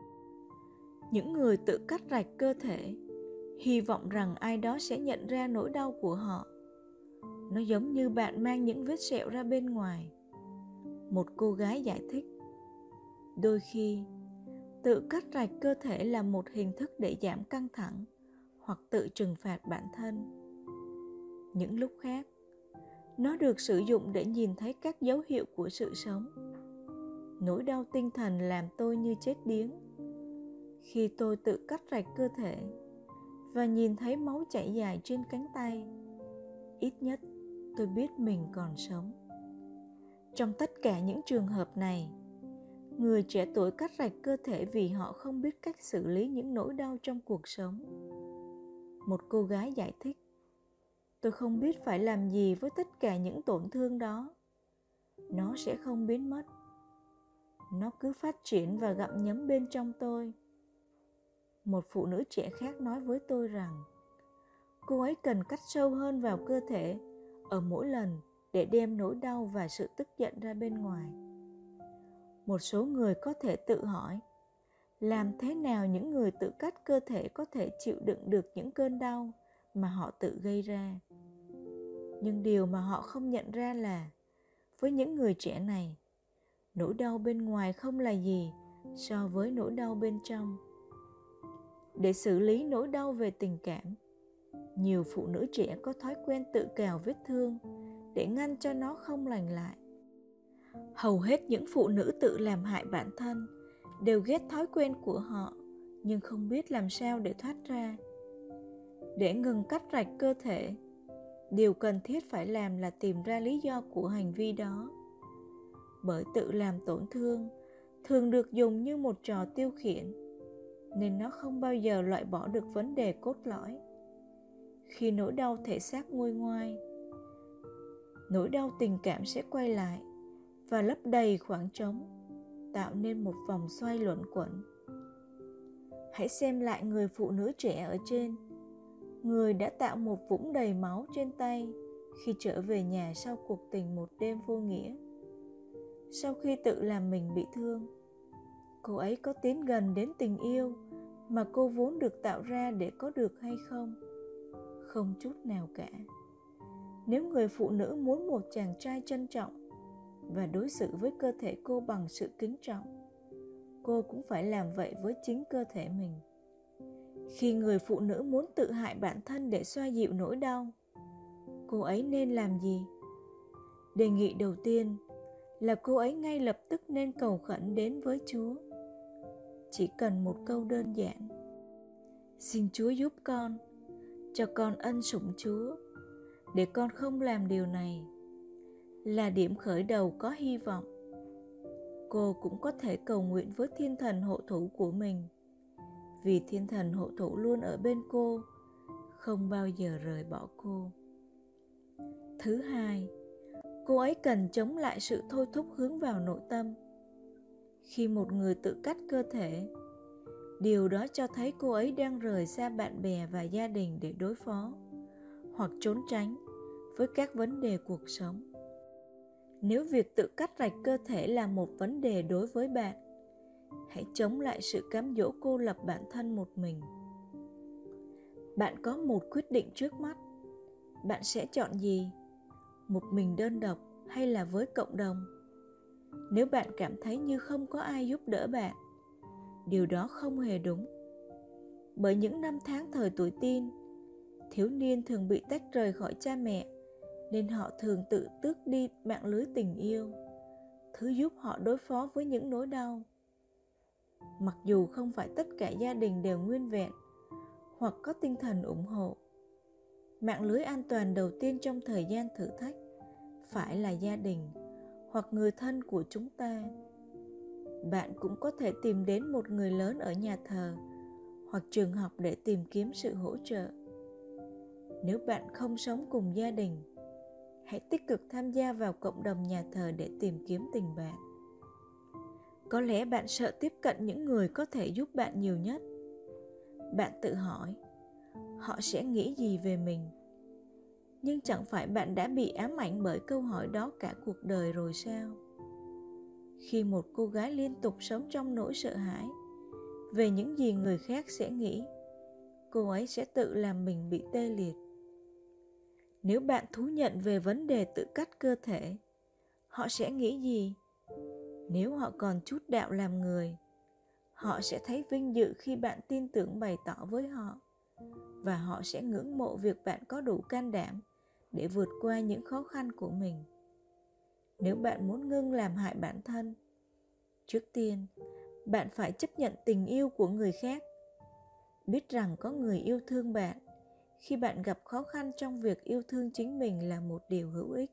Những người tự cắt rạch cơ thể hy vọng rằng ai đó sẽ nhận ra nỗi đau của họ. Nó giống như bạn mang những vết sẹo ra bên ngoài. Một cô gái giải thích, đôi khi tự cắt rạch cơ thể là một hình thức để giảm căng thẳng hoặc tự trừng phạt bản thân. Những lúc khác, nó được sử dụng để nhìn thấy các dấu hiệu của sự sống. Nỗi đau tinh thần làm tôi như chết điếng. Khi tôi tự cắt rạch cơ thể và nhìn thấy máu chảy dài trên cánh tay, ít nhất tôi biết mình còn sống. Trong tất cả những trường hợp này, người trẻ tuổi cắt rạch cơ thể vì họ không biết cách xử lý những nỗi đau trong cuộc sống. Một cô gái giải thích, tôi không biết phải làm gì với tất cả những tổn thương đó. Nó sẽ không biến mất. Nó cứ phát triển và gặm nhấm bên trong tôi. Một phụ nữ trẻ khác nói với tôi rằng cô ấy cần cắt sâu hơn vào cơ thể ở mỗi lần để đem nỗi đau và sự tức giận ra bên ngoài. Một số người có thể tự hỏi, làm thế nào những người tự cắt cơ thể có thể chịu đựng được những cơn đau mà họ tự gây ra? Nhưng điều mà họ không nhận ra là, với những người trẻ này, nỗi đau bên ngoài không là gì so với nỗi đau bên trong. Để xử lý nỗi đau về tình cảm, nhiều phụ nữ trẻ có thói quen tự cào vết thương để ngăn cho nó không lành lại. Hầu hết những phụ nữ tự làm hại bản thân đều ghét thói quen của họ, nhưng không biết làm sao để thoát ra. Để ngừng cắt rạch cơ thể, điều cần thiết phải làm là tìm ra lý do của hành vi đó. Bởi tự làm tổn thương thường được dùng như một trò tiêu khiển, nên nó không bao giờ loại bỏ được vấn đề cốt lõi. Khi nỗi đau thể xác nguôi ngoai, nỗi đau tình cảm sẽ quay lại và lấp đầy khoảng trống, tạo nên một vòng xoay luẩn quẩn. Hãy xem lại người phụ nữ trẻ ở trên, người đã tạo một vũng đầy máu trên tay khi trở về nhà sau cuộc tình một đêm vô nghĩa. Sau khi tự làm mình bị thương, cô ấy có tiến gần đến tình yêu mà cô vốn được tạo ra để có được hay không? Không chút nào cả. Nếu người phụ nữ muốn một chàng trai trân trọng và đối xử với cơ thể cô bằng sự kính trọng, cô cũng phải làm vậy với chính cơ thể mình. Khi người phụ nữ muốn tự hại bản thân để xoa dịu nỗi đau, cô ấy nên làm gì? Đề nghị đầu tiên là cô ấy ngay lập tức nên cầu khẩn đến với Chúa. Chỉ cần một câu đơn giản: xin Chúa giúp con, cho con ân sủng Chúa, để con không làm điều này, là điểm khởi đầu có hy vọng. Cô cũng có thể cầu nguyện với thiên thần hộ thủ của mình, vì thiên thần hộ thủ luôn ở bên cô, không bao giờ rời bỏ cô. Thứ hai, cô ấy cần chống lại sự thôi thúc hướng vào nội tâm. Khi một người tự cắt cơ thể, điều đó cho thấy cô ấy đang rời xa bạn bè và gia đình để đối phó hoặc trốn tránh với các vấn đề cuộc sống. Nếu việc tự cắt rạch cơ thể là một vấn đề đối với bạn, hãy chống lại sự cám dỗ cô lập bản thân một mình. Bạn có một quyết định trước mắt. Bạn sẽ chọn gì? Một mình đơn độc hay là với cộng đồng? Nếu bạn cảm thấy như không có ai giúp đỡ bạn, điều đó không hề đúng. Bởi những năm tháng thời tuổi teen, thiếu niên thường bị tách rời khỏi cha mẹ, nên họ thường tự tước đi mạng lưới tình yêu, thứ giúp họ đối phó với những nỗi đau. Mặc dù không phải tất cả gia đình đều nguyên vẹn hoặc có tinh thần ủng hộ, mạng lưới an toàn đầu tiên trong thời gian thử thách phải là gia đình hoặc người thân của chúng ta. Bạn cũng có thể tìm đến một người lớn ở nhà thờ hoặc trường học để tìm kiếm sự hỗ trợ. Nếu bạn không sống cùng gia đình, hãy tích cực tham gia vào cộng đồng nhà thờ để tìm kiếm tình bạn. Có lẽ bạn sợ tiếp cận những người có thể giúp bạn nhiều nhất. Bạn tự hỏi, họ sẽ nghĩ gì về mình? Nhưng chẳng phải bạn đã bị ám ảnh bởi câu hỏi đó cả cuộc đời rồi sao? Khi một cô gái liên tục sống trong nỗi sợ hãi về những gì người khác sẽ nghĩ, cô ấy sẽ tự làm mình bị tê liệt. Nếu bạn thú nhận về vấn đề tự cắt cơ thể, họ sẽ nghĩ gì? Nếu họ còn chút đạo làm người, họ sẽ thấy vinh dự khi bạn tin tưởng bày tỏ với họ, và họ sẽ ngưỡng mộ việc bạn có đủ can đảm để vượt qua những khó khăn của mình. Nếu bạn muốn ngưng làm hại bản thân, trước tiên, bạn phải chấp nhận tình yêu của người khác. Biết rằng có người yêu thương bạn khi bạn gặp khó khăn trong việc yêu thương chính mình là một điều hữu ích.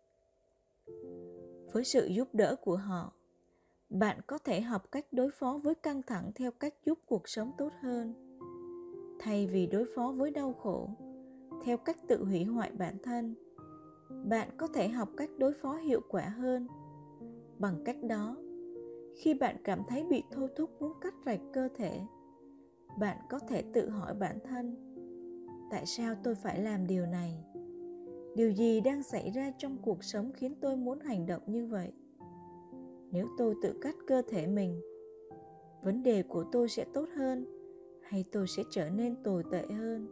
Với sự giúp đỡ của họ, bạn có thể học cách đối phó với căng thẳng theo cách giúp cuộc sống tốt hơn. Thay vì đối phó với đau khổ theo cách tự hủy hoại bản thân, bạn có thể học cách đối phó hiệu quả hơn. Bằng cách đó, khi bạn cảm thấy bị thôi thúc muốn cắt rạch cơ thể, bạn có thể tự hỏi bản thân, tại sao tôi phải làm điều này? Điều gì đang xảy ra trong cuộc sống khiến tôi muốn hành động như vậy? Nếu tôi tự cắt cơ thể mình, vấn đề của tôi sẽ tốt hơn hay tôi sẽ trở nên tồi tệ hơn?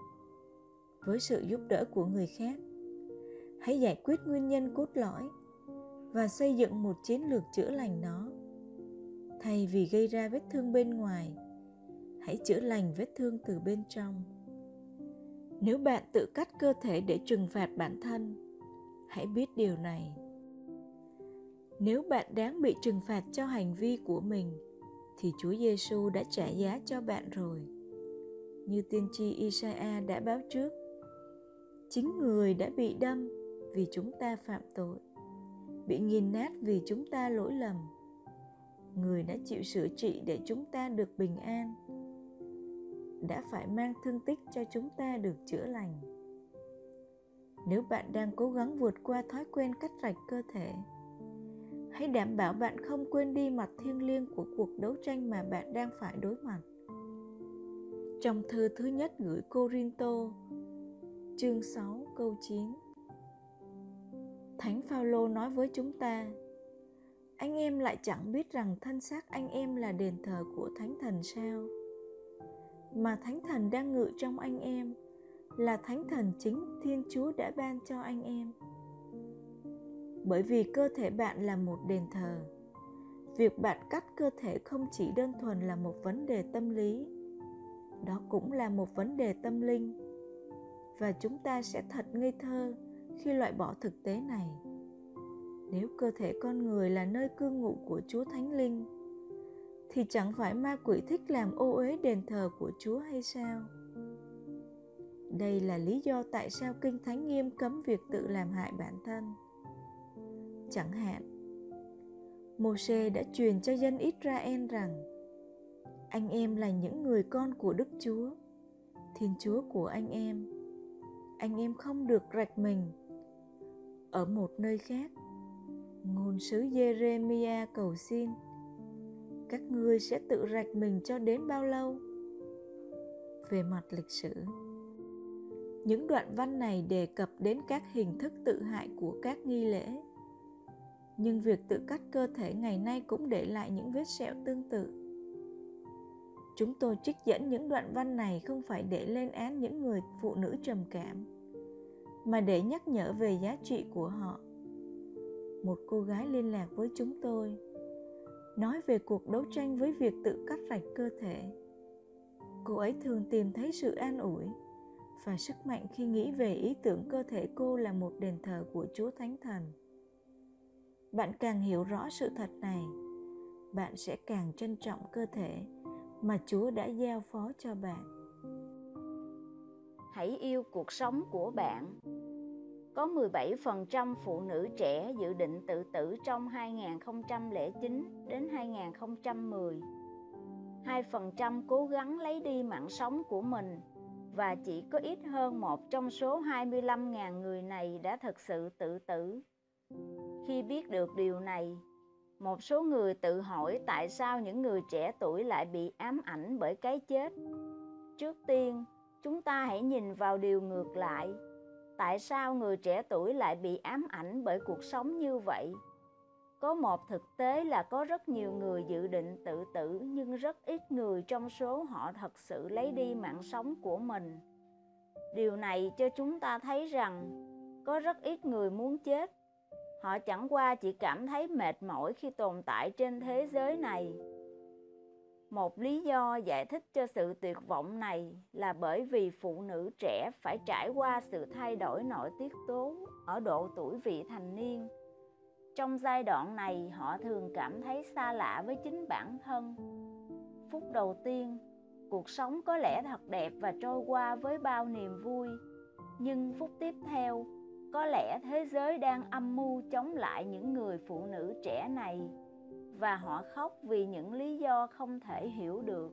Với sự giúp đỡ của người khác, hãy giải quyết nguyên nhân cốt lõi và xây dựng một chiến lược chữa lành nó. Thay vì gây ra vết thương bên ngoài, hãy chữa lành vết thương từ bên trong. Nếu bạn tự cắt cơ thể để trừng phạt bản thân, hãy biết điều này. Nếu bạn đáng bị trừng phạt cho hành vi của mình, thì Chúa Giêsu đã trả giá cho bạn rồi. Như tiên tri Isaiah đã báo trước, chính người đã bị đâm vì chúng ta phạm tội, bị nghiền nát vì chúng ta lỗi lầm. Người đã chịu sửa trị để chúng ta được bình an, đã phải mang thương tích cho chúng ta được chữa lành. Nếu bạn đang cố gắng vượt qua thói quen cắt rạch cơ thể, hãy đảm bảo bạn không quên đi mặt thiêng liêng của cuộc đấu tranh mà bạn đang phải đối mặt. Trong thư thứ nhất gửi Cô-rin-tô, chương sáu câu chín, Thánh Phao-lô nói với chúng ta, anh em lại chẳng biết rằng thân xác anh em là đền thờ của Thánh Thần sao? Mà Thánh Thần đang ngự trong anh em là Thánh Thần chính Thiên Chúa đã ban cho anh em. Bởi vì cơ thể bạn là một đền thờ, việc bạn cắt cơ thể không chỉ đơn thuần là một vấn đề tâm lý, đó cũng là một vấn đề tâm linh. Và chúng ta sẽ thật ngây thơ khi loại bỏ thực tế này. Nếu cơ thể con người là nơi cư ngụ của Chúa Thánh Linh, thì chẳng phải ma quỷ thích làm ô uế đền thờ của Chúa hay sao? Đây là lý do tại sao Kinh Thánh nghiêm cấm việc tự làm hại bản thân. Chẳng hạn, Mô-sê đã truyền cho dân Israel rằng anh em là những người con của Đức Chúa, Thiên Chúa của anh em. Anh em không được rạch mình Ở một nơi khác, ngôn sứ Jeremiah cầu xin: các ngươi sẽ tự rạch mình cho đến bao lâu? Về mặt lịch sử, những đoạn văn này đề cập đến các hình thức tự hại của các nghi lễ. Nhưng việc tự cắt cơ thể ngày nay cũng để lại những vết sẹo tương tự. Chúng tôi trích dẫn những đoạn văn này không phải để lên án những người phụ nữ trầm cảm, mà để nhắc nhở về giá trị của họ. Một cô gái liên lạc với chúng tôi, nói về cuộc đấu tranh với việc tự cắt rạch cơ thể. Cô ấy thường tìm thấy sự an ủi và sức mạnh khi nghĩ về ý tưởng cơ thể cô là một đền thờ của Chúa Thánh Thần. Bạn càng hiểu rõ sự thật này, bạn sẽ càng trân trọng cơ thể mà Chúa đã giao phó cho bạn. Hãy yêu cuộc sống của bạn. Có mười bảy phần trăm phụ nữ trẻ dự định tự tử trong hai nghìn không trăm lẻ chín đến hai nghìn không trăm mười. hai phần trăm cố gắng lấy đi mạng sống của mình, và chỉ có ít hơn một trong số hai mươi lăm nghìn người này đã thực sự tự tử. Khi biết được điều này, một số người tự hỏi tại sao những người trẻ tuổi lại bị ám ảnh bởi cái chết. Trước tiên, chúng ta hãy nhìn vào điều ngược lại. Tại sao người trẻ tuổi lại bị ám ảnh bởi cuộc sống như vậy? Có một thực tế là có rất nhiều người dự định tự tử, nhưng rất ít người trong số họ thật sự lấy đi mạng sống của mình. Điều này cho chúng ta thấy rằng có rất ít người muốn chết. Họ chẳng qua chỉ cảm thấy mệt mỏi khi tồn tại trên thế giới này. Một lý do giải thích cho sự tuyệt vọng này là bởi vì phụ nữ trẻ phải trải qua sự thay đổi nội tiết tố ở độ tuổi vị thành niên. Trong giai đoạn này, họ thường cảm thấy xa lạ với chính bản thân. Phút đầu tiên, cuộc sống có lẽ thật đẹp và trôi qua với bao niềm vui. Nhưng phút tiếp theo, có lẽ thế giới đang âm mưu chống lại những người phụ nữ trẻ này, và họ khóc vì những lý do không thể hiểu được.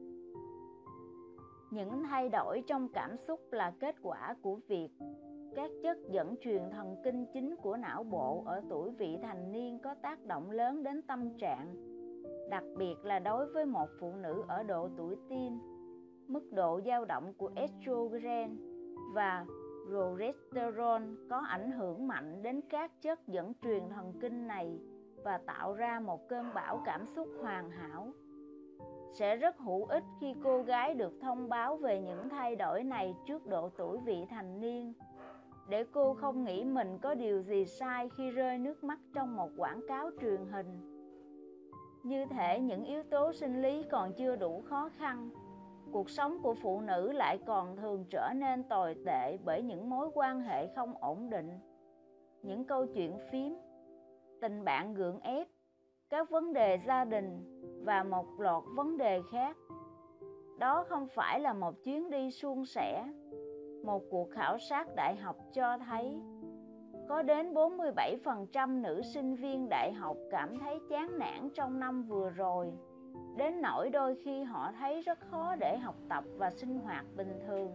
Những thay đổi trong cảm xúc là kết quả của việc các chất dẫn truyền thần kinh chính của não bộ ở tuổi vị thành niên có tác động lớn đến tâm trạng, đặc biệt là đối với một phụ nữ ở độ tuổi teen. Mức độ dao động của estrogen và progesterone có ảnh hưởng mạnh đến các chất dẫn truyền thần kinh này và tạo ra một cơn bão cảm xúc hoàn hảo. Sẽ rất hữu ích khi cô gái được thông báo về những thay đổi này trước độ tuổi vị thành niên, để cô không nghĩ mình có điều gì sai khi rơi nước mắt trong một quảng cáo truyền hình. Như thể những yếu tố sinh lý còn chưa đủ khó khăn, cuộc sống của phụ nữ lại còn thường trở nên tồi tệ bởi những mối quan hệ không ổn định, những câu chuyện phiếm, tình bạn gượng ép, các vấn đề gia đình và một loạt vấn đề khác. Đó không phải là một chuyến đi suôn sẻ. Một cuộc khảo sát đại học cho thấy có đến bốn mươi bảy phần trăm nữ sinh viên đại học cảm thấy chán nản trong năm vừa rồi, đến nỗi đôi khi họ thấy rất khó để học tập và sinh hoạt bình thường.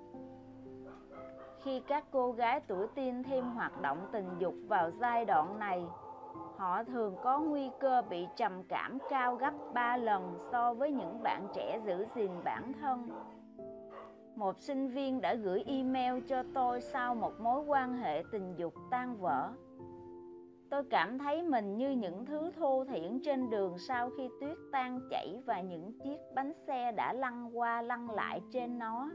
Khi các cô gái tuổi teen thêm hoạt động tình dục vào giai đoạn này, họ thường có nguy cơ bị trầm cảm cao gấp ba lần so với những bạn trẻ giữ gìn bản thân. Một sinh viên đã gửi email cho tôi sau một mối quan hệ tình dục tan vỡ. Tôi cảm thấy mình như những thứ thô thiển trên đường sau khi tuyết tan chảy và những chiếc bánh xe đã lăn qua lăn lại trên nó.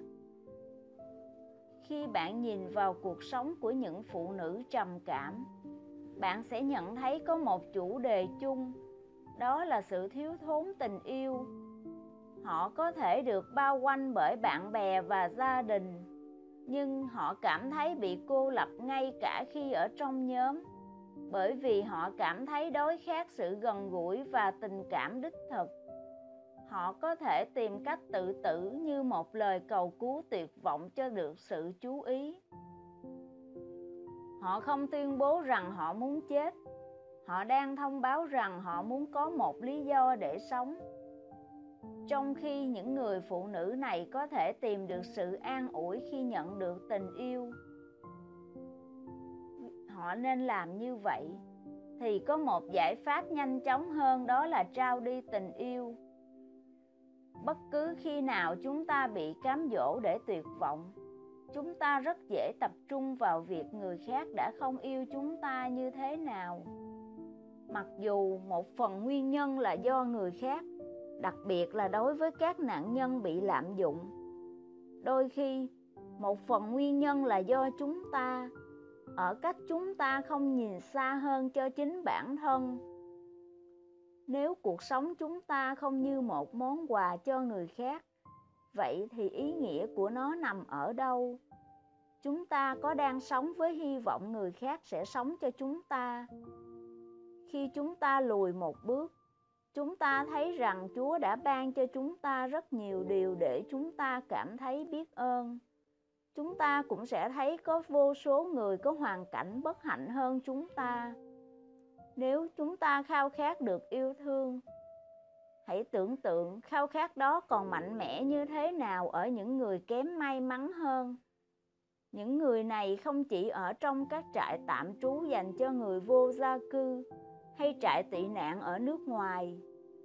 Khi bạn nhìn vào cuộc sống của những phụ nữ trầm cảm, bạn sẽ nhận thấy có một chủ đề chung, đó là sự thiếu thốn tình yêu. Họ có thể được bao quanh bởi bạn bè và gia đình, nhưng họ cảm thấy bị cô lập ngay cả khi ở trong nhóm, bởi vì họ cảm thấy đói khát sự gần gũi và tình cảm đích thực. Họ có thể tìm cách tự tử như một lời cầu cứu tuyệt vọng cho được sự chú ý. Họ không tuyên bố rằng họ muốn chết. Họ đang thông báo rằng họ muốn có một lý do để sống. Trong khi những người phụ nữ này có thể tìm được sự an ủi khi nhận được tình yêu, họ nên làm như vậy, thì có một giải pháp nhanh chóng hơn, đó là trao đi tình yêu. Bất cứ khi nào chúng ta bị cám dỗ để tuyệt vọng, chúng ta rất dễ tập trung vào việc người khác đã không yêu chúng ta như thế nào. Mặc dù một phần nguyên nhân là do người khác, đặc biệt là đối với các nạn nhân bị lạm dụng. Đôi khi, một phần nguyên nhân là do chúng ta, ở cách chúng ta không nhìn xa hơn cho chính bản thân. Nếu cuộc sống chúng ta không như một món quà cho người khác, vậy thì ý nghĩa của nó nằm ở đâu? Chúng ta có đang sống với hy vọng người khác sẽ sống cho chúng ta? Khi chúng ta lùi một bước, chúng ta thấy rằng Chúa đã ban cho chúng ta rất nhiều điều để chúng ta cảm thấy biết ơn. Chúng ta cũng sẽ thấy có vô số người có hoàn cảnh bất hạnh hơn chúng ta. Nếu chúng ta khao khát được yêu thương, hãy tưởng tượng khao khát đó còn mạnh mẽ như thế nào ở những người kém may mắn hơn. Những người này không chỉ ở trong các trại tạm trú dành cho người vô gia cư hay trại tị nạn ở nước ngoài.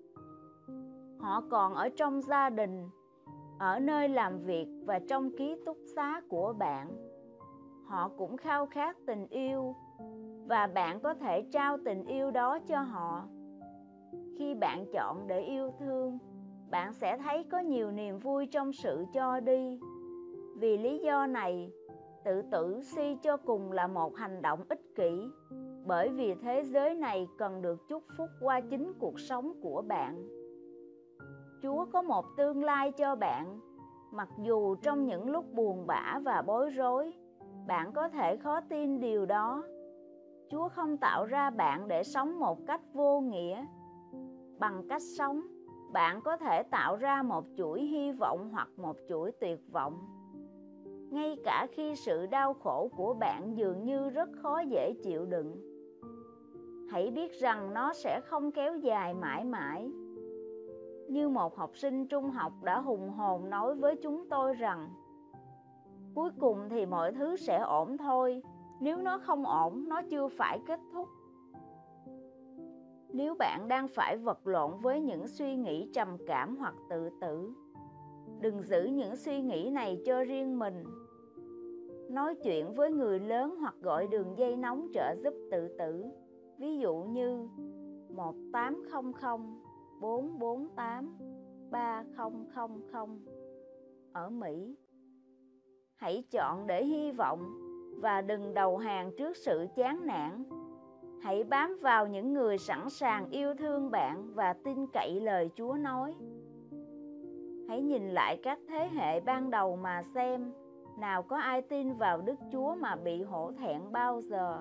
Họ còn ở trong gia đình, ở nơi làm việc và trong ký túc xá của bạn. Họ cũng khao khát tình yêu, và bạn có thể trao tình yêu đó cho họ. Khi bạn chọn để yêu thương, bạn sẽ thấy có nhiều niềm vui trong sự cho đi. Vì lý do này, tự tử suy cho cùng là một hành động ích kỷ, bởi vì thế giới này cần được chúc phúc qua chính cuộc sống của bạn. Chúa có một tương lai cho bạn, mặc dù trong những lúc buồn bã và bối rối, bạn có thể khó tin điều đó. Chúa không tạo ra bạn để sống một cách vô nghĩa. Bằng cách sống, bạn có thể tạo ra một chuỗi hy vọng hoặc một chuỗi tuyệt vọng. Ngay cả khi sự đau khổ của bạn dường như rất khó dễ chịu đựng, hãy biết rằng nó sẽ không kéo dài mãi mãi. Như một học sinh trung học đã hùng hồn nói với chúng tôi rằng, cuối cùng thì mọi thứ sẽ ổn thôi. Nếu nó không ổn, nó chưa phải kết thúc. Nếu bạn đang phải vật lộn với những suy nghĩ trầm cảm hoặc tự tử, đừng giữ những suy nghĩ này cho riêng mình. Nói chuyện với người lớn hoặc gọi đường dây nóng trợ giúp tự tử, ví dụ như một tám không không bốn bốn tám ba không không không ở Mỹ. Hãy chọn để hy vọng và đừng đầu hàng trước sự chán nản. Hãy bám vào những người sẵn sàng yêu thương bạn và tin cậy lời Chúa nói. Hãy nhìn lại các thế hệ ban đầu mà xem, nào có ai tin vào Đức Chúa mà bị hổ thẹn bao giờ.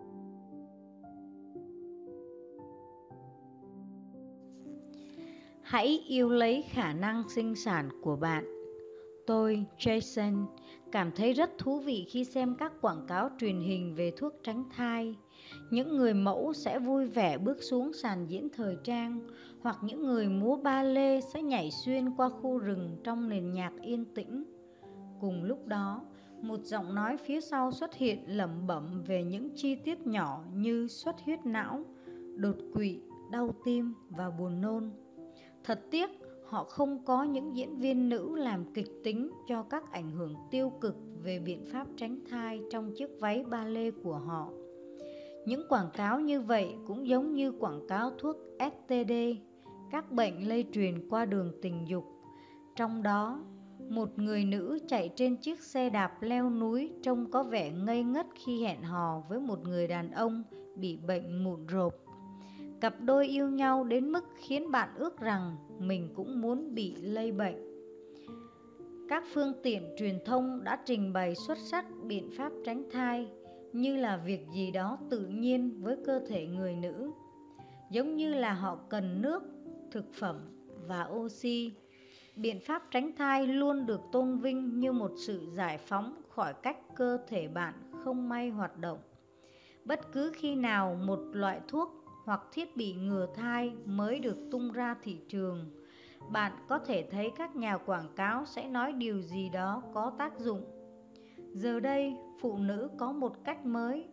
Hãy yêu lấy khả năng sinh sản của bạn. Tôi, Jason, cảm thấy rất thú vị khi xem các quảng cáo truyền hình về thuốc tránh thai. Những người mẫu sẽ vui vẻ bước xuống sàn diễn thời trang, hoặc những người múa ba lê sẽ nhảy xuyên qua khu rừng trong nền nhạc yên tĩnh. Cùng lúc đó, một giọng nói phía sau xuất hiện lẩm bẩm về những chi tiết nhỏ như xuất huyết não, đột quỵ, đau tim và buồn nôn. Thật tiếc, họ không có những diễn viên nữ làm kịch tính cho các ảnh hưởng tiêu cực về biện pháp tránh thai trong chiếc váy ba lê của họ. Những quảng cáo như vậy cũng giống như quảng cáo thuốc ét tê đê, các bệnh lây truyền qua đường tình dục. Trong đó, một người nữ chạy trên chiếc xe đạp leo núi trông có vẻ ngây ngất khi hẹn hò với một người đàn ông bị bệnh mụn rộp. Cặp đôi yêu nhau đến mức khiến bạn ước rằng mình cũng muốn bị lây bệnh. Các phương tiện truyền thông đã trình bày xuất sắc biện pháp tránh thai như là việc gì đó tự nhiên với cơ thể người nữ, giống như là họ cần nước, thực phẩm và oxy. Biện pháp tránh thai luôn được tôn vinh như một sự giải phóng khỏi cách cơ thể bạn không may hoạt động. Bất cứ khi nào một loại thuốc hoặc thiết bị ngừa thai mới được tung ra thị trường, bạn có thể thấy các nhà quảng cáo sẽ nói điều gì đó có tác dụng. Giờ đây, phụ nữ có một cách mới,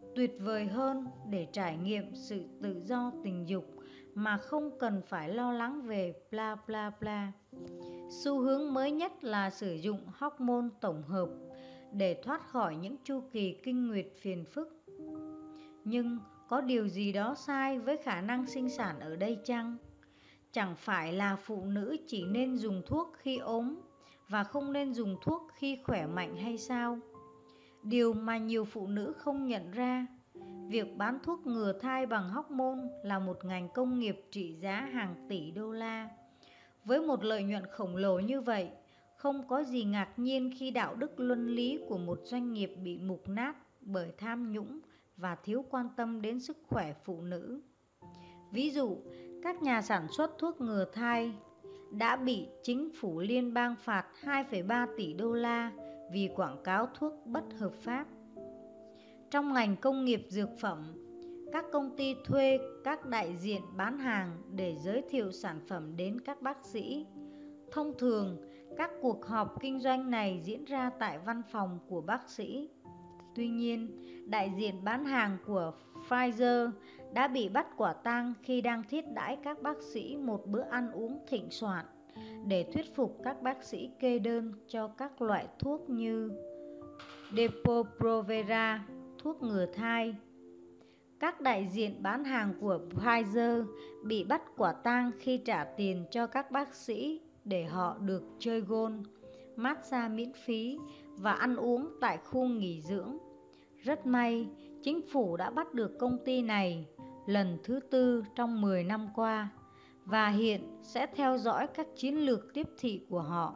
tuyệt vời hơn để trải nghiệm sự tự do tình dục mà không cần phải lo lắng về bla bla bla. Xu hướng mới nhất là sử dụng hormone tổng hợp để thoát khỏi những chu kỳ kinh nguyệt phiền phức. Nhưng có điều gì đó sai với khả năng sinh sản ở đây chăng? Chẳng phải là phụ nữ chỉ nên dùng thuốc khi ốm và không nên dùng thuốc khi khỏe mạnh hay sao? Điều mà nhiều phụ nữ không nhận ra, việc bán thuốc ngừa thai bằng hormone là một ngành công nghiệp trị giá hàng tỷ đô la. Với một lợi nhuận khổng lồ như vậy, không có gì ngạc nhiên khi đạo đức luân lý của một doanh nghiệp bị mục nát bởi tham nhũng và thiếu quan tâm đến sức khỏe phụ nữ. Ví dụ, các nhà sản xuất thuốc ngừa thai đã bị chính phủ liên bang phạt hai phẩy ba tỷ đô la vì quảng cáo thuốc bất hợp pháp. Trong ngành công nghiệp dược phẩm, các công ty thuê các đại diện bán hàng để giới thiệu sản phẩm đến các bác sĩ. Thông thường, các cuộc họp kinh doanh này diễn ra tại văn phòng của bác sĩ. Tuy nhiên, đại diện bán hàng của Pfizer đã bị bắt quả tang khi đang thiết đãi các bác sĩ một bữa ăn uống thịnh soạn để thuyết phục các bác sĩ kê đơn cho các loại thuốc như Depo-Provera, thuốc ngừa thai. Các đại diện bán hàng của Pfizer bị bắt quả tang khi trả tiền cho các bác sĩ để họ được chơi golf, massage miễn phí và ăn uống tại khu nghỉ dưỡng. Rất may, chính phủ đã bắt được công ty này lần thứ tư trong mười năm qua và hiện sẽ theo dõi các chiến lược tiếp thị của họ.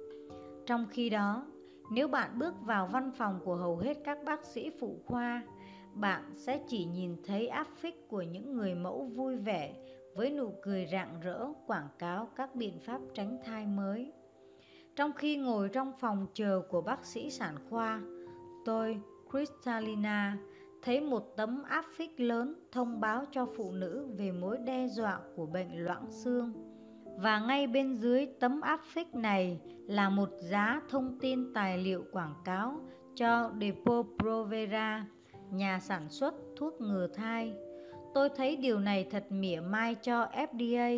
Trong khi đó, nếu bạn bước vào văn phòng của hầu hết các bác sĩ phụ khoa, bạn sẽ chỉ nhìn thấy áp phích của những người mẫu vui vẻ với nụ cười rạng rỡ quảng cáo các biện pháp tránh thai mới. Trong khi ngồi trong phòng chờ của bác sĩ sản khoa, tôi, Kristalina, thấy một tấm áp phích lớn thông báo cho phụ nữ về mối đe dọa của bệnh loãng xương. Và ngay bên dưới tấm áp phích này là một giá thông tin tài liệu quảng cáo cho Depo-Provera, nhà sản xuất thuốc ngừa thai. Tôi thấy điều này thật mỉa mai cho ép đê a,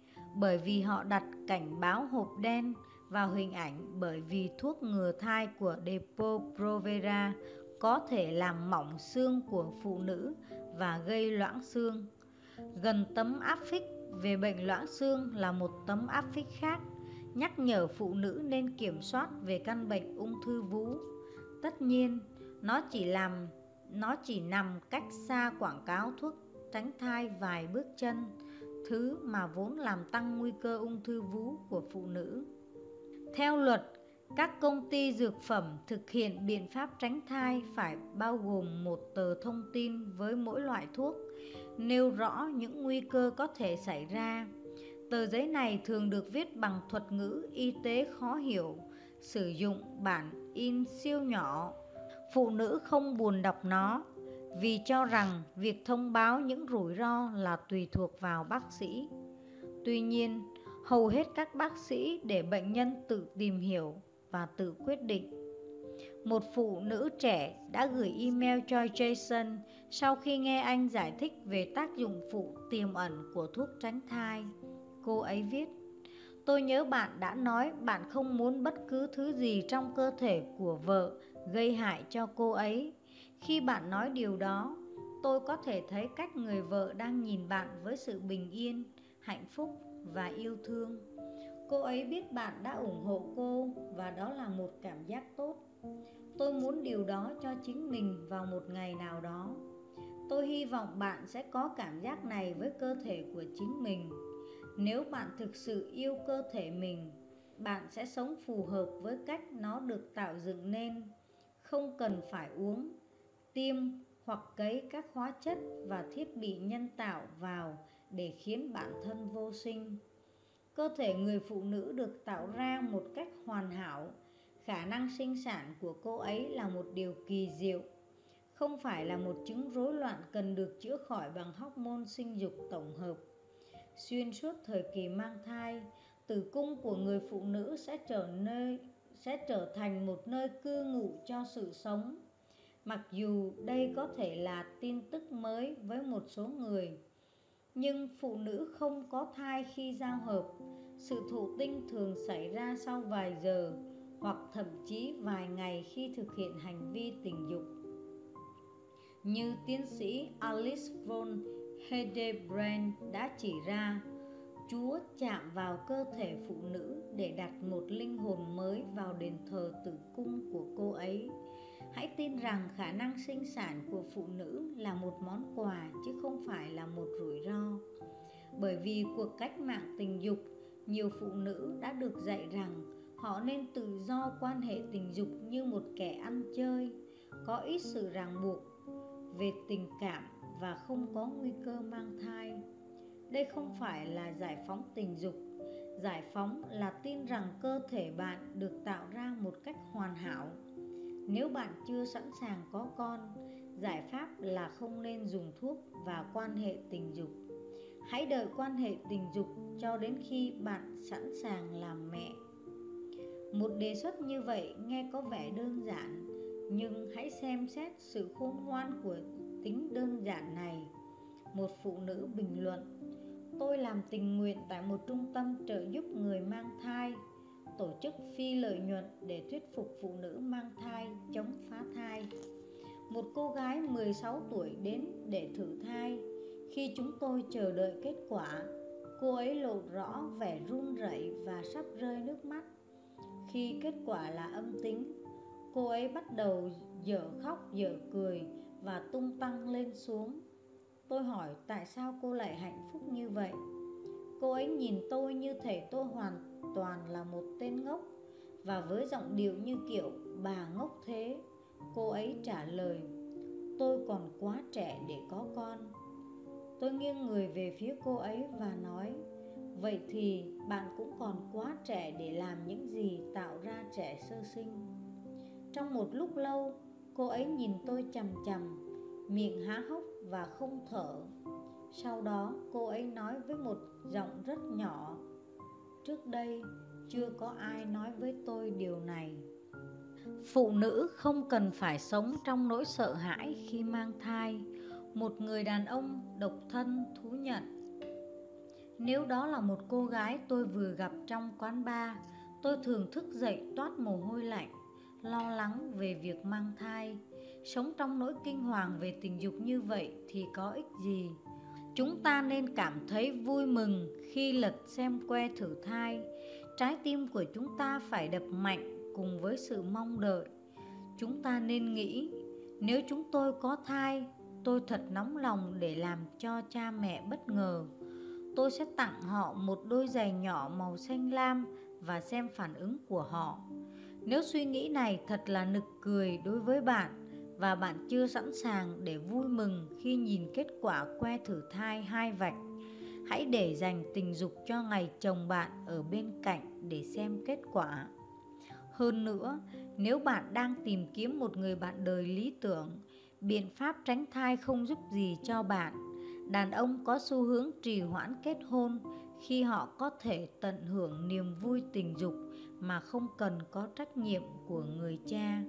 bởi vì họ đặt cảnh báo hộp đen vào hình ảnh bởi vì thuốc ngừa thai của Depo-Provera có thể làm mỏng xương của phụ nữ và gây loãng xương. Gần tấm áp phích về bệnh loãng xương là một tấm áp phích khác, nhắc nhở phụ nữ nên kiểm soát về căn bệnh ung thư vú. Tất nhiên, nó chỉ làm nó chỉ nằm cách xa quảng cáo thuốc tránh thai vài bước chân, thứ mà vốn làm tăng nguy cơ ung thư vú của phụ nữ. Theo luật, các công ty dược phẩm thực hiện biện pháp tránh thai phải bao gồm một tờ thông tin với mỗi loại thuốc, nêu rõ những nguy cơ có thể xảy ra. Tờ giấy này thường được viết bằng thuật ngữ y tế khó hiểu, sử dụng bản in siêu nhỏ. Phụ nữ không buồn đọc nó vì cho rằng việc thông báo những rủi ro là tùy thuộc vào bác sĩ. Tuy nhiên, hầu hết các bác sĩ để bệnh nhân tự tìm hiểu và tự quyết định. Một phụ nữ trẻ đã gửi email cho Jason sau khi nghe anh giải thích về tác dụng phụ tiềm ẩn của thuốc tránh thai. Cô ấy viết: "Tôi nhớ bạn đã nói bạn không muốn bất cứ thứ gì trong cơ thể của vợ gây hại cho cô ấy. Khi bạn nói điều đó, tôi có thể thấy cách người vợ đang nhìn bạn với sự bình yên, hạnh phúc và yêu thương. Cô ấy biết bạn đã ủng hộ cô và đó là một cảm giác tốt. Tôi muốn điều đó cho chính mình vào một ngày nào đó. Tôi hy vọng bạn sẽ có cảm giác này với cơ thể của chính mình. Nếu bạn thực sự yêu cơ thể mình, bạn sẽ sống phù hợp với cách nó được tạo dựng nên, không cần phải uống, tiêm hoặc cấy các hóa chất và thiết bị nhân tạo vào để khiến bản thân vô sinh. Cơ thể người phụ nữ được tạo ra một cách hoàn hảo. Khả năng sinh sản của cô ấy là một điều kỳ diệu, không phải là một chứng rối loạn cần được chữa khỏi bằng hormone sinh dục tổng hợp. Xuyên suốt thời kỳ mang thai, tử cung của người phụ nữ sẽ trở nơi sẽ trở thành một nơi cư ngụ cho sự sống. Mặc dù đây có thể là tin tức mới với một số người, nhưng phụ nữ không có thai khi giao hợp, sự thụ tinh thường xảy ra sau vài giờ hoặc thậm chí vài ngày khi thực hiện hành vi tình dục. Như tiến sĩ Alice von Hildebrand đã chỉ ra, Chúa chạm vào cơ thể phụ nữ để đặt một linh hồn mới vào đền thờ tử cung của cô ấy. Hãy tin rằng khả năng sinh sản của phụ nữ là một món quà chứ không phải là một rủi ro. Bởi vì cuộc cách mạng tình dục, nhiều phụ nữ đã được dạy rằng họ nên tự do quan hệ tình dục như một kẻ ăn chơi, có ít sự ràng buộc về tình cảm và không có nguy cơ mang thai. Đây không phải là giải phóng tình dục. Giải phóng là tin rằng cơ thể bạn được tạo ra một cách hoàn hảo. Nếu bạn chưa sẵn sàng có con, giải pháp là không nên dùng thuốc và quan hệ tình dục. Hãy đợi quan hệ tình dục cho đến khi bạn sẵn sàng làm mẹ. Một đề xuất như vậy nghe có vẻ đơn giản, nhưng hãy xem xét sự khôn ngoan của tính đơn giản này. Một phụ nữ bình luận: tôi làm tình nguyện tại một trung tâm trợ giúp người mang thai, tổ chức phi lợi nhuận để thuyết phục phụ nữ mang thai chống phá thai. Một cô gái mười sáu tuổi đến để thử thai. Khi chúng tôi chờ đợi kết quả, cô ấy lộ rõ vẻ run rẩy và sắp rơi nước mắt. Khi kết quả là âm tính, cô ấy bắt đầu dở khóc dở cười và tung tăng lên xuống. Tôi hỏi tại sao cô lại hạnh phúc như vậy. Cô ấy nhìn tôi như thể tôi hoàn toàn là một tên ngốc, và với giọng điệu như kiểu bà ngốc thế, cô ấy trả lời: tôi còn quá trẻ để có con. Tôi nghiêng người về phía cô ấy và nói: vậy thì bạn cũng còn quá trẻ để làm những gì tạo ra trẻ sơ sinh. Trong một lúc lâu, cô ấy nhìn tôi chằm chằm, miệng há hốc và không thở. Sau đó cô ấy nói với một giọng rất nhỏ: trước đây chưa có ai nói với tôi điều này. Phụ nữ không cần phải sống trong nỗi sợ hãi khi mang thai. Một người đàn ông độc thân thú nhận: nếu đó là một cô gái tôi vừa gặp trong quán bar, tôi thường thức dậy toát mồ hôi lạnh, lo lắng về việc mang thai. Sống trong nỗi kinh hoàng về tình dục như vậy thì có ích gì? Chúng ta nên cảm thấy vui mừng khi lật xem que thử thai. Trái tim của chúng ta phải đập mạnh cùng với sự mong đợi. Chúng ta nên nghĩ: nếu chúng tôi có thai, tôi thật nóng lòng để làm cho cha mẹ bất ngờ. Tôi sẽ tặng họ một đôi giày nhỏ màu xanh lam và xem phản ứng của họ. Nếu suy nghĩ này thật là nực cười đối với bạn, và bạn chưa sẵn sàng để vui mừng khi nhìn kết quả que thử thai hai vạch, hãy để dành tình dục cho ngày chồng bạn ở bên cạnh để xem kết quả. Hơn nữa, nếu bạn đang tìm kiếm một người bạn đời lý tưởng, biện pháp tránh thai không giúp gì cho bạn. Đàn ông có xu hướng trì hoãn kết hôn khi họ có thể tận hưởng niềm vui tình dục mà không cần có trách nhiệm của người cha.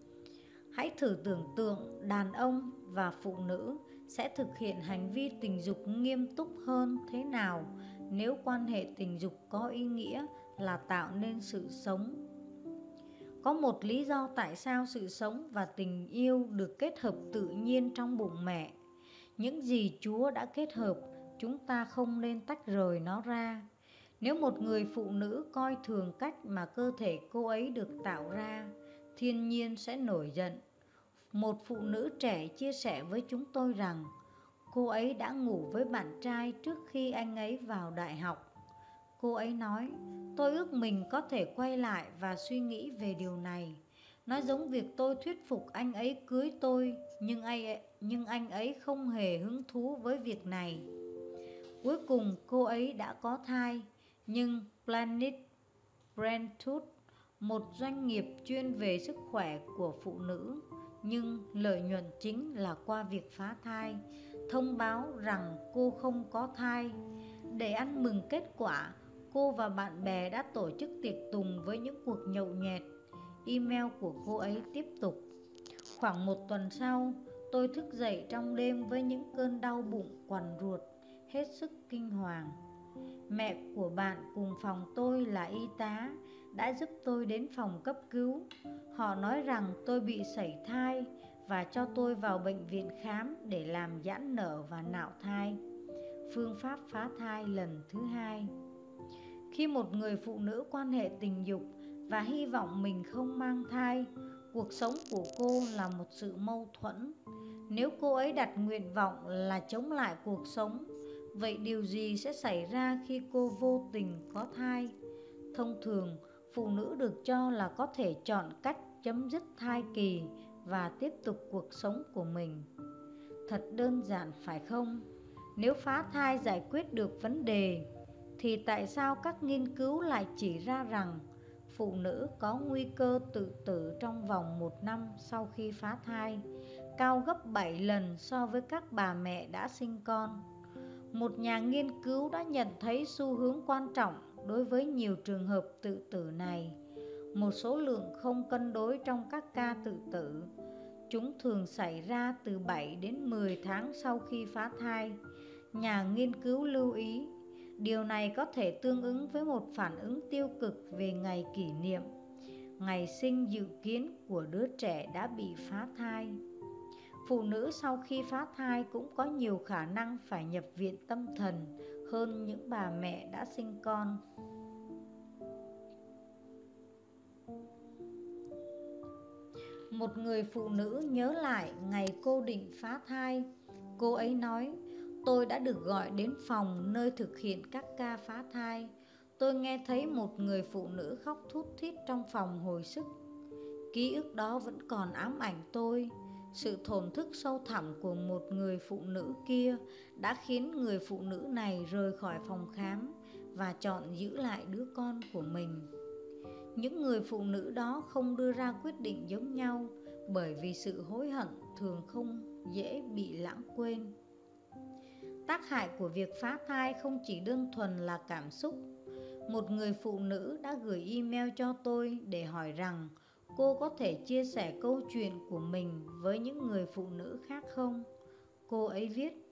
Hãy thử tưởng tượng đàn ông và phụ nữ sẽ thực hiện hành vi tình dục nghiêm túc hơn thế nào nếu quan hệ tình dục có ý nghĩa là tạo nên sự sống. Có một lý do tại sao sự sống và tình yêu được kết hợp tự nhiên trong bụng mẹ. Những gì Chúa đã kết hợp, chúng ta không nên tách rời nó ra. Nếu một người phụ nữ coi thường cách mà cơ thể cô ấy được tạo ra, thiên nhiên sẽ nổi giận. Một phụ nữ trẻ chia sẻ với chúng tôi rằng cô ấy đã ngủ với bạn trai trước khi anh ấy vào đại học. Cô ấy nói: tôi ước mình có thể quay lại và suy nghĩ về điều này. Nó giống việc tôi thuyết phục anh ấy cưới tôi, nhưng anh, nhưng anh ấy không hề hứng thú với việc này. Cuối cùng cô ấy đã có thai, nhưng Planned Parenthood, một doanh nghiệp chuyên về sức khỏe của phụ nữ, nhưng lợi nhuận chính là qua việc phá thai, thông báo rằng cô không có thai. Để ăn mừng kết quả, cô và bạn bè đã tổ chức tiệc tùng với những cuộc nhậu nhẹt. Email của cô ấy tiếp tục: Khoảng một tuần sau, tôi thức dậy trong đêm với những cơn đau bụng quằn ruột, hết sức kinh hoàng. Mẹ của bạn cùng phòng tôi là y tá đã giúp tôi đến phòng cấp cứu. Họ nói rằng tôi bị sảy thai và cho tôi vào bệnh viện khám để làm giãn nở và nạo thai, phương pháp phá thai lần thứ hai. Khi một người phụ nữ quan hệ tình dục và hy vọng mình không mang thai, cuộc sống của cô là một sự mâu thuẫn. Nếu cô ấy đặt nguyện vọng là chống lại cuộc sống, vậy điều gì sẽ xảy ra khi cô vô tình có thai? Thông thường, phụ nữ được cho là có thể chọn cách chấm dứt thai kỳ và tiếp tục cuộc sống của mình. Thật đơn giản phải không? Nếu phá thai giải quyết được vấn đề, thì tại sao các nghiên cứu lại chỉ ra rằng phụ nữ có nguy cơ tự tử trong vòng một năm sau khi phá thai, cao gấp bảy lần so với các bà mẹ đã sinh con? Một nhà nghiên cứu đã nhận thấy xu hướng quan trọng đối với nhiều trường hợp tự tử này. Một số lượng không cân đối trong các ca tự tử. Chúng thường xảy ra từ bảy đến mười tháng sau khi phá thai. Nhà nghiên cứu lưu ý, điều này có thể tương ứng với một phản ứng tiêu cực về ngày kỷ niệm, ngày sinh dự kiến của đứa trẻ đã bị phá thai. Phụ nữ sau khi phá thai cũng có nhiều khả năng phải nhập viện tâm thần hơn những bà mẹ đã sinh con. Một người phụ nữ nhớ lại ngày cô định phá thai. Cô ấy nói, tôi đã được gọi đến phòng nơi thực hiện các ca phá thai. Tôi nghe thấy một người phụ nữ khóc thút thít trong phòng hồi sức. Ký ức đó vẫn còn ám ảnh tôi. Sự thổn thức sâu thẳm của một người phụ nữ kia đã khiến người phụ nữ này rời khỏi phòng khám và chọn giữ lại đứa con của mình. Những người phụ nữ đó không đưa ra quyết định giống nhau, bởi vì sự hối hận thường không dễ bị lãng quên. Tác hại của việc phá thai không chỉ đơn thuần là cảm xúc. Một người phụ nữ đã gửi email cho tôi để hỏi rằng cô có thể chia sẻ câu chuyện của mình với những người phụ nữ khác không? Cô ấy viết,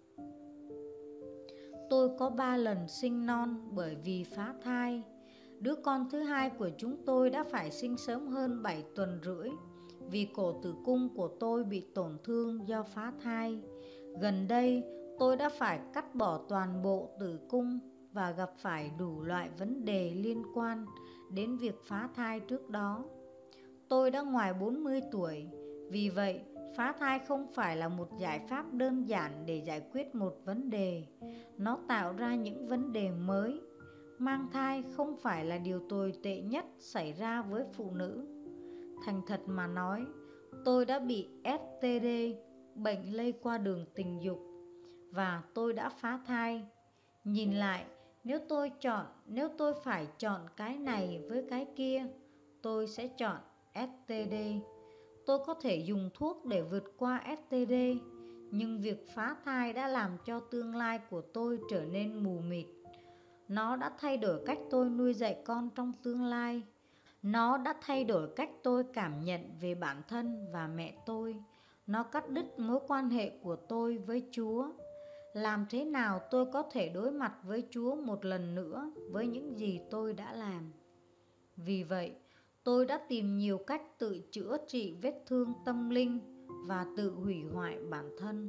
tôi có ba lần sinh non bởi vì phá thai. Đứa con thứ hai của chúng tôi đã phải sinh sớm hơn bảy tuần rưỡi vì cổ tử cung của tôi bị tổn thương do phá thai. Gần đây, tôi đã phải cắt bỏ toàn bộ tử cung và gặp phải đủ loại vấn đề liên quan đến việc phá thai trước đó. Tôi đã ngoài bốn mươi tuổi, vì vậy phá thai không phải là một giải pháp đơn giản để giải quyết một vấn đề. Nó tạo ra những vấn đề mới. Mang thai không phải là điều tồi tệ nhất xảy ra với phụ nữ. Thành thật mà nói, tôi đã bị ét tê đê, bệnh lây qua đường tình dục, và tôi đã phá thai. Nhìn lại, nếu tôi chọn, nếu tôi phải chọn cái này với cái kia, tôi sẽ chọn ét tê đê. Tôi có thể dùng thuốc để vượt qua ét tê đê, nhưng việc phá thai đã làm cho tương lai của tôi trở nên mù mịt. Nó đã thay đổi cách tôi nuôi dạy con trong tương lai. Nó đã thay đổi cách tôi cảm nhận về bản thân và mẹ tôi. Nó cắt đứt mối quan hệ của tôi với Chúa. Làm thế nào tôi có thể đối mặt với Chúa một lần nữa với những gì tôi đã làm? Vì vậy, tôi đã tìm nhiều cách tự chữa trị vết thương tâm linh và tự hủy hoại bản thân.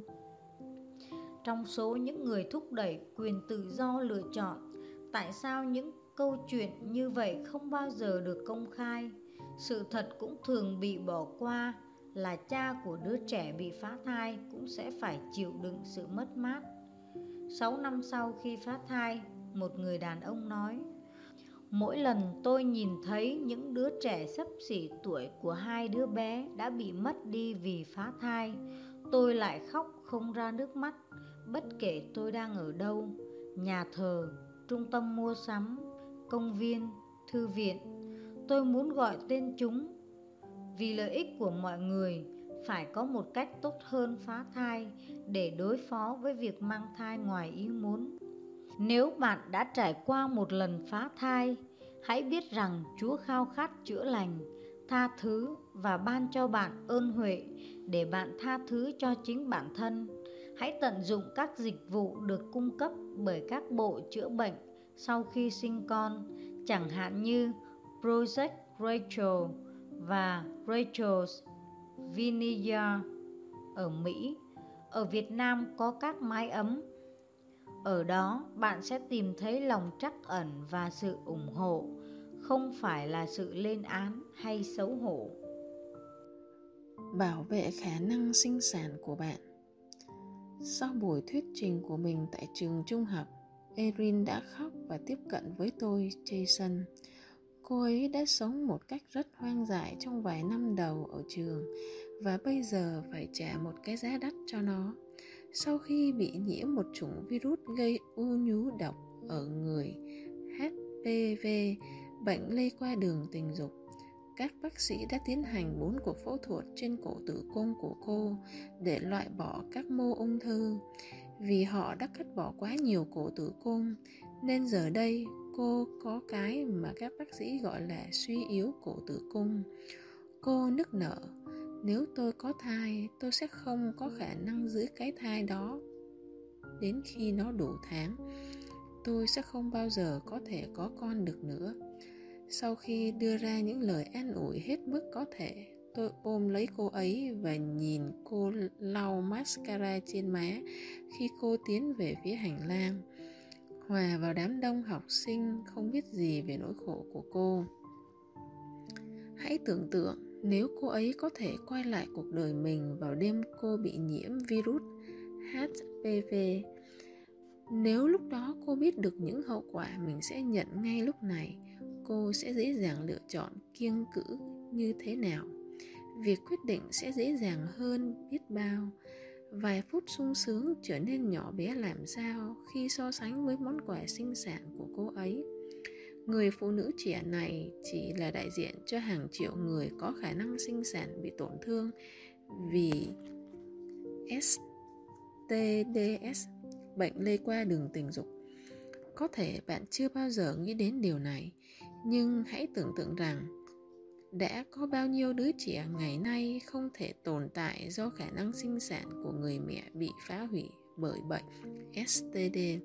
Trong số những người thúc đẩy quyền tự do lựa chọn, tại sao những câu chuyện như vậy không bao giờ được công khai? Sự thật cũng thường bị bỏ qua là cha của đứa trẻ bị phá thai cũng sẽ phải chịu đựng sự mất mát. Sáu năm sau khi phá thai, một người đàn ông nói, mỗi lần tôi nhìn thấy những đứa trẻ xấp xỉ tuổi của hai đứa bé đã bị mất đi vì phá thai, tôi lại khóc không ra nước mắt, bất kể tôi đang ở đâu, nhà thờ, trung tâm mua sắm, công viên, thư viện. Tôi muốn gọi tên chúng. Vì lợi ích của mọi người, phải có một cách tốt hơn phá thai để đối phó với việc mang thai ngoài ý muốn. Nếu bạn đã trải qua một lần phá thai, hãy biết rằng Chúa khao khát chữa lành tha thứ và ban cho bạn ơn huệ để bạn tha thứ cho chính bản thân. Hãy tận dụng các dịch vụ được cung cấp bởi các bộ chữa bệnh sau khi sinh con, chẳng hạn như Project Rachel và Rachel's Vineyard ở Mỹ. Ở Việt Nam có các mái ấm. Ở đó bạn sẽ tìm thấy lòng trắc ẩn và sự ủng hộ, không phải là sự lên án hay xấu hổ. Bảo vệ khả năng sinh sản của bạn. Sau buổi thuyết trình của mình tại trường trung học, Erin đã khóc và tiếp cận với tôi, Jason. Cô ấy đã sống một cách rất hoang dại trong vài năm đầu ở trường và bây giờ phải trả một cái giá đắt cho nó. Sau khi bị nhiễm một chủng virus gây u nhú độc ở người, hát pê vê, bệnh lây qua đường tình dục, các bác sĩ đã tiến hành bốn cuộc phẫu thuật trên cổ tử cung của cô để loại bỏ các mô ung thư. Vì họ đã cắt bỏ quá nhiều cổ tử cung, nên giờ đây cô có cái mà các bác sĩ gọi là suy yếu cổ tử cung. Cô nức nở, nếu tôi có thai, tôi sẽ không có khả năng giữ cái thai đó đến khi nó đủ tháng. Tôi sẽ không bao giờ có thể có con được nữa. Sau khi đưa ra những lời an ủi hết mức có thể, tôi ôm lấy cô ấy và nhìn cô lau mascara trên má khi cô tiến về phía hành lang, hòa vào đám đông học sinh không biết gì về nỗi khổ của cô. Hãy tưởng tượng nếu cô ấy có thể quay lại cuộc đời mình vào đêm cô bị nhiễm virus hát pê vê. Nếu lúc đó cô biết được những hậu quả mình sẽ nhận ngay lúc này, cô sẽ dễ dàng lựa chọn kiêng cữ như thế nào. Việc quyết định sẽ dễ dàng hơn biết bao. Vài phút sung sướng trở nên nhỏ bé làm sao khi so sánh với món quà sinh sản của cô ấy. Người phụ nữ trẻ này chỉ là đại diện cho hàng triệu người có khả năng sinh sản bị tổn thương vì ét tê đê ét, bệnh lây qua đường tình dục. Có thể bạn chưa bao giờ nghĩ đến điều này, nhưng hãy tưởng tượng rằng đã có bao nhiêu đứa trẻ ngày nay không thể tồn tại do khả năng sinh sản của người mẹ bị phá hủy bởi bệnh ét tê đê.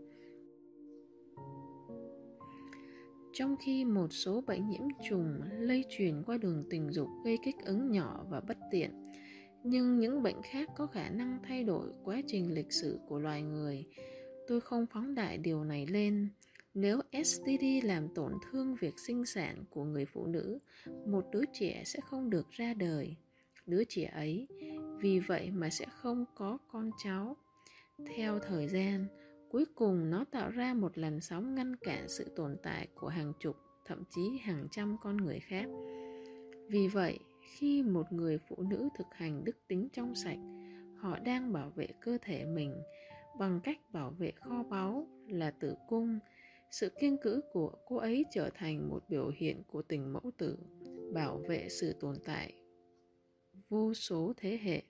Trong khi một số bệnh nhiễm trùng lây truyền qua đường tình dục gây kích ứng nhỏ và bất tiện, nhưng những bệnh khác có khả năng thay đổi quá trình lịch sử của loài người. Tôi không phóng đại điều này lên. Nếu ét tê đê làm tổn thương việc sinh sản của người phụ nữ, một đứa trẻ sẽ không được ra đời. Đứa trẻ ấy vì vậy mà sẽ không có con cháu. Theo thời gian, cuối cùng nó tạo ra một làn sóng ngăn cản sự tồn tại của hàng chục, thậm chí hàng trăm con người khác. Vì vậy, khi một người phụ nữ thực hành đức tính trong sạch, họ đang bảo vệ cơ thể mình bằng cách bảo vệ kho báu là tử cung. Sự kiêng cữ của cô ấy trở thành một biểu hiện của tình mẫu tử, bảo vệ sự tồn tại vô số thế hệ.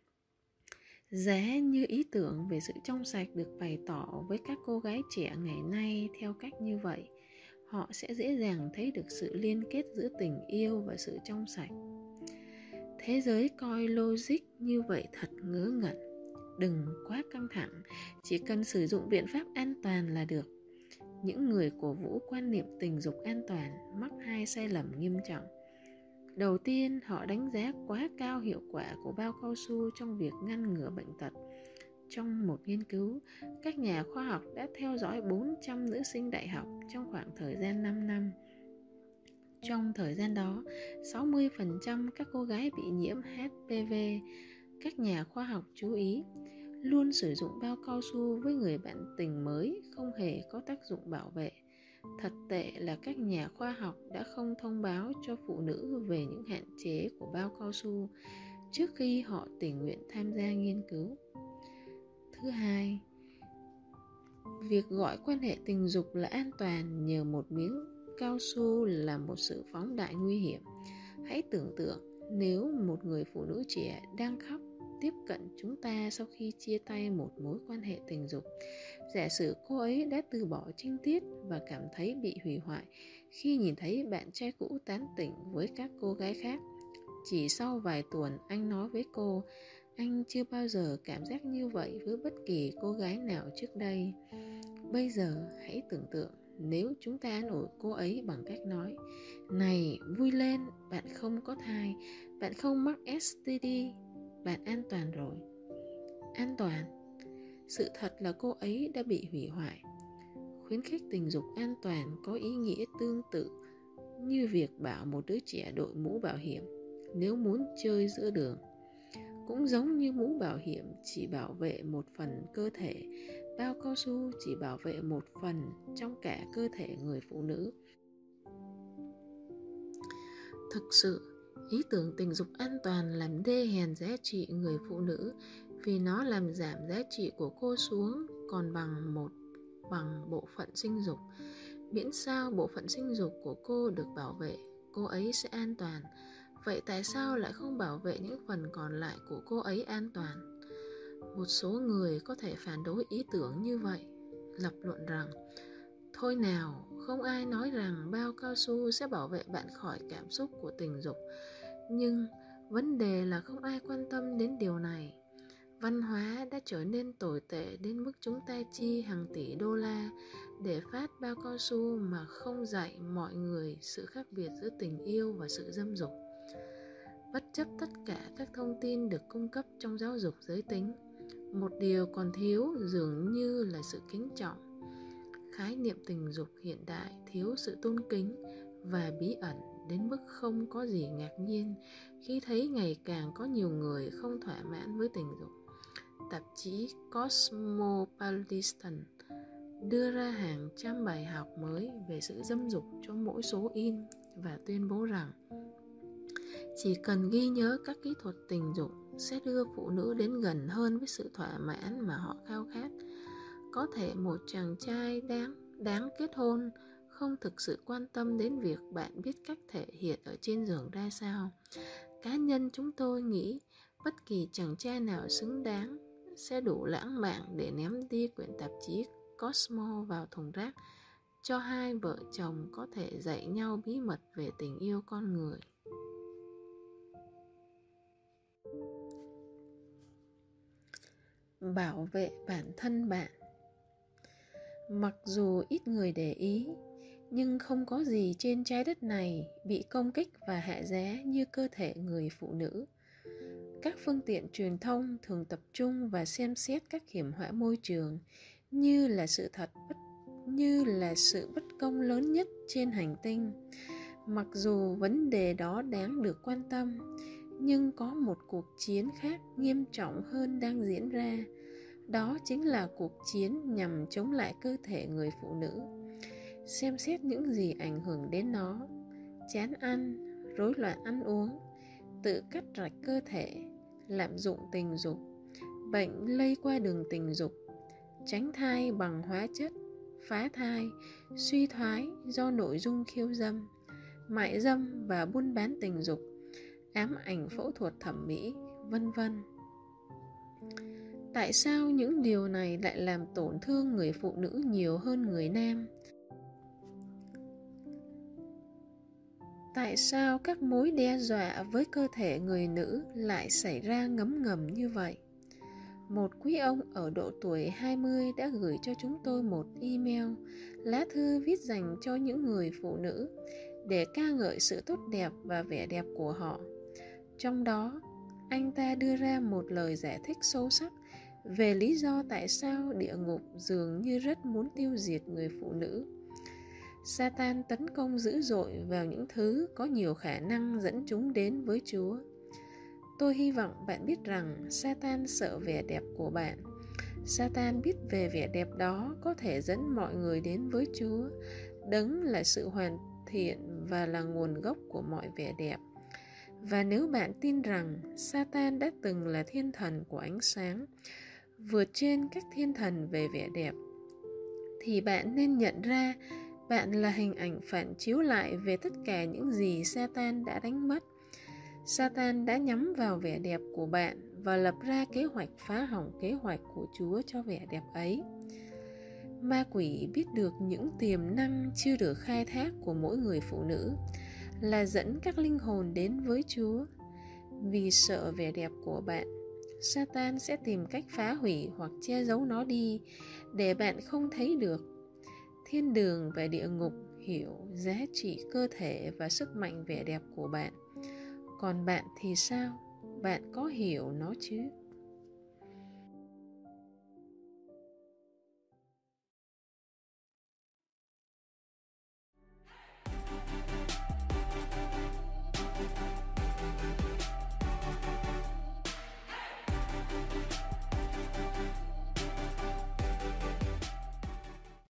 Giá như ý tưởng về sự trong sạch được bày tỏ với các cô gái trẻ ngày nay theo cách như vậy, họ sẽ dễ dàng thấy được sự liên kết giữa tình yêu và sự trong sạch. Thế giới coi logic như vậy thật ngớ ngẩn. Đừng quá căng thẳng, chỉ cần sử dụng biện pháp an toàn là được. Những người cổ vũ quan niệm tình dục an toàn mắc hai sai lầm nghiêm trọng. Đầu tiên, họ đánh giá quá cao hiệu quả của bao cao su trong việc ngăn ngừa bệnh tật. Trong một nghiên cứu, các nhà khoa học đã theo dõi bốn trăm nữ sinh đại học trong khoảng thời gian năm năm. Trong thời gian đó, sáu mươi phần trăm các cô gái bị nhiễm hát pê vê. Các nhà khoa học chú ý, luôn sử dụng bao cao su với người bạn tình mới không hề có tác dụng bảo vệ. Thật tệ là các nhà khoa học đã không thông báo cho phụ nữ về những hạn chế của bao cao su trước khi họ tình nguyện tham gia nghiên cứu. Thứ hai, việc gọi quan hệ tình dục là an toàn nhờ một miếng cao su là một sự phóng đại nguy hiểm. Hãy tưởng tượng nếu một người phụ nữ trẻ đang khóc tiếp cận chúng ta sau khi chia tay một mối quan hệ tình dục. Giả sử cô ấy đã từ bỏ trinh tiết và cảm thấy bị hủy hoại khi nhìn thấy bạn trai cũ tán tỉnh với các cô gái khác. Chỉ sau vài tuần, anh nói với cô, anh chưa bao giờ cảm giác như vậy với bất kỳ cô gái nào trước đây. Bây giờ hãy tưởng tượng nếu chúng ta an ủi cô ấy bằng cách nói, này, vui lên, bạn không có thai, bạn không mắc ét tê đê, bạn an toàn rồi. An toàn? Sự thật là cô ấy đã bị hủy hoại. Khuyến khích tình dục an toàn có ý nghĩa tương tự như việc bảo một đứa trẻ đội mũ bảo hiểm nếu muốn chơi giữa đường. Cũng giống như mũ bảo hiểm chỉ bảo vệ một phần cơ thể, bao cao su chỉ bảo vệ một phần trong cả cơ thể người phụ nữ. Thực sự, ý tưởng tình dục an toàn làm đê hèn giá trị người phụ nữ vì nó làm giảm giá trị của cô xuống còn bằng một bằng bộ phận sinh dục. Miễn sao bộ phận sinh dục của cô được bảo vệ, cô ấy sẽ an toàn. Vậy tại sao lại không bảo vệ những phần còn lại của cô ấy an toàn? Một số người có thể phản đối ý tưởng như vậy, lập luận rằng thôi nào, không ai nói rằng bao cao su sẽ bảo vệ bạn khỏi cảm xúc của tình dục. Nhưng vấn đề là không ai quan tâm đến điều này. Văn hóa đã trở nên tồi tệ đến mức chúng ta chi hàng tỷ đô la để phát bao cao su mà không dạy mọi người sự khác biệt giữa tình yêu và sự dâm dục. Bất chấp tất cả các thông tin được cung cấp trong giáo dục giới tính, một điều còn thiếu dường như là sự kính trọng. Khái niệm tình dục hiện đại thiếu sự tôn kính và bí ẩn đến mức không có gì ngạc nhiên khi thấy ngày càng có nhiều người không thỏa mãn với tình dục. Tạp chí Cosmopolitan đưa ra hàng trăm bài học mới về sự dâm dục cho mỗi số in và tuyên bố rằng chỉ cần ghi nhớ các kỹ thuật tình dục sẽ đưa phụ nữ đến gần hơn với sự thỏa mãn mà họ khao khát. Có thể một chàng trai đáng, đáng kết hôn không thực sự quan tâm đến việc bạn biết cách thể hiện ở trên giường ra sao. Cá nhân chúng tôi nghĩ bất kỳ chàng trai nào xứng đáng sẽ đủ lãng mạn để ném đi quyển tạp chí Cosmo vào thùng rác, cho hai vợ chồng có thể dạy nhau bí mật về tình yêu con người. Bảo vệ bản thân bạn. Mặc dù ít người để ý, nhưng không có gì trên trái đất này bị công kích và hạ giá như cơ thể người phụ nữ. Các phương tiện truyền thông thường tập trung và xem xét các hiểm họa môi trường như là sự thật bất như là sự bất công lớn nhất trên hành tinh. Mặc dù vấn đề đó đáng được quan tâm, nhưng có một cuộc chiến khác nghiêm trọng hơn đang diễn ra. Đó chính là cuộc chiến nhằm chống lại cơ thể người phụ nữ. Xem xét những gì ảnh hưởng đến nó: chán ăn, rối loạn ăn uống, tự cắt rạch cơ thể, lạm dụng tình dục, bệnh lây qua đường tình dục, tránh thai bằng hóa chất, phá thai, suy thoái do nội dung khiêu dâm, mại dâm và buôn bán tình dục, ám ảnh phẫu thuật thẩm mỹ, vân vân. Tại sao những điều này lại làm tổn thương người phụ nữ nhiều hơn người nam? Tại sao các mối đe dọa với cơ thể người nữ lại xảy ra ngấm ngầm như vậy? Một quý ông ở độ tuổi hai mươi đã gửi cho chúng tôi một email, lá thư viết dành cho những người phụ nữ để ca ngợi sự tốt đẹp và vẻ đẹp của họ. Trong đó, anh ta đưa ra một lời giải thích sâu sắc về lý do tại sao địa ngục dường như rất muốn tiêu diệt người phụ nữ. Satan tấn công dữ dội vào những thứ có nhiều khả năng dẫn chúng đến với Chúa. Tôi hy vọng bạn biết rằng Satan sợ vẻ đẹp của bạn. Satan biết về vẻ đẹp đó có thể dẫn mọi người đến với Chúa, Đấng là sự hoàn thiện và là nguồn gốc của mọi vẻ đẹp. Và nếu bạn tin rằng Satan đã từng là thiên thần của ánh sáng, vượt trên các thiên thần về vẻ đẹp, thì bạn nên nhận ra bạn là hình ảnh phản chiếu lại về tất cả những gì Satan đã đánh mất. Satan đã nhắm vào vẻ đẹp của bạn và lập ra kế hoạch phá hỏng kế hoạch của Chúa cho vẻ đẹp ấy. Ma quỷ biết được những tiềm năng chưa được khai thác của mỗi người phụ nữ, là dẫn các linh hồn đến với Chúa. Vì sợ vẻ đẹp của bạn, Satan sẽ tìm cách phá hủy hoặc che giấu nó đi để bạn không thấy được. Thiên đường và địa ngục hiểu giá trị cơ thể và sức mạnh vẻ đẹp của bạn. Còn bạn thì sao? Bạn có hiểu nó chứ?